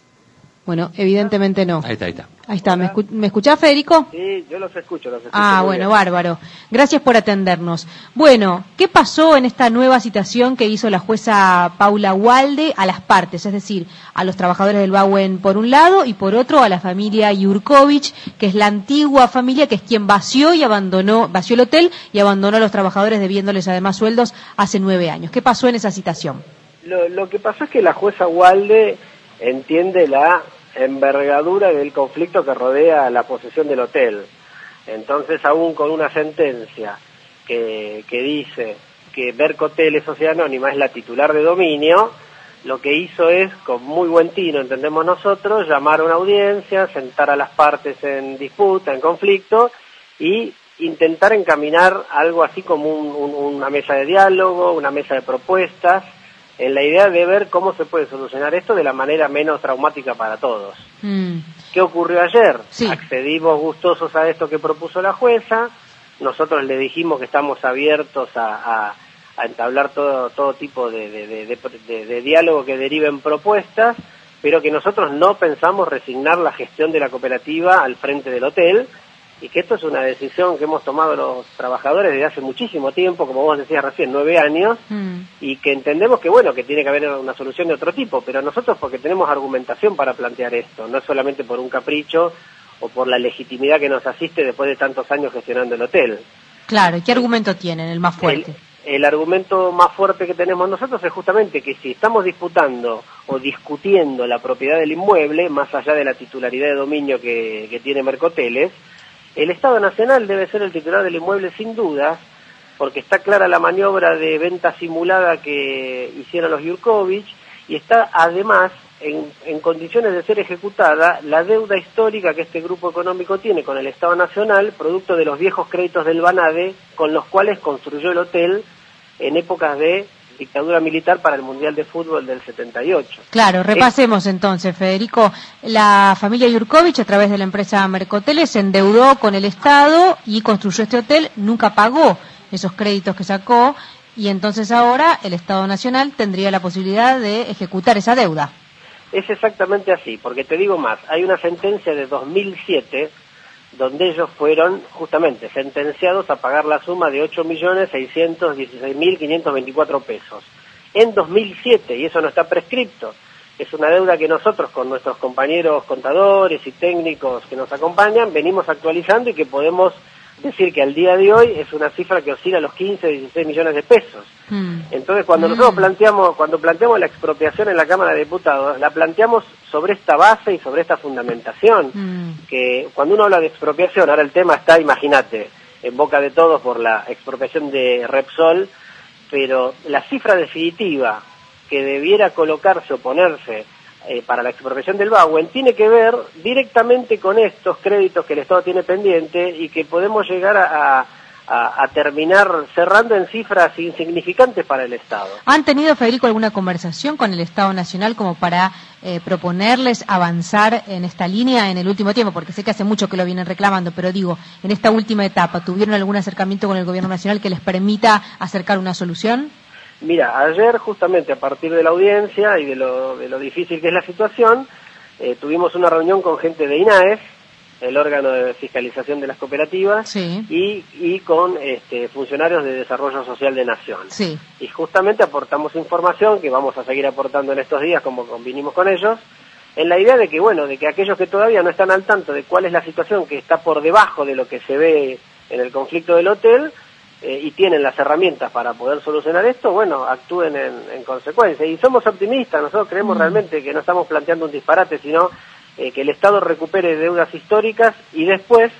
Bueno, evidentemente no. Ahí está, ahí está. Ahí está. ¿Me, escu- ¿Me escuchás, Federico? Sí, yo los escucho, los escucho. Ah, muy bueno, bien. bárbaro. Gracias por atendernos. Bueno, ¿qué pasó en esta nueva citación que hizo la jueza Paula Walde a las partes? Es decir, a los trabajadores del Bauen por un lado y por otro a la familia Yurkovich, que es la antigua familia que es quien vació y abandonó, vació el hotel y abandonó a los trabajadores debiéndoles además sueldos hace nueve años. ¿Qué pasó en esa citación? Lo, lo que pasó es que la jueza Walde entiende la envergadura del conflicto que rodea la posesión del hotel. Entonces, aún con una sentencia que, que dice que Mercotel es sociedad anónima, es la titular de dominio, lo que hizo es, con muy buen tino, entendemos nosotros, llamar a una audiencia, sentar a las partes en disputa, en conflicto, y intentar encaminar algo así como un, un, una mesa de diálogo, una mesa de propuestas, en la idea de ver cómo se puede solucionar esto de la manera menos traumática para todos. Mm. ¿Qué ocurrió ayer? Sí. Accedimos gustosos a esto que propuso la jueza, nosotros le dijimos que estamos abiertos a, a, a entablar todo, todo tipo de, de, de, de, de, de diálogo que derive en propuestas, pero que nosotros no pensamos resignar la gestión de la cooperativa al frente del hotel, y que esto es una decisión que hemos tomado los trabajadores desde hace muchísimo tiempo, como vos decías recién, nueve años, mm. y que entendemos que, bueno, que tiene que haber una solución de otro tipo, pero nosotros porque tenemos argumentación para plantear esto, no solamente por un capricho o por la legitimidad que nos asiste después de tantos años gestionando el hotel. Claro, ¿y qué argumento tienen, el más fuerte? El, el argumento más fuerte que tenemos nosotros es justamente que si estamos disputando o discutiendo la propiedad del inmueble, más allá de la titularidad de dominio que, que tiene Mercoteles, el Estado Nacional debe ser el titular del inmueble sin dudas, porque está clara la maniobra de venta simulada que hicieron los Yurkovich, y está además en, en condiciones de ser ejecutada la deuda histórica que este grupo económico tiene con el Estado Nacional, producto de los viejos créditos del Banade, con los cuales construyó el hotel en épocas de dictadura militar para el Mundial de Fútbol del setenta y ocho. Claro, repasemos eh, entonces, Federico. La familia Yurkovich, a través de la empresa Mercoteles, se endeudó con el Estado y construyó este hotel, nunca pagó esos créditos que sacó, y entonces ahora el Estado Nacional tendría la posibilidad de ejecutar esa deuda. Es exactamente así, porque te digo más, hay una sentencia de dos mil siete donde ellos fueron justamente sentenciados a pagar la suma de ocho millones seiscientos dieciséis mil quinientos veinticuatro pesos. En dos mil siete, y eso no está prescripto, es una deuda que nosotros con nuestros compañeros contadores y técnicos que nos acompañan venimos actualizando y que podemos decir que al día de hoy es una cifra que oscila a los quince, dieciséis millones de pesos. Mm. Entonces, cuando mm. nosotros planteamos, cuando planteamos la expropiación en la Cámara de Diputados, la planteamos sobre esta base y sobre esta fundamentación, mm. que cuando uno habla de expropiación, ahora el tema está, imagínate, en boca de todos por la expropiación de Repsol, pero la cifra definitiva que debiera colocarse o ponerse Eh, para la expropiación del Bauen tiene que ver directamente con estos créditos que el Estado tiene pendiente y que podemos llegar a, a, a, a terminar cerrando en cifras insignificantes para el Estado. ¿Han tenido, Federico, alguna conversación con el Estado Nacional como para eh, proponerles avanzar en esta línea en el último tiempo? Porque sé que hace mucho que lo vienen reclamando, pero digo, en esta última etapa, ¿tuvieron algún acercamiento con el Gobierno Nacional que les permita acercar una solución? Mira, ayer justamente a partir de la audiencia y de lo, de lo difícil que es la situación, eh, tuvimos una reunión con gente de INAES, el órgano de fiscalización de las cooperativas, sí. y, y con este, funcionarios de Desarrollo Social de Nación. Sí. Y justamente aportamos información que vamos a seguir aportando en estos días, como convinimos con ellos, en la idea de que, bueno, de que aquellos que todavía no están al tanto de cuál es la situación que está por debajo de lo que se ve en el conflicto del hotel, eh, y tienen las herramientas para poder solucionar esto, bueno, actúen en, en consecuencia. Y somos optimistas, nosotros creemos mm. realmente que no estamos planteando un disparate, sino Eh, que el Estado recupere deudas históricas y después,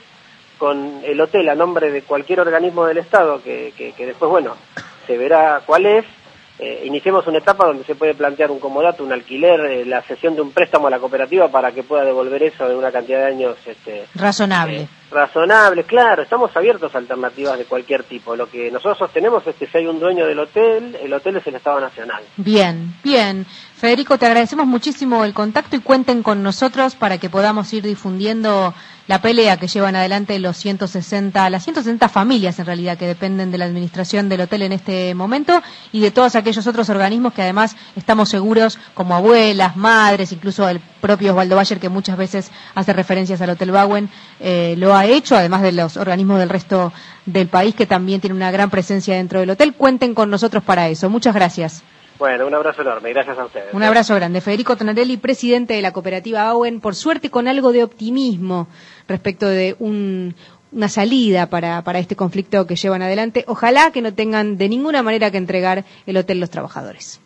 con el hotel a nombre de cualquier organismo del Estado, que, que, que después, bueno, se verá cuál es, eh, iniciemos una etapa donde se puede plantear un comodato, un alquiler, eh, la cesión de un préstamo a la cooperativa para que pueda devolver eso en una cantidad de años este, razonable. Eh, razonable, claro, estamos abiertos a alternativas de cualquier tipo. Lo que nosotros sostenemos es que si hay un dueño del hotel, el hotel es el Estado Nacional. Bien, bien. Federico, te agradecemos muchísimo el contacto y cuenten con nosotros para que podamos ir difundiendo la pelea que llevan adelante los ciento sesenta, las ciento sesenta familias en realidad que dependen de la administración del hotel en este momento y de todos aquellos otros organismos que además estamos seguros, como abuelas, madres, incluso el propio Osvaldo Bayer, que muchas veces hace referencias al Hotel Bauen, eh, lo ha hecho, además de los organismos del resto del país que también tienen una gran presencia dentro del hotel. Cuenten con nosotros para eso. Muchas gracias. Bueno, un abrazo enorme, gracias a ustedes. Un abrazo grande. Federico Tonarelli, presidente de la cooperativa Bauen, por suerte con algo de optimismo respecto de un, una salida para, para este conflicto que llevan adelante. Ojalá que no tengan de ninguna manera que entregar el hotel los trabajadores.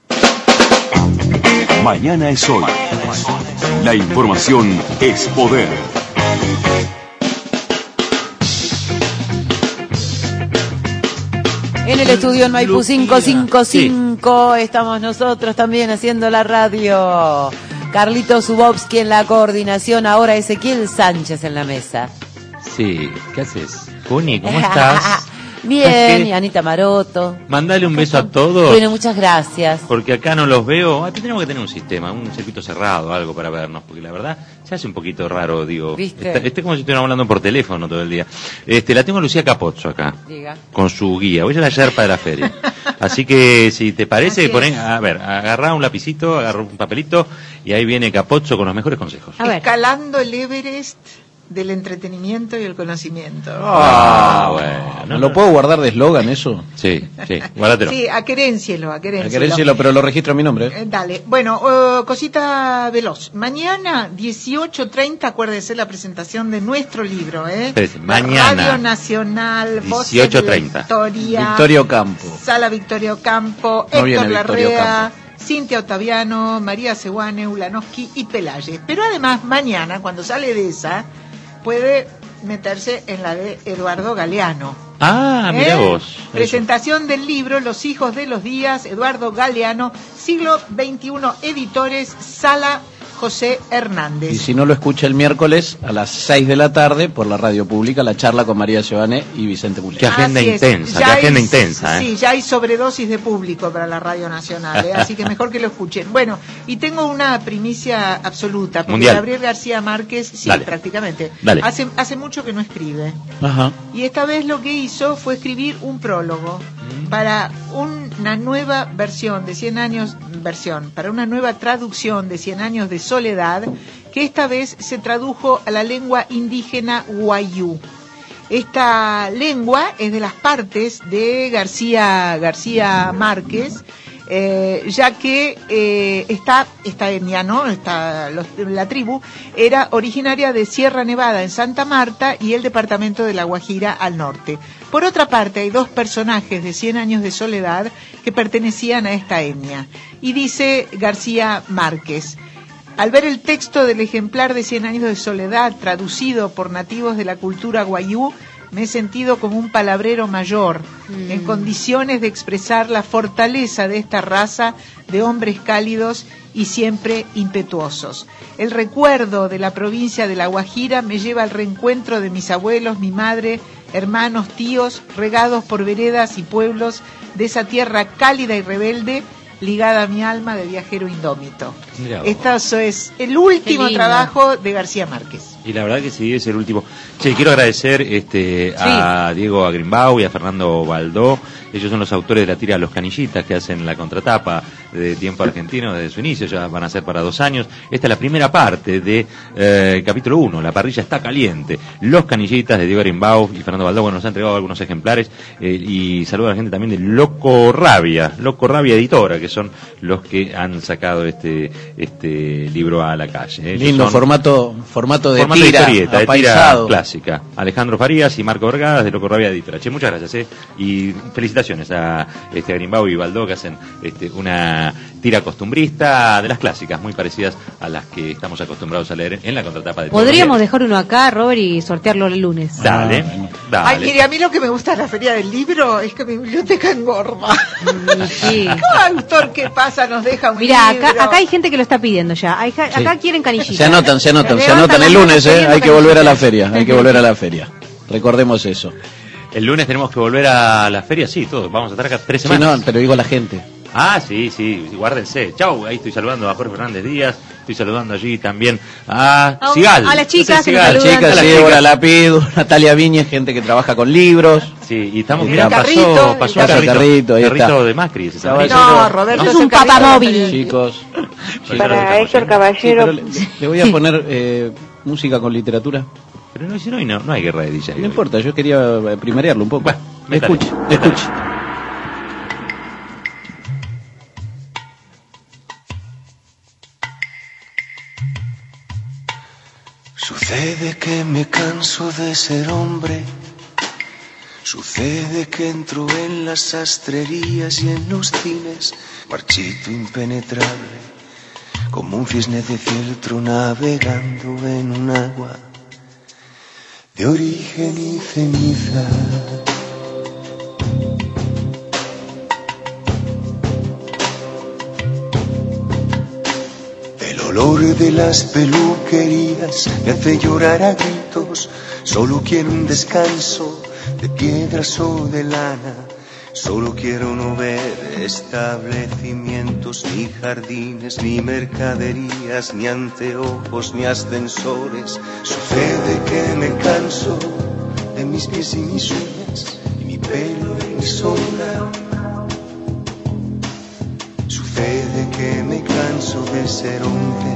Mañana es hoy. La información es poder. En el estudio en Maipú cinco cinco cinco sí. Estamos nosotros también haciendo la radio. Carlito Zubovsky en la coordinación, ahora Ezequiel Sánchez en la mesa. Sí, ¿qué haces? Juni, ¿cómo estás? Bien, y Anita Maroto. Mandale un beso a todos. Bueno, muchas gracias. Porque acá no los veo. Ah, tenemos que tener un sistema, un circuito cerrado, algo para vernos, porque la verdad se hace un poquito raro, digo. ¿Viste? Está, este es como si estuviéramos hablando por teléfono todo el día. Este, la tengo a Lucía Capozzo acá. Diga. Con su guía. Hoy es la yerpa de la feria. Así que, si te parece, ponen, a ver, agarrá un lapicito, agarrá un papelito, y ahí viene Capozzo con los mejores consejos. A ver. Escalando el Everest del entretenimiento y el conocimiento. Ah, bueno. ¿No lo puedo guardar de eslogan eso? Sí, sí, guárdatelo. Sí, aqueréncielo, aqueréncielo. Aqueréncielo, pero lo registro a mi nombre. Eh, dale. Bueno, uh, cosita veloz. Mañana, dieciocho treinta, acuérdese la presentación de nuestro libro, ¿eh? Espérese, mañana. Radio Nacional, dieciocho treinta. Victoria. Victorio Campo. Sala Victorio Campo, No Héctor Larrea. Campo. Cintia Ottaviano, María Seguane, Ulanowski y Pelayes. Pero además, mañana, cuando sale de esa, puede meterse en la de Eduardo Galeano. Ah, mira ¿Eh? vos. Presentación del libro Los hijos de los días, Eduardo Galeano, siglo veintiuno, editores, Sala José Hernández. Y si no lo escucha el miércoles a las seis de la tarde por la radio pública, la charla con María Giovanni y Vicente Mulé. Qué agenda Así intensa, qué agenda hay, intensa. Sí, ¿eh? ya hay sobredosis de público para la Radio Nacional, ¿eh? Así que mejor que lo escuchen. Bueno, y tengo una primicia absoluta, porque Mundial. Gabriel García Márquez, sí, Dale. prácticamente, Dale. Hace, hace mucho que no escribe. Ajá. Y esta vez lo que hizo fue escribir un prólogo para una nueva versión de cien años, versión, para una nueva traducción de Cien años de soledad, que esta vez se tradujo a la lengua indígena Wayuu. Esta lengua es de las partes de García, García Márquez, eh, ya que eh, esta, esta etnia, ¿no? Esta, los, la tribu era originaria de Sierra Nevada en Santa Marta y el departamento de La Guajira al norte. Por otra parte, hay dos personajes de Cien años de soledad que pertenecían a esta etnia. Y dice García Márquez: al ver el texto del ejemplar de Cien años de soledad traducido por nativos de la cultura Wayuu, me he sentido como un palabrero mayor, mm. en condiciones de expresar la fortaleza de esta raza de hombres cálidos y siempre impetuosos. El recuerdo de la provincia de La Guajira me lleva al reencuentro de mis abuelos, mi madre, hermanos, tíos, regados por veredas y pueblos de esa tierra cálida y rebelde, ligada a mi alma de viajero indómito. Esto es el último trabajo de García Márquez. Y la verdad que sí, es el último. Che, quiero agradecer este, a sí. Diego Agrimbau y a Fernando Baldó. Ellos son los autores de la tira Los Canillitas, que hacen la contratapa de Tiempo Argentino desde su inicio, ya van a ser para dos años. Esta es la primera parte de eh, capítulo uno, La parrilla está caliente. Los Canillitas de Diego Agrimbau y Fernando Baldó, bueno, nos han entregado algunos ejemplares, eh, y saludo a la gente también de Loco Rabia, Loco Rabia Editora, que son los que han sacado este este libro a la calle. Ellos Lindo son, formato formato de formato tira, de historieta, de tira apaisado. clásica. Alejandro Farías y Marco Vergadas de Loco Rabia Editora. Che, muchas gracias, eh, y felicitaciones a este Agrimbau y Baldó, que hacen este, una tira costumbrista de las clásicas, muy parecidas a las que estamos acostumbrados a leer en la contratapa de Podríamos dejar uno acá, Robert, y sortearlo el lunes. Dale, dale. Ay, mire, a mí lo que me gusta de la Feria del Libro es que mi biblioteca engorda. Sí. Cada autor que pasa nos deja un Mirá, libro. acá, acá hay gente que lo está pidiendo ya. Hay, acá Sí. quieren canillitas. Se anotan, se anotan, se anotan el lunes, eh, hay que volver a la feria, hay que volver a la feria. Recordemos eso. El lunes tenemos que volver a la feria, sí, todos. Vamos a estar acá tres Sí, semanas. no, pero digo la gente. Ah, sí, sí, guárdense. Chau, ahí estoy saludando a Jorge Fernández Díaz, estoy saludando allí también a A- Sigal. a las chicas No sé, que Sigal. nos saludan. Chicas, A las sí, chicas. Débora Lapido, Natalia Viñez, gente que trabaja con libros. Sí, y estamos, El mirá, Carrito, pasó, pasó un el carrito, Carrito, ahí carrito está. de Macri. Ese Caballero. carrito. No, Roberto, Es es un el carrito papamóvil. Chicos, Para Héctor Caballero. sí, pero le, le voy a poner eh, música con literatura. Pero no, si no, hay- no, no hay guerra de D J. No importa, yo quería eh, primarearlo un poco. Bueno, métale, escuche, métale. escuche. Sucede que me canso de ser hombre. Sucede que entro en las sastrerías y en los cines, marchito impenetrable, como un cisne de fieltro navegando en un agua de origen y ceniza. El olor de las peluquerías me hace llorar a gritos. Solo quiero un descanso de piedras o de lana. Solo quiero no ver establecimientos, ni jardines, ni mercaderías, ni anteojos, ni ascensores. Sucede que me canso de mis pies y mis uñas, y mi pelo y mi sombra. Sucede que me canso de ser hombre.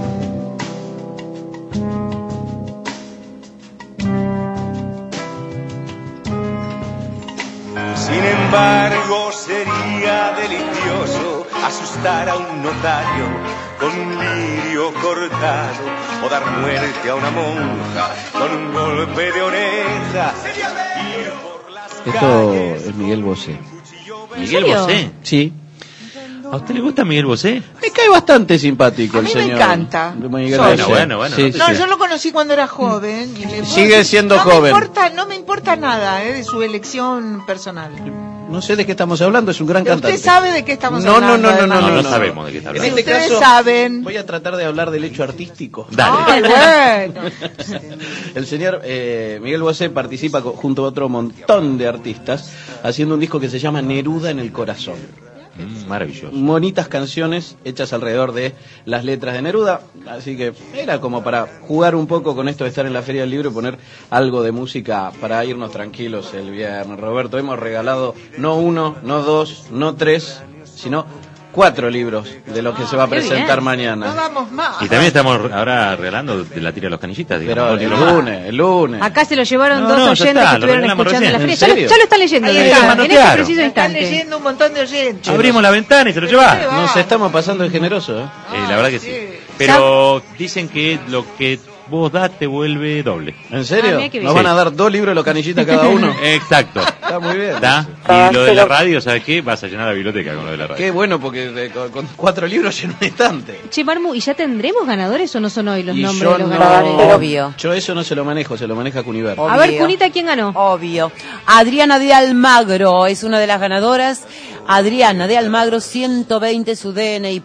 Sin embargo, sería delicioso asustar a un notario con un lirio cortado o dar muerte a una monja con un golpe de oreja. Ir por las Esto calles. es Miguel Bosé. ¿Miguel serio? Bosé? Sí. ¿A usted le gusta Miguel Bosé? Me cae bastante simpático A el mí me señor. encanta. Miguel Bueno, Bosé. bueno, bueno, Sí, no sí, te- No, sí. yo lo conocí cuando era joven. Y le puedo Sigue decir, siendo no joven. Me importa, no me importa nada eh, de su elección personal. No sé de qué estamos hablando, es un gran Usted cantante. sabe de qué estamos No, no, hablando. no, no, además. no, No, no, no sabemos de qué está En hablando. este Ustedes caso, saben. voy a tratar de hablar del hecho artístico. Dale. Ay, bueno. El señor eh, Miguel Bosé participa co- junto a otro montón de artistas haciendo un disco que se llama Neruda en el corazón. Mm, maravilloso. Bonitas canciones hechas alrededor de las letras de Neruda, así que era como para jugar un poco con esto de estar en la Feria del Libro y poner algo de música para irnos tranquilos el viernes. Roberto, hemos regalado no uno, no dos, no tres, sino cuatro libros de los que se va a qué presentar bien. mañana. No damos más. Y también estamos ahora regalando de la tira de los canillitas, digamos. Pero dos el libros más. lunes, el lunes. Acá se lo llevaron No, dos no, ya oyentes está, que lo estuvieron regalamos escuchando la recién. feria. ¿En Ya lo, serio? ya lo están leyendo Ahí en, está, esta- en este manotearon. preciso Están instante. leyendo un montón de oyentes. Abrimos la ventana y se lo lleva. Nos estamos pasando de generoso, ¿eh? Eh, la verdad que sí. sí. Pero dicen que lo que vos das te vuelve doble. ¿En serio? Ah, mira qué bien. ¿Nos van a dar dos libros de los canillitas cada uno? Exacto. Está muy bien. ¿Está? Y lo de la radio, ¿sabes qué? Vas a llenar la biblioteca con lo de la radio. Qué bueno, porque eh, con, con cuatro libros lleno un estante. Che, Marmu, ¿y ya tendremos ganadores o no son hoy los Y nombres yo de los no- ganadores? Obvio. Yo eso no se lo manejo, se lo maneja Cuniver. A ver, Cunita, ¿quién ganó? Obvio. Adriana de Almagro es una de las ganadoras. Adriana de Almagro, ciento veinte su D N I.